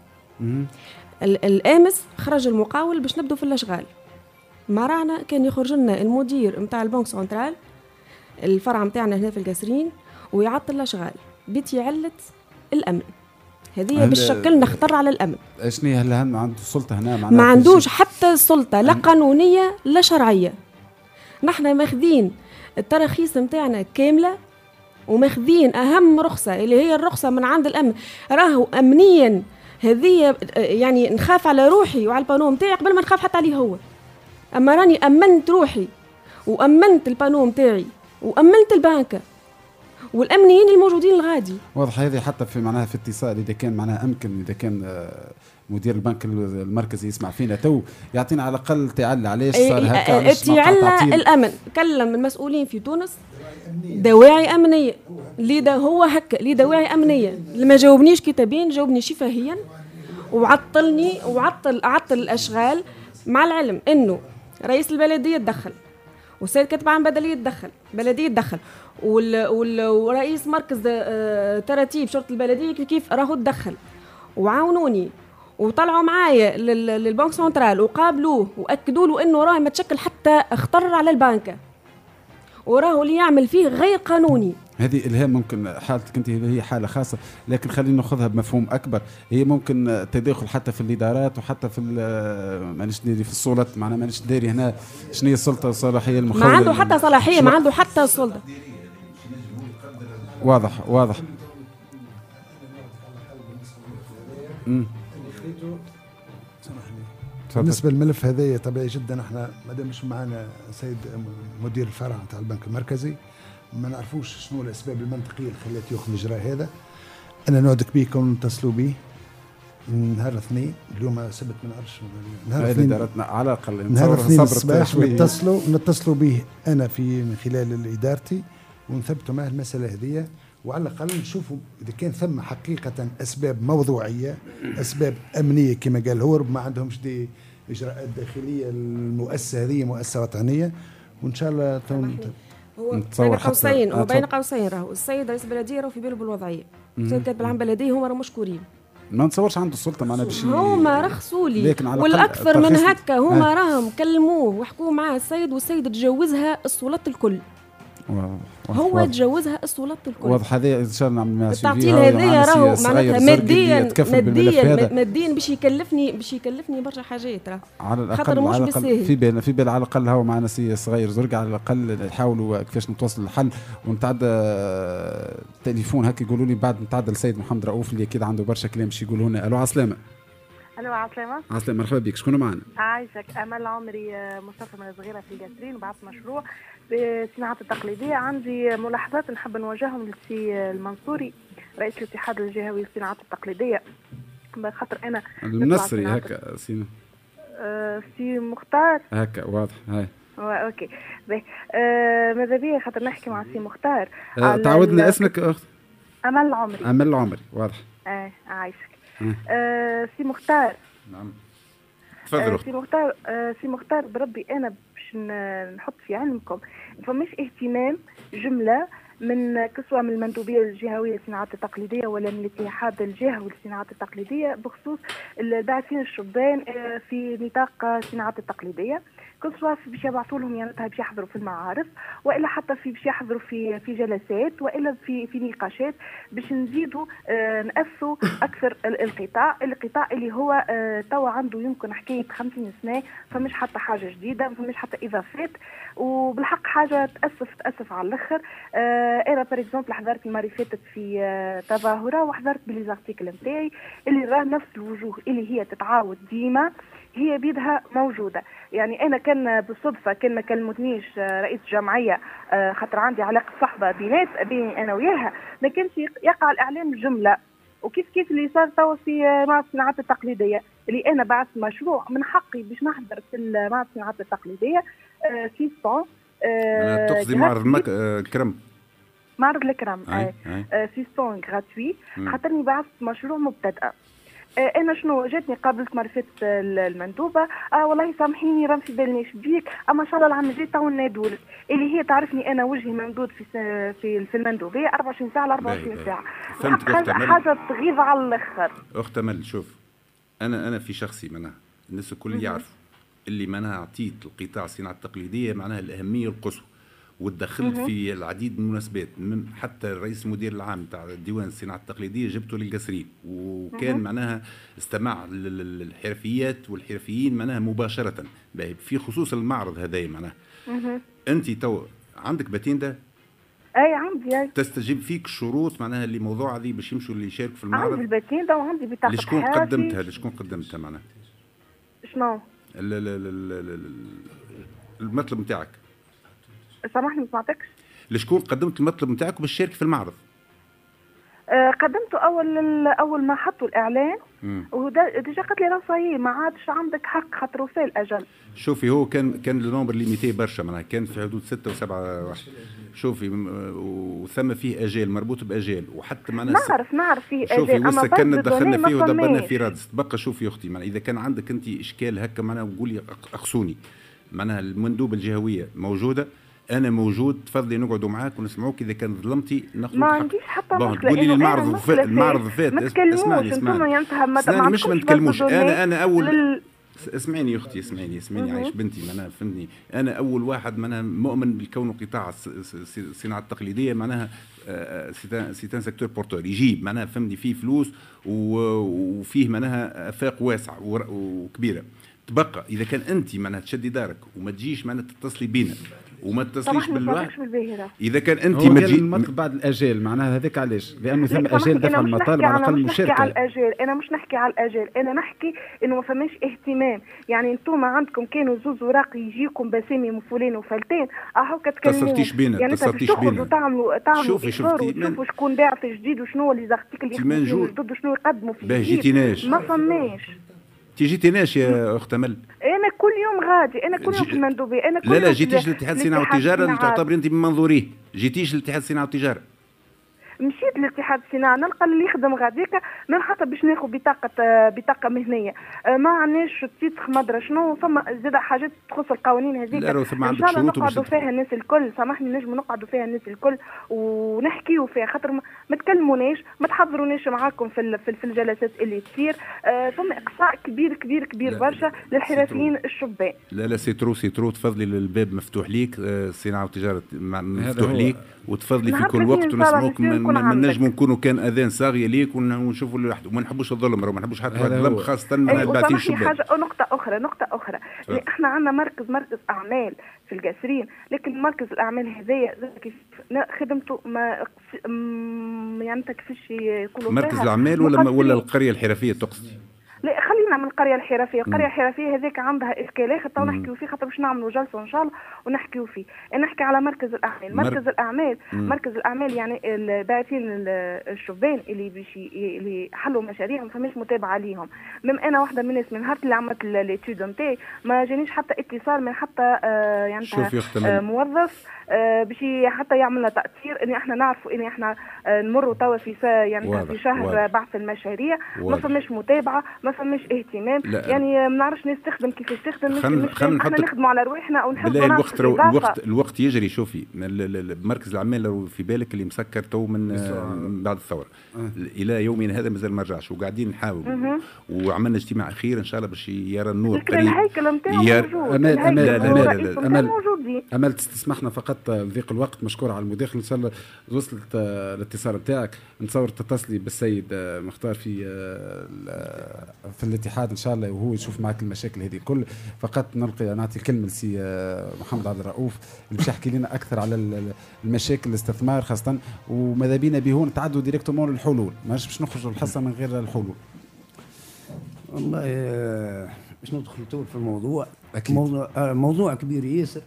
الامس خرج المقاول باش نبدو في الاشغال. مرانا كان يخرج لنا المدير نتاع البنك سنترال الفرع نتاعنا هنا في القصرين ويعطل الاشغال بيتي علة الامن. هذه بالشكل نخطر على الامن. شنو هل عنده سلطه هنا؟ ما عندوش حتى سلطه لا قانونيه لا شرعيه. نحن ماخذين التراخيص نتاعنا كامله وماخذين اهم رخصه اللي هي الرخصه من عند الامن. راهو امنيا هذه يعني نخاف على روحي وعلى البانو نتاعي قبل ما نخاف حتى عليه هو. اما راني امنت روحي وامنت البانو نتاعي وامنت البنكه والامنيين الموجودين الغادي. واضح. هذه حتى في معناها في اتصال اذا كان معناها امكن اذا كان مدير البنك المركزي يسمع فينا تو يعطينا على الاقل تعلى علاش صار هكا. علاش تعلى الامن؟ كلم المسؤولين في تونس دواعي امنيه اللي دا هو هكا اللي دواعي امنيه. اللي ما جاوبنيش كتابين جاوبني شفهيا وعطلني وعطل عطل الاشغال، مع العلم انه رئيس البلديه تدخل والسيد كاتب عام بدليه تدخل بلديه تدخل وال... وال... ورئيس مركز تراتيب شرطه البلديه كيف كيف راهو تدخل وعاونوني وطلعوا معايا لل... للبنك سنترال وقابلوه واكدوا له انه راه ما تشكل حتى خطر على البنكه وراهو اللي يعمل فيه غير قانوني. هذه الهام ممكن حالتك انت هي حاله خاصه، لكن خلينا ناخذها بمفهوم اكبر. هي ممكن تداخل حتى في الادارات وحتى في مانيش داري في السلطات، معناها مانيش داري هنا شنو هي السلطه والصلاحيه المخولة. ما عنده حتى صلاحيه، ما عنده حتى سلطه. واضح واضح. امم بالنسبه للملف هذايا طبيعي جدا احنا مادام مش معنا سيد مدير الفرع نتاع البنك المركزي ما نعرفوش شنو الاسباب المنطقيه اللي خلات ياخذ الاجراء هذا. انا نوعدك بيه كون نتصلوا بيه نهار الاثنين، اليوم سبت ما نعرفش نهار الاثنين على الاقل نهار الاثنين الصباح نتصلوا نتصلوا به انا في من خلال ادارتي ونثبتوا معه المساله هذه، وعلى الاقل نشوفوا اذا كان ثم حقيقه اسباب موضوعيه اسباب امنيه كما قال هو، ما عندهمش دي اجراءات داخليه. المؤسسه هذه مؤسسه وطنيه وان شاء الله تون هو بين قوسين هو بين قوسين راهو السيد رئيس البلديه راهو في باله بالوضعيه، السيد كاتب العام البلديه هما راهو مشكورين. ما نتصورش عنده السلطه معنا باش هما رخصوا لي، والاكثر من هكا هما راهم كلموه وحكوا معاه السيد، والسيد تجاوزها السلطات الكل. هو تجاوزها السلطات الكل. واضح. هذا ان شاء الله نعمل التعطيل هذايا راهو معناتها ماديا ماديا ماديا باش يكلفني باش يكلفني برشا حاجات راه على الاقل على الأقل في بال في بال على الاقل هو معنا سي صغير زرق على الاقل يحاولوا كيفاش نتوصل للحل. ونتعدى تليفون هكا يقولوا لي بعد نتعدى السيد محمد رؤوف اللي اكيد عنده برشا كلام باش يقولوا لنا. الو عسلامه. الو عسلامه. عسلامه مرحبا بك. شكون معنا؟ عايشك. امل عمري مصطفى من صغيره في الجسرين وبعث مشروع بالصناعات التقليديه. عندي ملاحظات نحب نوجههم للسي المنصوري رئيس الاتحاد الجهوي للصناعات التقليديه، خاطر انا المنصري هكا سي آه سي مختار هكا واضح. هاي اوكي باهي. آه ماذا بيا خاطر نحكي مع سي مختار. آه تعودنا اسمك اخت؟ امل عمري. امل عمري واضح. اه عايشك. آه سي مختار. نعم تفضلوا. آه سي مختار آه سي مختار بربي انا باش نحط في علمكم فماش اهتمام جمله من كسوة من المندوبية الجهوية للصناعات التقليدية ولا من الاتحاد الجهوي للصناعات التقليدية بخصوص الباعثين الشبان في نطاق الصناعات التقليدية، كسوة باش يبعثوا لهم يعني باش يحضروا في المعارف والا حتى في باش يحضروا في في جلسات والا في في نقاشات باش نزيدوا آه نأسوا اكثر القطاع القطاع اللي هو آه توا عنده يمكن حكايه خمسين سنه، فمش حتى حاجه جديده، فمش حتى اضافات، وبالحق حاجه تاسف تاسف على الاخر. آه انا بار اكزومبل حضرت المره فاتت في آه تظاهره وحضرت بليزارتيكل نتاعي اللي راه نفس الوجوه اللي هي تتعاود ديما هي بيدها موجوده. يعني انا كان بالصدفه كان ما كلمتنيش رئيس جمعيه خاطر عندي علاقه صحبه بينات بيني انا وياها، ما كانش يقع الاعلام جمله. وكيف كيف اللي صار توا في معهد الصناعات التقليديه اللي انا بعث مشروع من حقي باش نحضر في معهد الصناعات التقليديه في ستون أه تقصدي معرض المك... الكرم معرض الكرم في ستون غراتوي خاطرني بعثت مشروع مبتدأ. انا شنو جاتني قابلت مره فاتت المندوبه اه والله سامحيني راه في بالنيش بيك اما ان شاء الله العام الجاي تو نادولك اللي هي تعرفني انا وجهي ممدود في في في المندوبيه أربعة وعشرين ساعه ل أربعة وعشرين ساعه. حاجه تغيظ على الاخر. اخت امل شوف انا انا في شخصي معناها الناس الكل يعرفوا اللي معناها اعطيت القطاع الصناعه التقليديه معناها الاهميه القصوى ودخلت في العديد من المناسبات، حتى الرئيس المدير العام تاع ديوان الصناعه التقليديه جبته للقصرين وكان معناها استمع للحرفيات والحرفيين معناها مباشره في خصوص المعرض هذايا معناها. انت تو عندك باتيندا؟ اي عندي. اي تستجيب فيك شروط معناها اللي موضوع هذه باش يمشوا اللي يشاركوا في المعرض؟ عندي الباتيندا وعندي بطاقه. لشكون قدمتها لشكون قدمتها معناها؟ شنو المطلب نتاعك؟ سامحني ما سمعتكش. لشكون قدمت المطلب نتاعك باش تشارك في المعرض؟ آه قدمته اول اول ما حطوا الاعلان وديجا قالت لي راه صايي ما عادش عندك حق خاطر وفى الاجل. شوفي هو كان كان النمبر ليميتي برشا معناها كان في حدود ستة وسبعة واحد. شوفي وثم فيه اجال مربوط باجال وحتى معناها نعرف نعرف فيه اجال. شوفي وسا كنا دخلنا فيه ودبرنا فيه رادس. تبقى شوفي يا اختي معناها اذا كان عندك انت اشكال هكا معناها وقولي اقصوني معناها المندوبه الجهويه موجوده انا موجود تفضلي نقعدوا معاك ونسمعوك اذا كان ظلمتي ناخذ ما عنديش حتى مشكله. تقولي لي المعرض فات المعرض فات اسمعني اسمعني اسمعني مش ما نتكلموش انا انا اول لل... اسمعيني يا اختي، اسمعيني اسمعيني عايش بنتي، معناها فهمني، انا اول واحد معناها مؤمن بالكون قطاع الصناعه التقليديه، معناها سيتان سيكتور بورتور يجيب معناها فهمني فيه فلوس وفيه معناها افاق واسعه وكبيره. تبقى اذا كان انت معناها تشدي دارك وما تجيش معناها تتصلي بينا وما تتصليش بالواحد، اذا كان انت ما تجي المطلب بعد الاجال معناها هذاك علاش؟ لانه ثم اجال دفع المطالب على الاقل مشاركه. على الاجال انا مش نحكي على الاجال، انا نحكي انه ما فماش اهتمام. يعني انتم عندكم كانوا زوز وراق يجيكم بسامي وفلان وفلتين اهو كتكلموا، تصرتيش بينا يعني تصرتيش بينا تعملوا تعملوا شوفي شوفي وتشوفوا شكون باعث جديد وشنو اللي زغتك اللي يخدموا ضد شنو يقدموا في باهي جيتيناش ما فماش تيجيتيناش يا اخت امل. انا كل يوم غادي، انا كل يوم في المندوبيه، انا كل لا لا جيتيش للاتحاد الصناعه والتجاره اللي تعتبري انت من منظوريه، جيتيش للاتحاد الصناعه والتجاره. مشيت للاتحاد الصناعه نلقى اللي يخدم غاديك من حتى باش ناخذ بطاقه بطاقه مهنيه، ما عندناش تيتخ مدرة شنو، ثم زاد حاجات تخص القوانين هذيك لا ثم عندك شروط نقعدوا فيها الناس الكل، سامحني نجموا نقعدوا فيها الناس الكل ونحكيوا فيها، خاطر ما تكلموناش ما تحضروناش معاكم في في الجلسات اللي تصير. آه ثم اقصاء كبير كبير كبير برشا للحرفيين الشبان. لا لا سيترو سيترو تفضلي الباب مفتوح ليك، الصناعه والتجاره مفتوح ليك وتفضلي في كل وقت ونسمعوك، ما نجموا نكونوا كان اذان صاغيه ليك ونشوفوا لوحده وما نحبوش الظلم وما نحبوش حتى الظلم خاصه من البعثين الشبان. حاجه نقطه اخرى نقطه اخرى اللي احنا عندنا مركز مركز اعمال في القاسرين، لكن مركز الاعمال هذايا كيف خدمته ما يعني تكفيش يقولوا مركز الاعمال ولا ولا القريه الحرفيه تقصدي؟ لا خلينا من القريه الحرفيه، القريه الحرفيه هذيك عندها اشكالات حتى نحكيو فيه، خاطر باش نعملوا جلسه ان شاء الله ونحكيو فيه. انا نحكي على مركز الاعمال، مركز مر... الاعمال مم. مركز الاعمال يعني الباعثين الشبان اللي باش اللي حلوا مشاريع ما فماش متابعه ليهم. مم انا واحده من الناس من نهار اللي عملت ليتود نتاعي ما جانيش حتى اتصال من حتى آه يعني آه موظف آه باش حتى يعملنا تاثير اني احنا نعرفوا اني احنا آه نمروا توا في يعني واضح. في شهر واضح. بعث المشاريع واضح. ما فماش متابعه ما فماش اهتمام، لا. يعني ما نعرفش نستخدم كيف يستخدم، خل... خل احنا نخدموا على رواحنا او نحبوا الوقت رو... الوقت الوقت يجري. شوفي مركز الاعمال لو في بالك اللي مسكر تو من, من بعد الثوره أه. الى يومنا هذا مازال ما رجعش وقاعدين نحاول أه. وعملنا اجتماع اخير ان شاء الله باش يرى النور قريب. الهيكل نتاعو ير... موجود، امل امل امل امل امل تسمحنا فقط ضيق الوقت، مشكور على المداخله. ان شاء الله وصلت الاتصال نتاعك، نتصور تتصلي بالسيد مختار في في الاتحاد ان شاء الله وهو يشوف معك المشاكل هذه الكل. فقط نلقي نعطي الكلمه لسي محمد عبد الرؤوف اللي باش يحكي لنا اكثر على المشاكل الاستثمار خاصه، وماذا بينا به نتعدوا ديريكتومون للحلول، ماش باش نخرجوا الحصه من غير الحلول. والله باش ندخل تو في الموضوع أكيد. موضوع موضوع كبير ياسر.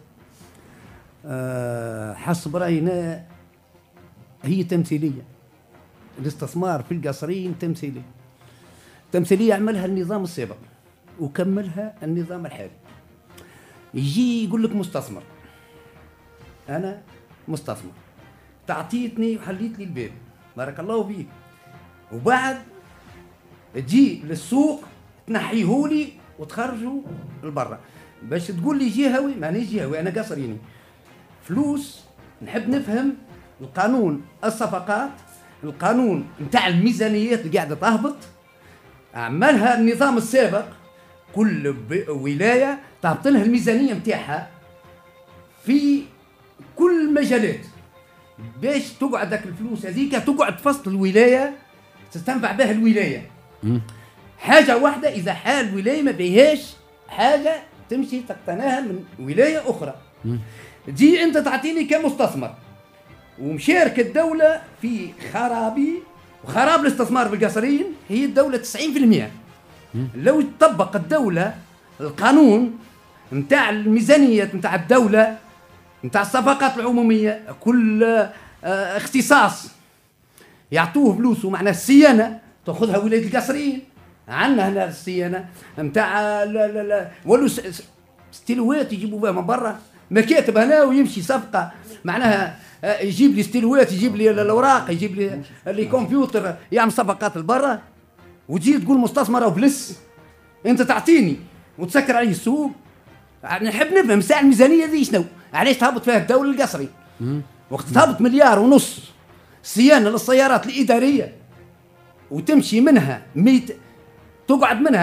حسب راينا هي تمثيليه، الاستثمار في القصرين تمثيليه تمثيليه عملها النظام السابق وكملها النظام الحالي. يجي يقول لك مستثمر، انا مستثمر تعطيتني وحليت لي الباب بارك الله فيك، وبعد تجي للسوق تنحيهولي وتخرجوا لبرا باش تقول لي جهوي. مانيش جهوي انا قصريني، فلوس نحب نفهم القانون الصفقات، القانون نتاع الميزانيات اللي قاعده تهبط عملها النظام السابق. كل ولايه تهبط لها الميزانيه نتاعها في كل مجالات باش تقعد ذاك الفلوس هذيك تقعد في وسط الولايه تستنفع بها الولايه. م. حاجه واحده اذا حال الولايه ما بيهاش حاجه تمشي تقتناها من ولايه اخرى. م. تجي انت تعطيني كمستثمر ومشارك الدوله في خرابي وخراب الاستثمار بالقصرين هي الدوله تسعين بالمئة. لو تطبق الدوله القانون نتاع الميزانيه نتاع الدوله نتاع الصفقات العموميه كل اه اختصاص يعطوه فلوسه، معناه الصيانه تاخذها ولايه القصريين. عندنا هنا الصيانه نتاع لا لا لا ولو ستيلوات يجيبوا بها من برا، مكاتب هنا ويمشي صفقه معناها يجيب لي ستيلوات يجيب لي الاوراق يجيب لي اللي كمبيوتر يعمل صفقات لبرا، وتجي تقول مستثمر او فلس انت تعطيني وتسكر عليه السوق. نحب نفهم ساعه الميزانيه ذي شنو علاش تهبط فيها الدوله القصري وقت تهبط مليار ونص صيانه للسيارات الاداريه وتمشي منها ميت تقعد منها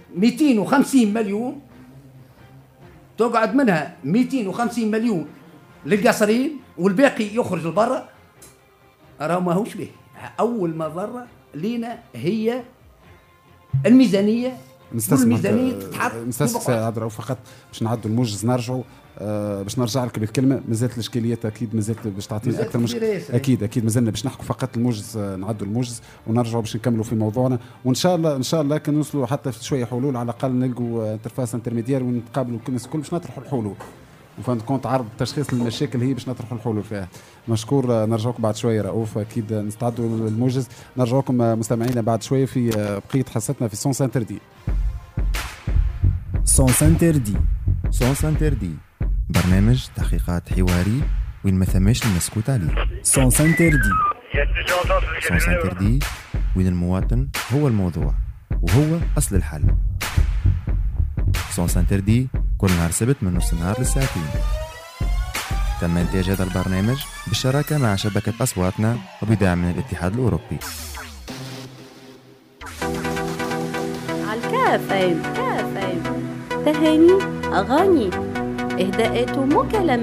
مئتين وخمسين مليون تقعد منها مئتين وخمسين مليون للقصرين والباقي يخرج لبرا. راه ماهوش به. اول مضره لينا هي الميزانيه. الميزانيه تتحط مستسمح عبد الرؤوف فقط باش نعدوا الموجز نرجعوا آه باش نرجع لك بالكلمه. مازالت الاشكاليات اكيد مازالت باش تعطيني اكثر مش اكيد اكيد مازلنا باش نحكوا فقط الموجز آه نعدوا الموجز ونرجعوا باش نكملوا في موضوعنا وان شاء الله ان شاء الله كان نوصلوا حتى في شويه حلول على الاقل نلقوا انترفاس انترميديير ونتقابلوا الناس الكل باش نطرحوا الحلول. وفهمت كونت عرض تشخيص المشاكل هي باش نطرحوا الحلول فيها. مشكور. نرجعوكم بعد شويه رؤوف اكيد نستعدوا للموجز. نرجعوكم مستمعينا بعد شويه في بقيه حصتنا في سونس انتردي. سونس انتردي سونس انتردي برنامج تحقيقات حواري وين ما ثماش المسكوت عليه. سونس انتردي سونس انتردي وين المواطن هو الموضوع وهو اصل الحل. سونس انتردي كل نهار سبت من نص النهار للساعتين. تم إنتاج هذا البرنامج بالشراكة مع شبكة أصواتنا وبدعم من الاتحاد الأوروبي. عالكافين كافين تهاني أغاني إهداءات ومكالمات.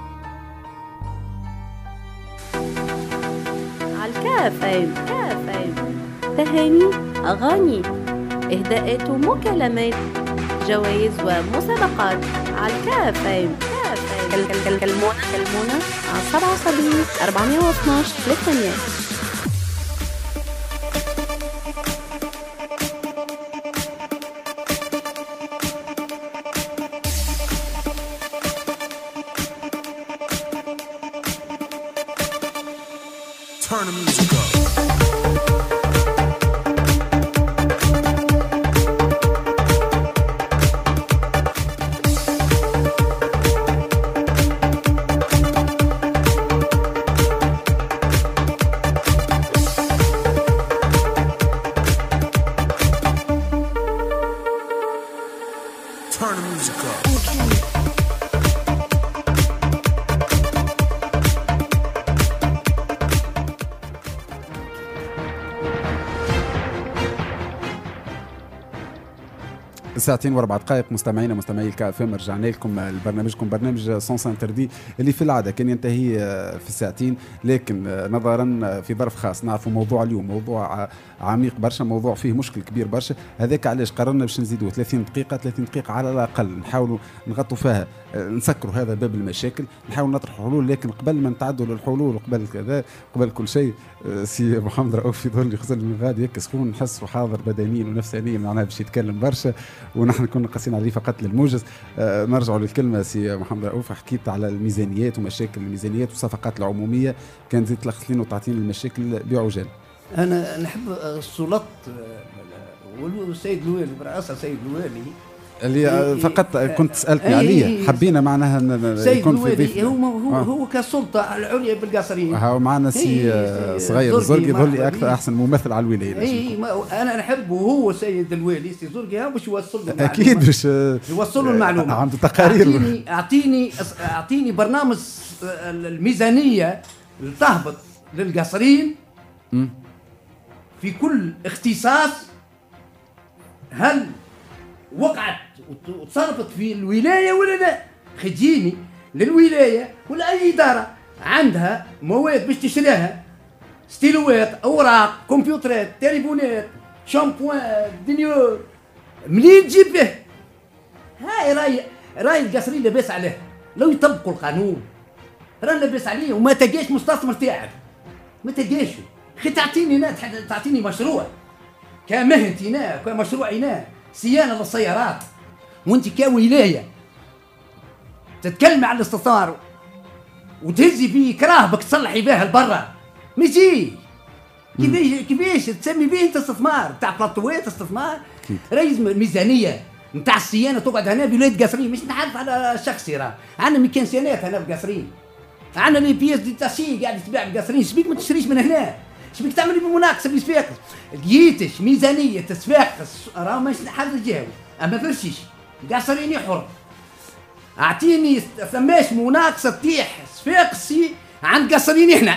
عالكافين كافين تهاني أغاني إهداءات ومكالمات جوائز ومسابقات. على الكافين كافين كلمونا كلمونا على سبعة وسبعين أربعمية واثناش ثلاثمية. Turn the music up. ساعتين واربع دقائق مستمعينا مستمعي الكافم. رجعنا لكم لبرنامجكم برنامج سونس انتردي اللي في العاده كان ينتهي في الساعتين، لكن نظرا في ظرف خاص نعرفوا موضوع اليوم موضوع عميق برشا، موضوع فيه مشكل كبير برشا. هذاك علاش قررنا باش نزيدوا ثلاثين دقيقه ثلاثين دقيقه على الاقل نحاولوا نغطوا فيها، نسكروا هذا باب المشاكل، نحاول نطرح حلول. لكن قبل ما نتعدوا للحلول وقبل كذا قبل كل شيء سي محمد رؤوف يظهر لي خصوصا من غادي هيك سخون نحسه حاضر بدنيا ونفسانيا معناها باش يتكلم برشا ونحن كنا قاسين عليه فقط للموجز. آه نرجعوا للكلمه سي محمد رؤوف. حكيت على الميزانيات ومشاكل الميزانيات والصفقات العموميه، كان زيد تلخص لنا وتعطينا المشاكل بعجال. انا نحب السلط والسيد الوالي برئاسه السيد الوالي اللي فقط كنت سالتني عليه، حبينا معناها يكون في ضيف. هو هو, آه. هو كسلطه العليا بالقصرين. ها معنا سي صغير زرقي يظهر لي اكثر احسن ممثل على الولايه. اي انا نحبه هو سيد الوالي سي زرقي باش يوصل له اكيد باش يوصل له المعلومه. عنده تقارير. اعطيني اعطيني اعطيني برنامج الميزانيه اللي تهبط للقصرين في كل اختصاص، هل وقعت وتصرفت في الولايه ولا لا؟ خديني للولايه ولا اي اداره عندها مواد باش تشريها، ستيلوات، اوراق، كمبيوترات، تليفونات، شامبوان، دينيور، منين تجيب به؟ هاي راي راي القصرين لاباس عليه، لو يطبقوا القانون راه لاباس عليه وما تلقاش مستثمر تاعك، ما تلقاش. خي تعطيني انا تعطيني مشروع كمهنتي انا كمشروعي انا صيانه للسيارات، وانت كولايه تتكلمي على الاستثمار وتهزي فيه كراهبك تصلحي بها لبرا، ما يجي كيفاش كيفاش تسمي به انت استثمار تاع بلاطوات استثمار؟ رئيس الميزانيه نتاع الصيانه تقعد هنا بولاد قصرين، مش نحدث على شخصي، راه عندنا ميكانسيانات هنا بقصرين، عندنا لي بياس دي تاشي قاعد تباع بقصرين، شبيك ما تشريش من هنا؟ شبيك تعملي بمناقصه بصفاقس؟ لقيتش ميزانيه تصفاقس راه مش حد يجاوب، اما فرشيش قصرين يحر. اعطيني ثماش مناقصه تيح صفاقسي عند قصرين هنا،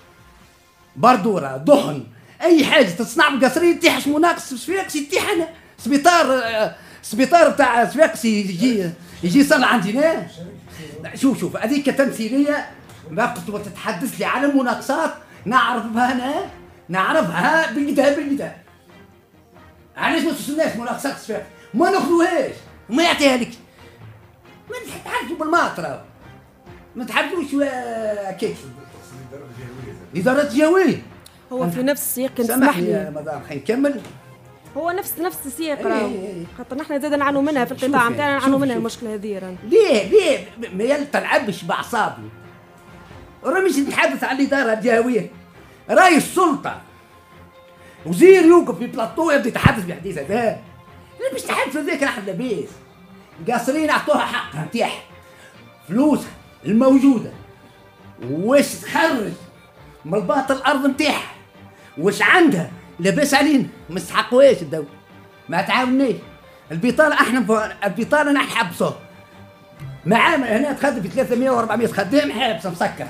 بردوره، دهن، اي حاجه تصنع بقصرين تيحش مناقصه صفاقسي تيح هنا، سبيطار سبيطار بتاع صفاقسي يجي يجي يصلح عندنا. شوف شوف هذيك تمثيليه ما كنت تتحدث لي على المناقصات نعرفها انا نعرفها بالكدا بالكدا. علاش ما تسناش مناقصات صفاقسي ما ناخذوهاش ما يعطيها لك ما تحدثوا بالماطره ما تحدثوش كيك إدارة الجهوية. هو في نفس السياق كان سمح لي يا مدام خلينا نكمل. هو نفس نفس السياق راهو خاطر نحن زاد نعانوا منها في القطاع نتاعنا نعانوا منها المشكله هذه راهي. ليه ليه ما تلعبش باعصابي راه مش نتحدث على الإدارة الجهوية راهي السلطة وزير يوقف في بلاطو يبدا يتحدث بحديث هذا لا مش نتحدث هذاك نحن لاباس القاصرين اعطوها حقها نتاعها فلوسها الموجودة واش تخرج من الباطل الارض نتاعها واش عندها لاباس علينا ما نستحقوهاش الدولة ما تعاونناش البطالة احنا البطالة نحن حبسوها معامل هنا تخدم في ثلاثمية وأربعمية خدام حابسة مسكرة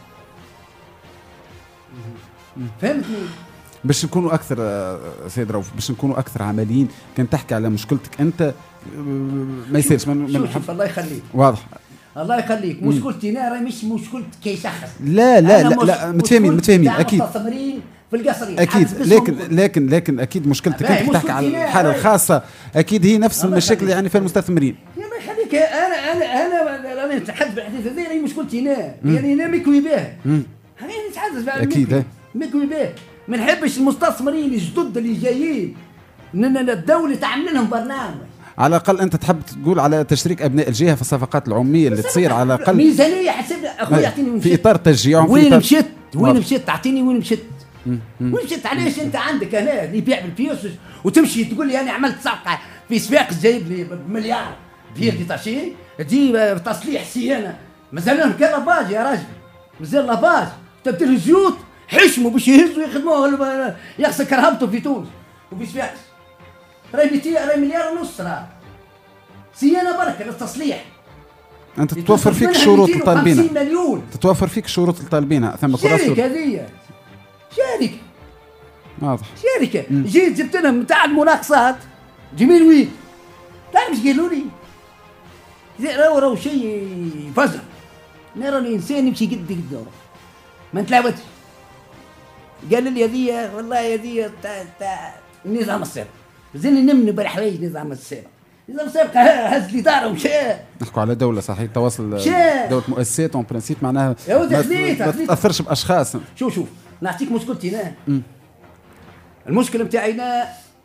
فهمتني؟ باش نكونوا اكثر سيد رؤوف باش نكونوا اكثر عمليين كان تحكي على مشكلتك انت ما يصيرش من شوف شوف الله يخليك واضح الله يخليك مشكلتي انا راهي مش مشكلة كي يشخص لا لا لا, لا متفاهمين متفاهمين اكيد في القصرين اكيد لكن لكن لكن اكيد مشكلتك انت تحكي على الحاله الخاصه اكيد هي نفس المشاكل اللي يعني فيها المستثمرين. يا الله يخليك انا انا انا انا نتحدث بالحديث هذا هي مشكلتي انا يعني انا مكوي به هاني نتحدث اكيد مكوي به ما نحبش المستثمرين الجدد اللي جايين ان الدوله تعمل لهم برنامج. على الاقل انت تحب تقول على تشريك ابناء الجهه في الصفقات العموميه اللي تصير على الاقل ميزانيه حسب اخويا يعطيني وين في اطار تشجيعهم وين مشيت وين مشيت تعطيني وين مشيت وين مشيت علاش انت عندك هنا اللي يبيع بالفلوس وتمشي تقول لي انا عملت صفقه في صفاقس جايب لي بمليار بير دي تاشي تجي تصليح صيانه مازال لهم كان لاباج يا راجل مازال لاباج تبدل الزيوت حشموا باش يهزوا يخدموه يغسل كرهبته في تونس وفي صفاقس راهي ميتين راهي مليار ونص راه صيانه بركه للتصليح. انت تتوفر فيك الشروط اللي طالبينها مليون تتوفر فيك الشروط اللي طالبينها ثم شركه هذه شركه واضح شركه جيت جبت لهم نتاع المناقصات جميل وين تعرف ايش قالوا لي؟ راهو راهو شيء فزع انا راني انسان يمشي قد قد ما نتلاوتش قال لي هذه والله هذه تاع تاع النظام السابق زين نمني بالحوايج نظام السابق نظام السابق هز لي داره ومشى نحكوا على دوله صحيح التواصل دوله مؤسسات اون برانسيب معناها ما تاثرش باشخاص. شوف شوف نعطيك مشكلتي انا المشكله نتاعي انا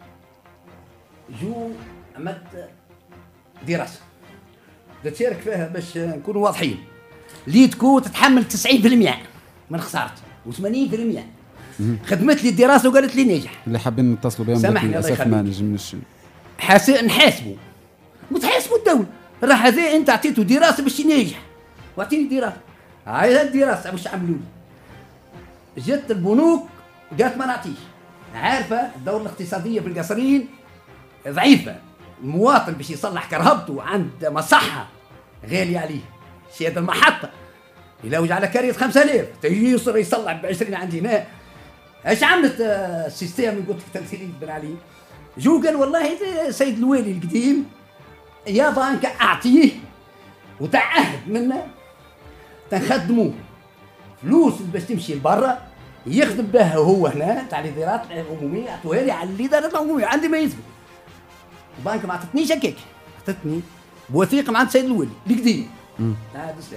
جو عملت دراسه تشارك فيها باش نكونوا واضحين اللي تكون تتحمل تسعين بالمئة من خسارتي وثمانين بالمئة خدمت لي الدراسه وقالت لي ناجح اللي حابين نتصلوا بهم للاسف ما نجمش حاس نحاسبوا وتحاسبوا الدوله راه هذا انت عطيته دراسه باش ينجح واعطيني دراسه هاي الدراسه باش عملوا لي جت البنوك قالت ما نعطيش عارفه الدوله الاقتصاديه في القصرين ضعيفه المواطن باش يصلح كرهبته عند مصحه غالي عليه شي هذا المحطه يلوج على كارية خمسة آلاف تيجي يوصل يصلح ب عشرين عندي هنا ايش عملت السيستم اللي قلت لك تمثيلي بن علي جو قال والله سيد الوالي القديم يا بانك اعطيه وتعهد منا تنخدموه فلوس باش تمشي لبرا يخدم بها هو هنا تاع الادارات العموميه عطوها لي على الادارات العموميه عندي ما يثبت البنك ما عطتنيش هكاك عطتني بوثيقه مع السيد الوالي القديم هذا السبب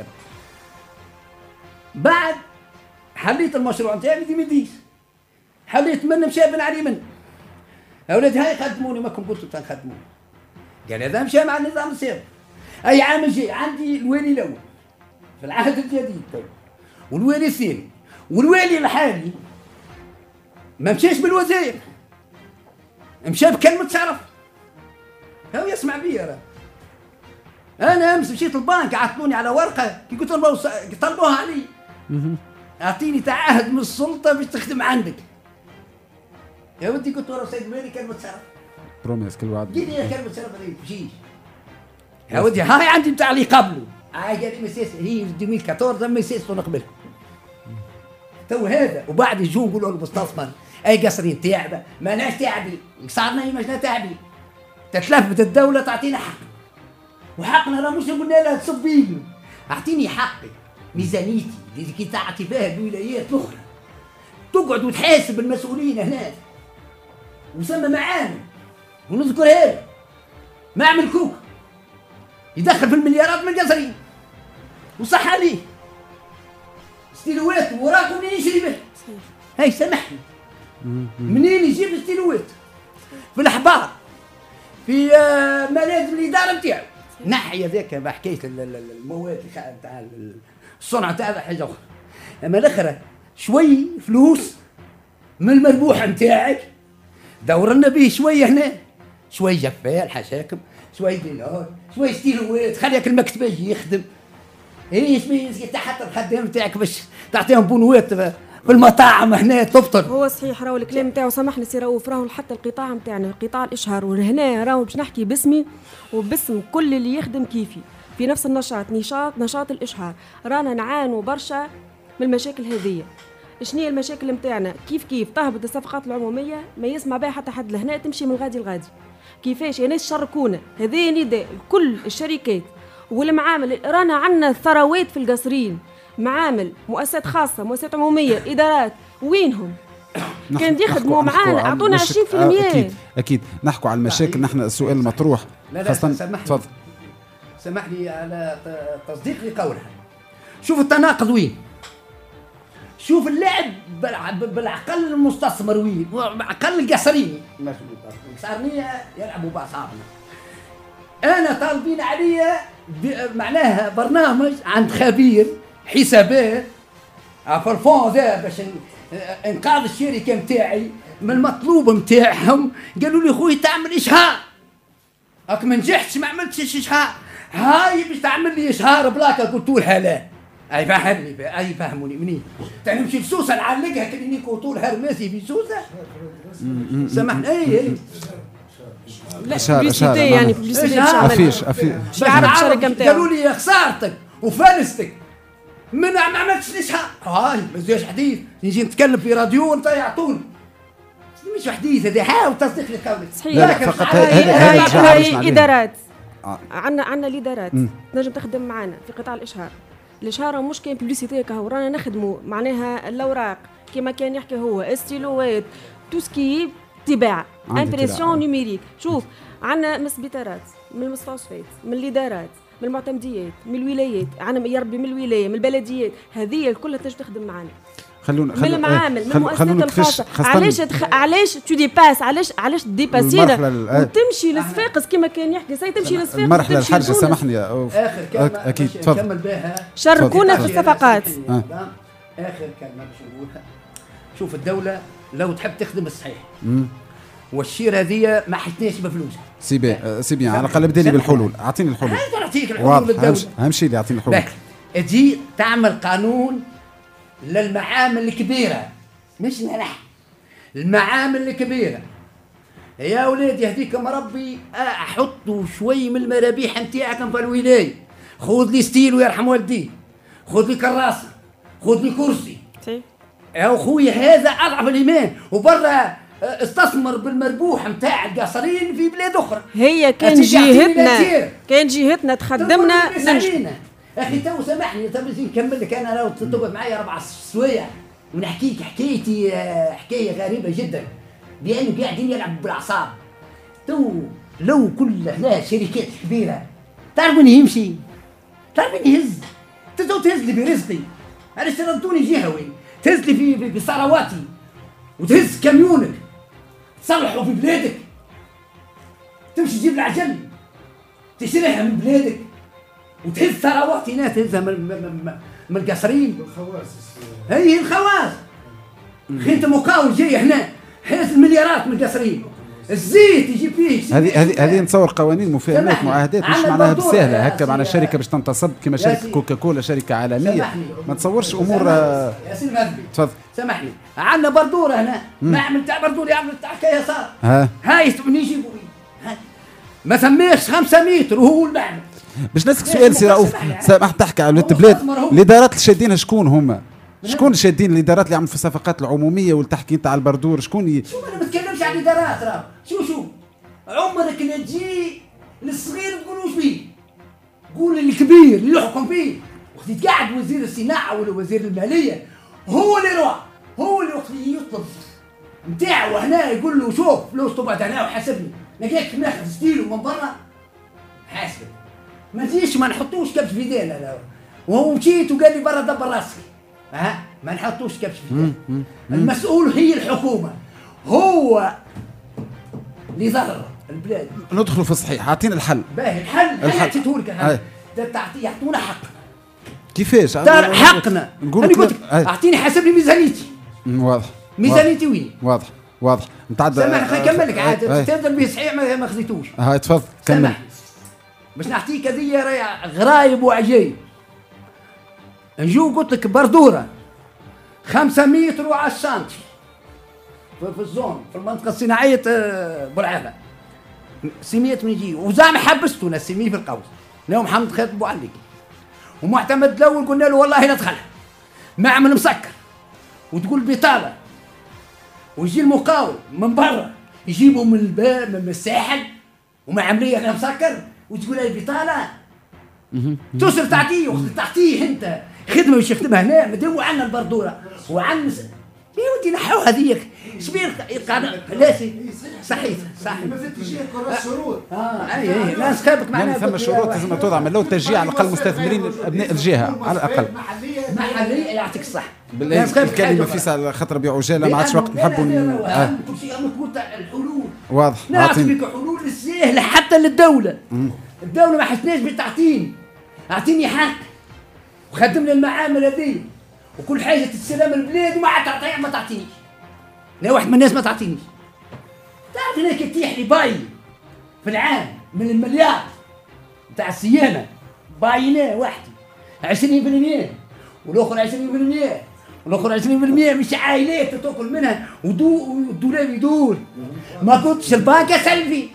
بعد حليت المشروع نتاعي بدي مديش حليت منه مشى بن علي منه اولاد هاي خدموني ما كنت قلت تنخدموني قال هذا مشى مع النظام السابق اي عام جاي عندي الوالي الاول في العهد الجديد تو والوالي الثاني والوالي الحالي ما مشاش بالوزير مشى بكلمه شرف هو يسمع بيا راه انا امس مشيت البنك عطوني على ورقه كي قلت لهم طلبوها علي اعطيني تعهد من السلطه باش تخدم عندك يا ودي قلت له سيد الوالي كلمه شرف بروميس كل واحد قال لي كلمه شرف ما تمشيش يا ودي هاي عندي بتاع اللي قبله هاي قال لي مسيس هي ألفين وأربعطاش مسيس نقبل تو هذا وبعد يجوا يقولوا المستثمر اي قصرين تعبه ماناش تعبي صارنا ماشنا تعبي تتلفت الدوله تعطينا حق، وحقنا راه مش قلنا لها تصب فينا، اعطيني حقي، ميزانيتي اللي كي تعطي فيها الولايات الاخرى، تقعد وتحاسب المسؤولين هنا وسمى معانا ونذكرها له، ما عمل كوك يدخل في المليارات من القصرين وصح عليه ستيلوات وراكم منين يشري به؟ هاي سامحني، منين يجيب الستيلوات؟ في الاحبار، في ملازم الاداره نتاعو، نحي هذاك بحكايه المواد تاع الصنعه تاعها حاجه اخرى، اما الاخرى شوي فلوس من المربوح نتاعك دور لنا به شويه هنا، شوي جفال حشاكم، شوي دينار، شوي ستيلوات، خليك المكتب يجي يخدم. ايش بيك حتى الخدام نتاعك باش تعطيهم بونوات في المطاعم هنا تفطر. هو صحيح راهو الكلام نتاعو، سامحني سي رؤوف، راهو حتى القطاع نتاعنا قطاع الاشهار، وهنا راهو باش نحكي باسمي وباسم كل اللي يخدم كيفي في نفس النشاط، نشاط نشاط الاشهار، رانا نعانوا برشا من المشاكل هذه. شنو هي المشاكل نتاعنا؟ كيف كيف تهبط الصفقات العموميه ما يسمع بها حتى حد لهنا، تمشي من غادي لغادي. كيفاش يا ناس شاركونا، هذه نداء لكل الشركات والمعامل، رانا عندنا ثروات في القصرين، معامل، مؤسسات خاصه، مؤسسات عموميه، ادارات، وينهم؟ كان يخدموا معانا اعطونا عشرين بالمئة. اكيد اكيد نحكوا على المشاكل. نحن السؤال المطروح خاصه تفضل سامحني على تصديق لقولها. شوف التناقض وين، شوف اللعب بالعقل المستثمر وين، عقل القصريني القصرينيه يلعبوا باصابنا. انا طالبين عليا معناها برنامج عند خبير حسابات في الفون ذا باش انقاذ الشركه نتاعي من المطلوب نتاعهم. قالوا لي خويا تعمل اشهار، راك ما نجحتش ما عملتش اشهار، هاي باش تعمل لي اشهار بلاكه. قلت لها لا، اي فهمني اي فهموني منين نمشي لسوسه نعلقها كلينيك وطول هرماسي في سوسه. سامحني اي اي لا بيسيتي يعني بيسيتي افيش افيش قالوا لي خسارتك وفلستك من ما عملتش ليش هاي ما زيش حديث نجي نتكلم في راديو انت يعطون مش حديث هذا حاول تصديق لي قولي صحيح. فقط هاي ادارات عندنا عندنا الادارات تنجم تخدم معنا في قطاع الاشهار. الاشهار مش كاين بليسيتي كهو، رانا نخدموا معناها الاوراق كما كان يحكي هو، استيلوات، تو سكي طباعه، امبريسيون نيميريك. شوف عندنا من السبيطارات، من المستوصفات، من الادارات، من المعتمديات، من الولايات، عندنا يا ربي من الولايه، من البلديات، هذه الكل تنجم تخدم معنا. خلونا من المعامل، من المؤسسات الخاصه. علاش علاش تو ديباس، علاش علاش ديباسينا وتمشي للصفاقس كما كان يحكي سي تمشي للصفاقس. المرحله الحرجه سامحني يا اخر كلمه اكيد تفضل. شاركونا في الصفقات. آه. اخر كلمه باش نقولها، شوف الدوله لو تحب تخدم الصحيح والشير هذه ما حيتناش بفلوسها. سي بي سي بي على الاقل بدالي بالحلول، اعطيني الحلول. نعطيك الحلول للدوله. اهم شيء اللي يعطيني الحلول. تجي تعمل قانون للمعامل الكبيره، مش نحن المعامل الكبيره. يا اولاد يهديكم ربي، احطوا شوي من المرابيح نتاعكم في الولايه. خذ لي ستيل ويرحم والدي، خذ لي كراسه، خذ لي كرسي. يا خويا هذا اضعف الايمان. وبرا استثمر بالمربوح نتاع القاصرين في بلاد اخرى. هي كان جهتنا كان جهتنا تخدمنا. اخي تو سامحني تو باش نكمل لك. انا لو تقعد معايا اربع سوايع ونحكيك حكايتي حكايه غريبه جدا، لانه قاعدين يلعبوا بالاعصاب. تو لو كل هنا شركات كبيره تعرف وين يمشي، تعرف وين يهز، تزو تهز لي برزقي. علاش تردوني جهوي، تهز لي في في ثرواتي وتهز كاميونك تصلحوا في بلادك، تمشي تجيب العجل تشريها من بلادك وتهز ثروات هنا تهزها من من من القصرين. الخواص هي الخواص. خي انت مقاول جاي هنا هز المليارات من القصرين، الزيت يجيب فيه. هذه هذه هذه نتصور قوانين مفاهمات معاهدات مش معناها بالسهله هكا. معنا شركه باش تنتصب كما شركه كوكاكولا شركه عالميه، ما تصورش امور. يا سيدي مذبي تفضل سامحني، عندنا بردوره هنا، معمل تاع بردوره يعمل تاع يسار. ها هاي يجيبوا ما ثماش خمسة متر وهو المعمل. باش نسألك سؤال سي رؤوف، سامحت تحكي على ولاد البلاد، الادارات اللي شادينها شكون هما؟ شكون اللي شادين الادارات اللي عملوا في الصفقات العموميه والتحكي انت على البردور؟ شكون ي... شوف انا ما نتكلمش على الادارات، راه شو شو عمرك لا تجي للصغير تقول وش فيه، قول الكبير اللي يحكم فيه. وقت يتقعد وزير الصناعه ولا وزير الماليه هو اللي يروح، هو اللي وقت يطلب نتاعو هنا يقول له شوف فلوس تقعد هنا وحاسبني، لقيتك ناخذ ستيلو من برا حاسبك، ما تجيش ما نحطوش كبش في يدينا لا. وهو مشيت وقال لي برا دبر راسك، ها ما نحطوش كبش في يدينا. المسؤول هي الحكومه، هو اللي ضرر البلاد. ندخلوا في الصحيح، اعطينا الحل. باهي الحل انا عطيته لك الحل، تعطي يعطونا حق. كيفاش؟ حقنا انا قلت لك اعطيني حسب لي ميزانيتي. واضح. ميزانيتي وين؟ واضح واضح. نتعدى. سامحني خليني نكمل لك عاد تفضل به صحيح ما خذيتوش. هاي تفضل كمل. باش نعطيك هذيا راهي غرايب وعجايب. نجو قلت لك بردوره خمسة متر وعلى السنتي في الزون في المنطقه الصناعيه بلعابه سميت من يجي وزعم حبستونا سميه في القوس ناو محمد خالد ابو علي ومعتمد الاول قلنا له والله لا دخلها معمل مسكر وتقول بطاله ويجي المقاول من برا يجيبوا من الباب من الساحل وما عمليه مسكر وتقول لي بطاله توصل تعطيه وقت تعطيه انت خدمه باش يخدمها هنا مداو عندنا البردوره وعن يا ودي نحو هذيك شبير قاعد لاسي صحيح صحيح ما في تشجيع كره الشروط اه اي اي ناس خابك معنا يعني ثم شروط لازم توضع من الاول تشجيع على الاقل مستثمرين ابناء الجهه على الاقل محليه يعطيك الصح الكلمه في خاطر بعجاله ما عادش وقت نحبوا كل شيء نقول الحلول واضح نعطي بك حلول سهله حتى للدوله الدوله ما حسناش بتعطيني اعطيني حق وخدم لي المعامل هذه وكل حاجه تستلم البلاد وما عاد تعطيني ما تعطينيش لا واحد من الناس ما تعطينيش تعرف هناك يتيح لي باي في العام من المليار نتاع الصيانه بايناه وحدي عشرين بالمئة والاخر عشرين بالمئة والاخر عشرين بالمئة مش عائلات تاكل منها والدولاب يدور ما كنتش البنك اسال فيه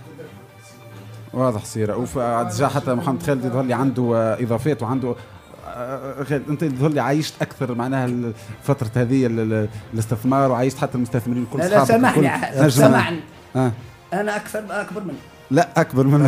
واضح سي رؤوف. جا حتى محمد خالد يظهر لي عنده اضافات وعنده خالد انت يظهر لي عايشت اكثر معناها فتره هذه الاستثمار وعايشت حتى المستثمرين كل اصحابك. لا سامحني سامحني آه. انا اكثر اكبر منك لا اكبر منك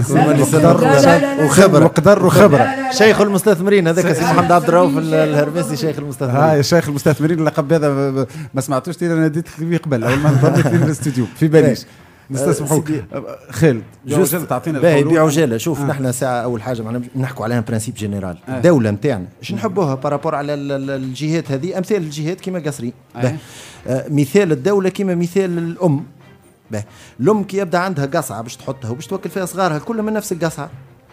وخبره وقدر وخبره شيخ المستثمرين هذاك سي محمد عبد الرؤوف الهرمسي شيخ المستثمرين. هاي شيخ المستثمرين اللقب هذا ما سمعتوش انا ناديتك فيه قبل اول ما انضميت في الاستوديو في باليش نستسمحوك. خالد جوست تعطينا الحلول بعجاله. شوف آه. نحن ساعه اول حاجه معنا نحكوا عليها برانسيب جينيرال آه. الدوله نتاعنا اش نحبوها بارابور على الجهات هذه امثال الجهات كيما قصرين آه. آه. مثال الدوله كيما مثال الام به. الام كي يبدا عندها قصعه باش تحطها وباش توكل فيها صغارها كلها من نفس القصعه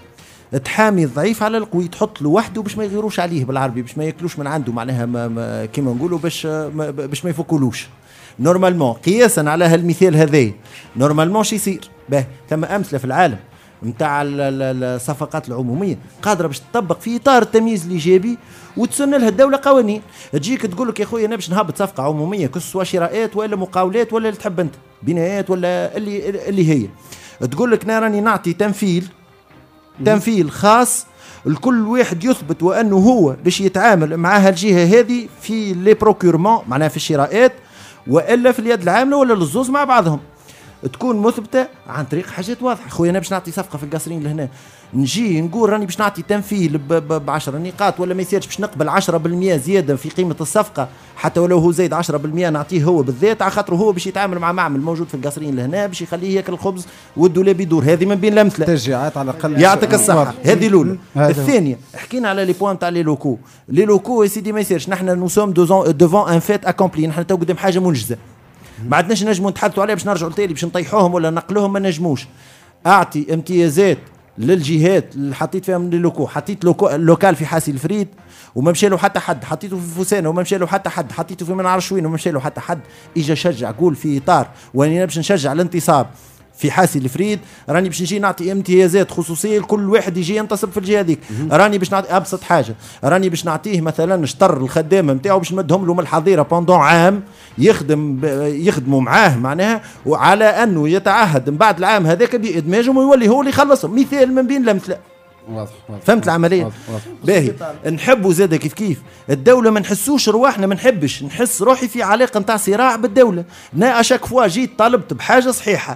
تحامي الضعيف على القوي تحط له وحده باش ما يغيروش عليه بالعربي باش ما ياكلوش من عنده معناها ما ما كيما نقولوا باش ما باش ما يفكولوش نورمالمون قياسا على هالمثال هذا نورمالمون شي يصير به. ثم امثله في العالم نتاع الصفقات العموميه قادره باش تطبق في اطار التمييز الايجابي وتسن لها الدوله قوانين تجيك تقول لك يا خويا انا باش نهبط صفقه عموميه كسوا شراءات ولا مقاولات ولا اللي تحب انت بنايات ولا اللي اللي هي تقول لك انا راني نعطي تمثيل تمثيل خاص الكل واحد يثبت وانه هو باش يتعامل مع هالجهه هذه في لي بروكيورمون معناها في الشراءات والا في اليد العامله ولا للزوز مع بعضهم تكون مثبته عن طريق حاجات واضحه. خويا انا باش نعطي صفقه في القصرين لهنا نجي نقول راني باش نعطي تمثيل ب عشرة نقاط ولا ما يصيرش باش نقبل عشرة بالمئة زياده في قيمه الصفقه حتى ولو هو زايد عشرة بالمئة نعطيه هو بالذات على خاطر هو باش يتعامل مع معمل موجود في القصرين لهنا باش يخليه ياكل الخبز والدولاب يدور. هذه من بين الامثله تشجيعات على الاقل يعطيك الصحه. هذه الاولى. الثانيه حكينا على لي بوان تاع لي لوكو لي لوكو يا سيدي ما يصيرش نحن نو سوم دوفون ان فيت اكومبلي نحن تو قدام حاجه منجزه ما عندناش نجموا نتحدثوا عليها باش نرجعوا لتالي باش نطيحوهم ولا نقلوهم ما نجموش. اعطي امتيازات للجهات اللي حطيت فيها من اللوكو حطيت لوكو اللوكال في حاسي الفريد وما مشى له حتى حد حطيته في فوسانه وما مشى له حتى حد حطيته في ما نعرفش وين وما مشى له حتى حد اجا شجع قول في اطار واني باش نشجع الانتصاب في حاسي الفريد راني باش نجي نعطي امتيازات خصوصيه لكل واحد يجي ينتصب في الجهه هذيك. راني باش نعطي ابسط حاجه راني باش نعطيه مثلا شطر الخدامه نتاعو باش نمدهم له من الحظيره بوندون عام يخدم يخدموا معاه معناها وعلى انه يتعهد من بعد العام هذاك بادماجهم ويولي هو اللي يخلصهم. مثال من بين الامثله واضح واضح فهمت العمليه باهي. نحبوا زاده كيف كيف الدوله ما نحسوش رواحنا ما نحبش نحس روحي في علاقه نتاع صراع بالدوله. انا اشاك فوا جيت طلبت بحاجه صحيحه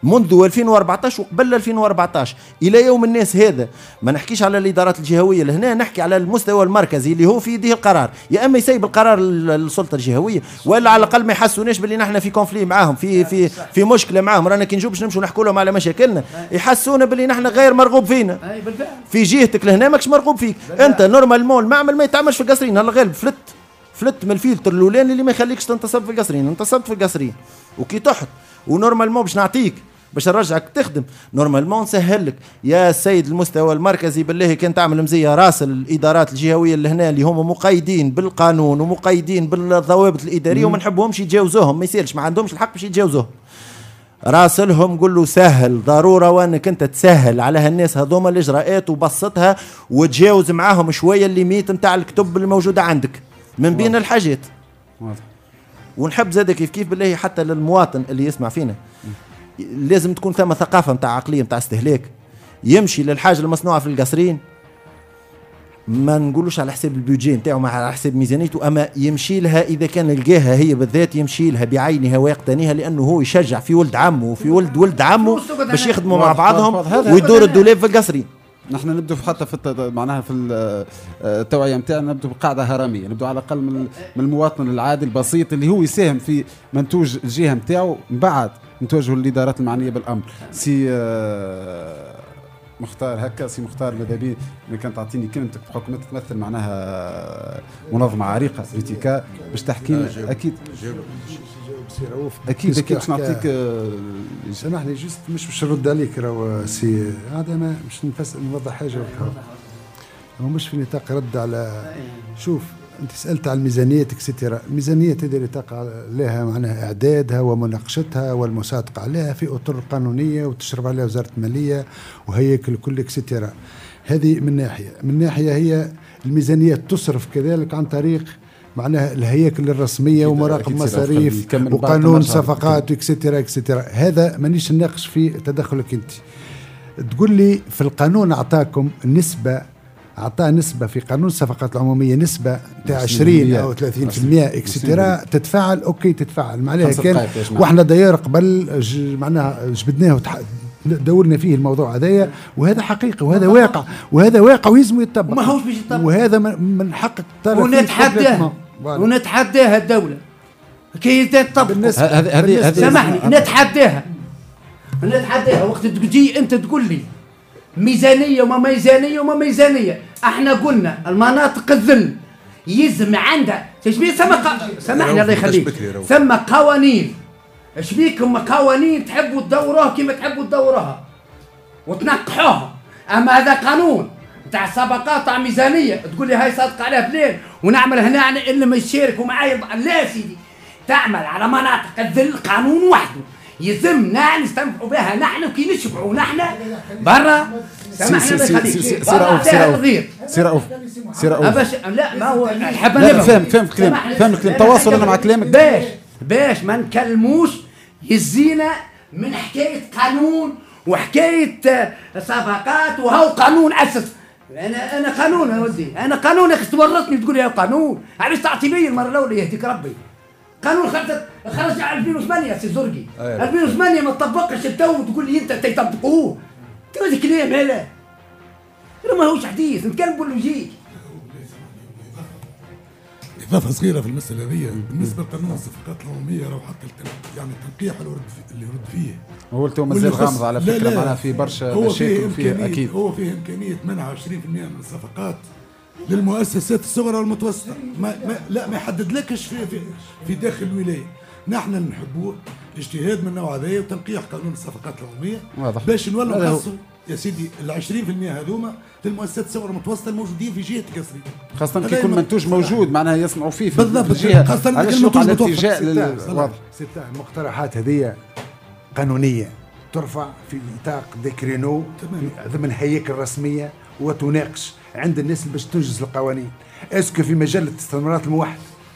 منذ ألفين وأربعطاش وقبل ألفين وأربعطاش الى يوم الناس هذا. ما نحكيش على الادارات الجهويه لهنا، نحكي على المستوى المركزي اللي هو في يديه القرار، يا اما يسيب القرار للسلطه الجهويه، ولا على الاقل ما يحسوناش باللي نحن في كونفلي معاهم، في في في مشكله معاهم، رانا كي نجوا باش نمشوا نحكوا لهم على مشاكلنا يحسونا باللي نحن غير مرغوب فينا. في جهتك لهنا ماكش مرغوب فيك. انت نورمالمون المعمل ما يتعملش في القصرين، هلا غالب فلت فلت من الفلتر الاولاني اللي ما يخليكش تنتصب في القصرين، انتصبت في القصرين وكي تحط ونورمالمون باش نعطيك باش نرجعك تخدم، نورمالمون نسهل لك يا السيد المستوى المركزي بالله كان تعمل مزيه راسل الادارات الجهويه اللي هنا اللي هم مقيدين بالقانون ومقيدين بالضوابط الاداريه وما نحبهمش يتجاوزوهم، ما يصيرش، ما عندهمش الحق باش يتجاوزوهم. راسلهم قول له سهل ضروره وانك انت تسهل على هالناس هذوما الاجراءات وبسطها وتجاوز معاهم شويه الليميت نتاع الكتب الموجوده عندك من بين واضح. الحاجات واضح. ونحب زاد كيف كيف بالله حتى للمواطن اللي يسمع فينا لازم تكون ثم ثقافه نتاع عقليه نتاع استهلاك، يمشي للحاجه المصنوعه في القصرين ما نقولوش على حساب البيجي نتاعو ما على حساب ميزانيته، اما يمشي لها اذا كان لقاها هي بالذات يمشي لها بعينها ويقتنيها، لانه هو يشجع في ولد عمه وفي ولد ولد عمه باش يخدموا مع بعضهم ويدوروا الدولاب في القصرين. نحن نبدو حتى في معناها في التوعيه نتاعنا نبدو بقاعده هرميه، نبدو على الاقل من المواطن العادي البسيط اللي هو يساهم في منتوج الجهه نتاعو، من بعد نتوجهوا للادارات المعنيه بالامر. سي مختار هكا، سي مختار ماذا بي كان تعطيني كلمتك بحكم تمثل معناها منظمه عريقه ريتيكا باش تحكي لنا. اكيد اكيد اكيد باش نعطيك. سامحني جست مش باش نرد عليك راهو سي هذا ما مش نفسر نوضح حاجه هو مش في نطاق رد على. شوف انت سالت على الميزانيات اكسترا، الميزانيات هذه اللي تقع لها معناها اعدادها ومناقشتها والمصادقه عليها في اطر قانونيه وتشرف عليها وزاره الماليه وهيكل كل اكسترا. هذه من ناحيه، من ناحيه هي الميزانيات تصرف كذلك عن طريق معناها الهياكل الرسميه ومراقب مصاريف وقانون صفقات اكسترا اكسترا. هذا مانيش نناقش فيه تدخلك انت. تقول لي في القانون اعطاكم نسبه، اعطاه نسبه في قانون الصفقات العموميه نسبه تاع عشرين او ثلاثين بالمئة اكسترا تتفاعل. اوكي تتفاعل معناها كان واحنا داير قبل معناها جبدناه دورنا فيه الموضوع هذايا، وهذا حقيقي وهذا واقع وهذا واقع ويلزم يتطبق. ما هوش باش يتطبق وهذا من حقك ونتحداه ونتحداها الدوله كي تطبق. سامحني نتحداها نتحداها وقت تجي انت تقول لي ميزانيه وما ميزانيه وما ميزانيه. احنا قلنا المناطق الذل يلزم عندها تشبيه ثم سامحني الله يخليك ثم قوانين. ايش بيكم قوانين تحبوا تدوروها كما تحبوا تدوروها وتنقحوها، اما هذا قانون تاع الصفقات تاع ميزانيه تقول لي هاي صادق عليها فلان ونعمل هنا اللي ما يشاركوا معايا. لا سيدي تعمل على مناطق الذل قانون وحده يلزمنا نستنفعوا بها نحن وكي نشبعوا نحن برا. سامحني الله يخليك سي رؤوف سي رؤوف سي رؤوف لا ما هو نحب نفهم فهم فهم الكلام فهم الكلام تواصل انا مع كلامك باش باش ما نكلموش يزينا من حكايه قانون وحكايه صفقات وهو قانون اسس. انا انا قانون يا ودي انا قانون يا اخي تورطني تقول لي قانون علاش تعطي لي المره الاولى يهديك ربي. قانون خرج على ألفين وثمانية سي زرقي ألفين وثمانية ما تطبقش التو تقول لي انت تطبقوه هذا كلام هلا ما هوش حديث نتكلم باللوجيك. إضافة صغيرة في المسألة هذه بالنسبة لقانون الصفقات العمومية راهو حتى يعني التنقيح اللي يرد اللي يرد فيه هو تو مازال غامض على فكرة معناها في برشا مشاكل فيه أكيد. هو فيه إمكانية منع عشرين بالمئة من الصفقات للمؤسسات الصغرى والمتوسطة. ما ما لا ما يحددلكش في في, في داخل الولاية. نحن نحبوا اجتهاد من النوع هذايا وتنقيح قانون الصفقات العمومية واضح باش نولوا نخصوا يا سيدي ال عشرين بالمئة هذوما للمؤسسات الصغرى والمتوسطة الموجودين في جهة القصرية، خاصة كي يكون منتوج موجود معناها يصنعوا فيه في الجهة خاصة علاش على الاتجاه واضح. المقترحات هذه قانونية ترفع في نطاق ديكرينو ضمن هياكل رسمية وتناقش عند الناس اللي باش تنجز القوانين. اسكو في مجال الاستثمارات الموحد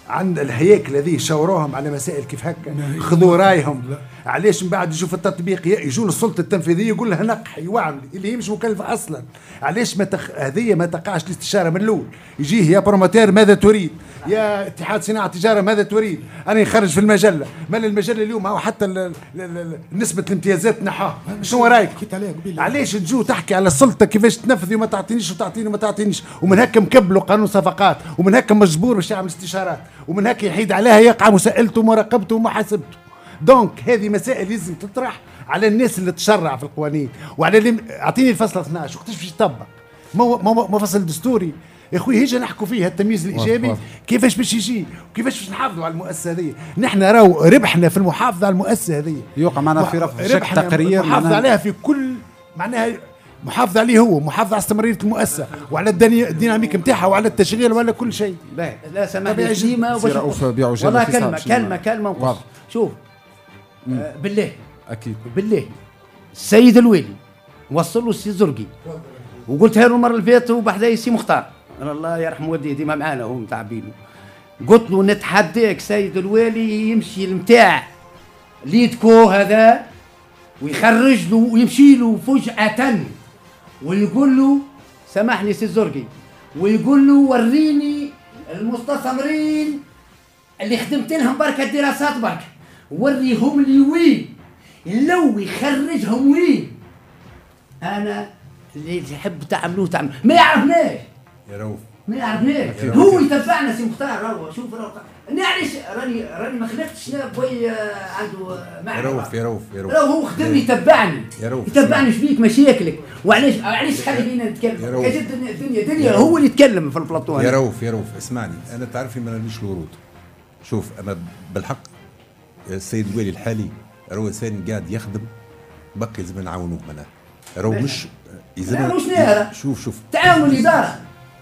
عند الهياكل هذه شاوروهم على مسائل كيف هكا، خذوا رايهم. علاش من بعد يشوف التطبيق يجون السلطه التنفيذيه يقول لها نقحي واعمل اللي هي مش مكلفه اصلا. علاش ما تخ... هذه ما تقعش الاستشاره من الاول؟ يجيه يا بروموتير ماذا تريد؟ يا اتحاد صناعه التجاره ماذا تريد؟ انا نخرج في المجله، مال المجله اليوم هو حتى ال... ال... ال... نسبه الامتيازات نحاها. شنو رايك؟ علاش تجو تحكي على السلطه كيفاش تنفذي وما تعطينيش وتعطيني وما تعطينيش، ومن هكا مكبلوا قانون صفقات، ومن هكا مجبور باش يعمل استشارات، ومن هكا يحيد عليها يقع مساءلته ومراقبته ومحاسبته. دونك هذه مسائل لازم تطرح على الناس اللي تشرع في القوانين، وعلى اللي اعطيني الفصل اثناش وقتاش باش يطبق. ما ما فصل دستوري يا اخوي هيجي نحكوا فيها التمييز الايجابي كيفاش باش يجي وكيفاش باش نحافظوا على المؤسسه هذه. نحن راهو ربحنا في المحافظه على المؤسسه هذه، يوقع معنا في رفع تقرير محافظه عليها في كل معناها، محافظ عليه هو، محافظ على استمراريه المؤسسه وعلى الديناميك نتاعها وعلى التشغيل وعلى كل شيء. لا سامحني ديما والله كلمه كلمه كلمه ونقص. شوف آه بالله اكيد بالله السيد الوالي وصل له السي زرقي وقلتها له المره اللي فاتت وبحذايا سي مختار الله يرحم والديه ديما معانا هو متعبينه. قلت له نتحداك سيد الوالي يمشي المتاع ليدكو هذا ويخرج له ويمشي له فجأة ويقول له سامحني سي الزرقي ويقول له وريني المستثمرين اللي خدمت لهم بركة دراسات بركة وريهم لي وين لو يخرجهم وين. انا اللي يحب تعملوه تعملوه ما يعرفناش يا روف ما يعرفناش هو يتبعنا سي مختار. راهو شوف راهو نعرف راني راني ما خلفتش بوي عنده معنى. يا روف يا روف يا روف راهو هو خدمني يتبعني يا روف يتبعني ايش فيك مشاكلك وعلاش علاش خلي فينا نتكلم كجد الدنيا دنيا هو اللي يتكلم في البلاطو. يا روف يا روف اسمعني انا تعرفي ما نرميش الورود. شوف انا بالحق السيد الوالي الحالي راهو انسان قاعد يخدم بقي لازم نعاونوه معناها راهو مش يلزم شوف شوف تعاون الاداره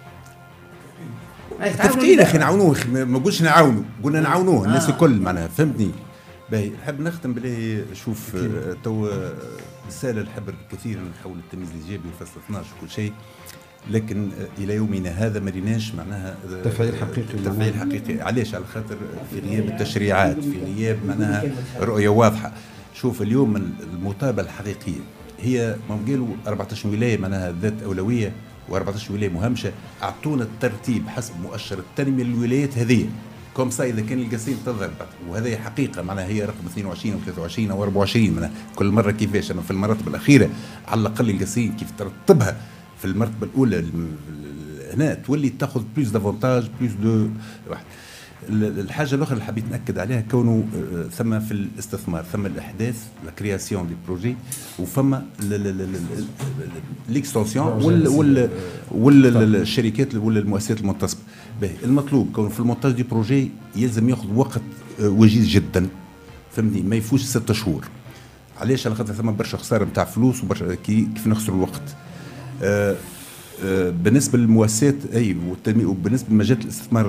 تفكير اخي نعاونوه ما نقولش نعاونوا قلنا نعاونوه الناس الكل معناها فهمتني. باهي نحب نختم بلي شوف تو رساله نحب كثيرا حول التمييز الايجابي وفصل اثناش وكل شيء، لكن الى يومنا هذا ما ريناش معناها تفعيل حقيقي. تفعيل حقيقي علاش؟ على خاطر في غياب التشريعات، في غياب معناها رؤيه واضحه. شوف اليوم المطالبه الحقيقيه هي ما قالوا أربعطاش ولايه معناها ذات اولويه و14 ولايه مهمشه، اعطونا الترتيب حسب مؤشر التنميه للولايات هذه كوم سا اذا كان القصيم تظهر، وهذه حقيقه معناها هي رقم اثنين وعشرين و ثلاثة وعشرين و أربعة وعشرين معناها كل مره كيفاش. انا في المراتب الاخيره على الاقل القصيم كيف ترتبها في المرتبه الاولى هنا تولي تاخذ بلوس دافونتاج بلوس دو واحد. الحاجه الاخرى اللي حبيت ناكد عليها كونه ثم في الاستثمار ثم الاحداث لا كرياسيون دي بروجي وفما ليكستونسيون وال وال الشركات ولا المؤسسات المنتصبه. المطلوب كونه في المونتاج دي بروجي يلزم ياخذ وقت وجيز جدا فهمني ما يفوش ستة شهور. علاش؟ على خاطر ثم برشا خساره نتاع فلوس وبرشا كيف نخسروا الوقت. أه بالنسبه للمؤسسات اي وبالنسبه لمجال الاستثمار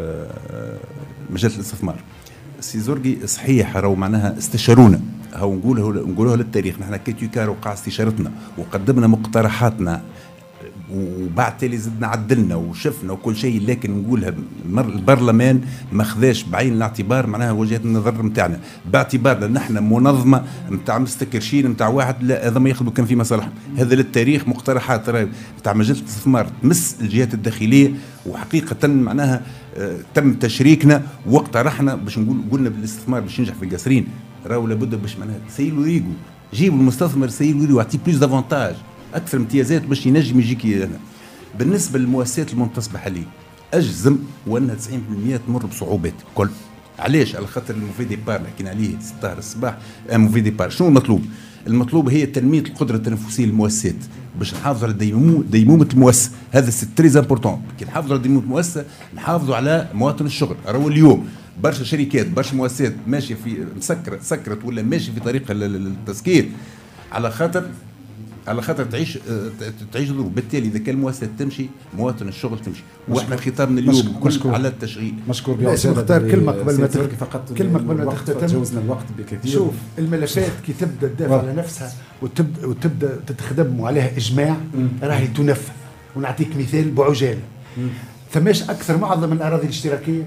مجال الاستثمار سي زرقي صحيح راهو معناها استشارونا هاو نقوله نقولوها للتاريخ نحن كيتيكا وقع استشارتنا وقدمنا مقترحاتنا وبعد تالي زدنا عدلنا وشفنا وكل شيء، لكن نقولها البرلمان ما خذاش بعين الاعتبار معناها وجهات النظر نتاعنا باعتبار ان احنا منظمه نتاع مستكرشين نتاع واحد لا هذا ما ياخذوا كان في مصالحهم. هذا للتاريخ مقترحات نتاع مجال الاستثمار تمس الجهات الداخليه وحقيقه معناها اه تم تشريكنا واقترحنا باش نقول قلنا بالاستثمار باش ينجح في القصرين راهو لابد باش معناها سيلوا ريقو جيبوا المستثمر سيلوا ريقو يعطيه بلوس دافونتاج اكثر امتيازات باش ينجم يجيك هنا. بالنسبه للمؤسسات المنتصبه حاليا اجزم وانها تسعين بالمئة تمر بصعوبات كل. علاش؟ على خاطر الموفي ديبار اللي حكينا عليه ستة الصباح موفي ديبار. شنو المطلوب؟ المطلوب هي تنميه القدره التنافسيه للمؤسسات باش نحافظوا على ديمومه ديمومه المؤسسه. هذا سي تري امبورطون. كي نحافظوا على ديمومه المؤسسه نحافظوا على مواطن الشغل. راهو اليوم برشا شركات برشا مؤسسات ماشيه في مسكرت سكرت ولا ماشي في طريق التسكير على خاطر على خاطر تعيش تعيش ظروف. بالتالي اذا كان المؤسسه تمشي مواطن الشغل تمشي. واحنا خطابنا اليوم كل على التشغيل. مشكور مختار كلمه قبل ما تختم فقط كلمه قبل ما تختم تجاوزنا الوقت بكثير. شوف الملفات كي تبدا تدافع على نفسها وتبدا وتبدا تتخدم وعليها اجماع راهي تنفذ. ونعطيك مثال بعجاله ثماش اكثر معظم من الاراضي الاشتراكيه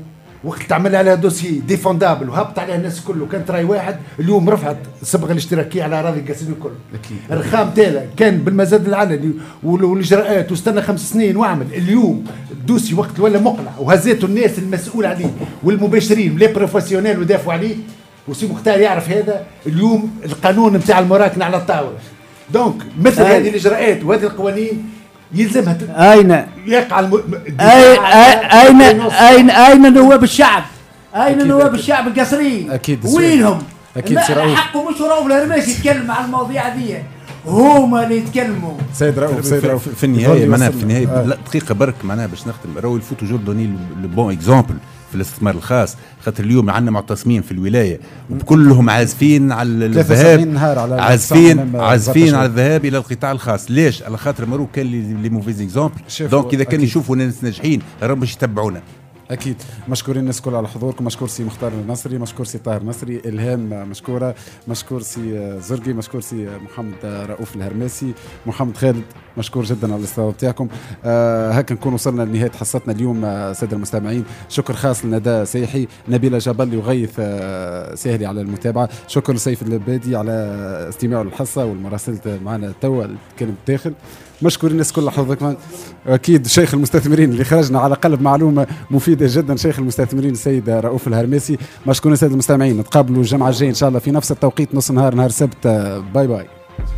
وقت تعمل عليها دوسي ديفوندابل وهبط عليها الناس كله كانت راي واحد اليوم رفعت الصبغه الاشتراكيه على اراضي القاسرين الكل. اكيد الرخام تاعها كان بالمزاد العلني والاجراءات واستنى خمس سنين واعمل. اليوم دوسي وقت ولا مقلع وهزيتوا الناس المسؤول عليه والمباشرين لي بروفيسيونيل ودافعوا عليه وسي مختار يعرف هذا. اليوم القانون نتاع المراكنه على الطاوله. دونك مثل هذه الاجراءات وهذه القوانين يلزمها ت... اين يقع الم... اين اين اين اين نواب الشعب؟ اين نواب الشعب القصريين؟ اكيد وينهم؟ اكيد سي رؤوف حقه مش رؤوف الهرماسي يتكلم على المواضيع دي، هما اللي يتكلموا. سيد رؤوف سيد رؤوف في النهايه معناها في النهايه آه. لا دقيقه برك معناها باش نختم. راهو الفوت توجور دوني لو بون اكزومبل في الاستثمار الخاص. خاطر اليوم عندنا معتصمين في الولايه وكلهم عازفين على الذهاب عازفين عازفين على الذهاب الى القطاع الخاص. ليش؟ على خاطر مروك كان لي موفيز اكزومبل. دونك اذا كان يشوفوا ناس ناجحين راهم باش يتبعونا. اكيد. مشكورين الناس كل على حضوركم. مشكور سي مختار النصري، مشكور سي طاهر نصري، الهام مشكوره، مشكور سي زرقي، مشكور سي محمد رؤوف الهرماسي، محمد خالد مشكور جدا على الاستضافه بتاعكم. آه هكا نكون وصلنا لنهايه حصتنا اليوم آه ساده المستمعين. شكر خاص لندى سيحي، نبيله جبل وغيث آه سهلي على المتابعه. شكر لسيف اللبادي على استماعه للحصه والمراسله معنا توا كان داخل. مشكورين الناس كل حضوركم. اكيد شيخ المستثمرين اللي خرجنا على قلب معلومه مفيده جدا، شيخ المستثمرين السيد رؤوف الهرماسي. مشكورين الساده المستمعين، نتقابلوا الجمعه الجايه ان شاء الله في نفس التوقيت نص نهار نهار سبت. باي باي.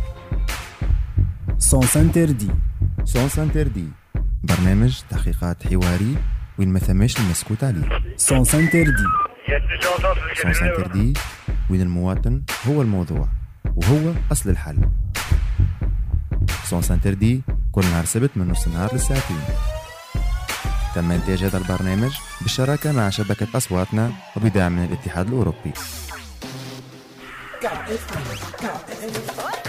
سونس انتردي سونس انتردي برنامج تحقيقات حواري وين ما ثماش المسكوت عليه. سونس انتردي سونس انتردي وين المواطن هو الموضوع وهو اصل الحل. سونس انتردي كل نهار سبت من نص النهار للساعتين. تم انتاج هذا البرنامج بالشراكه مع شبكه اصواتنا وبدعم من الاتحاد الاوروبي.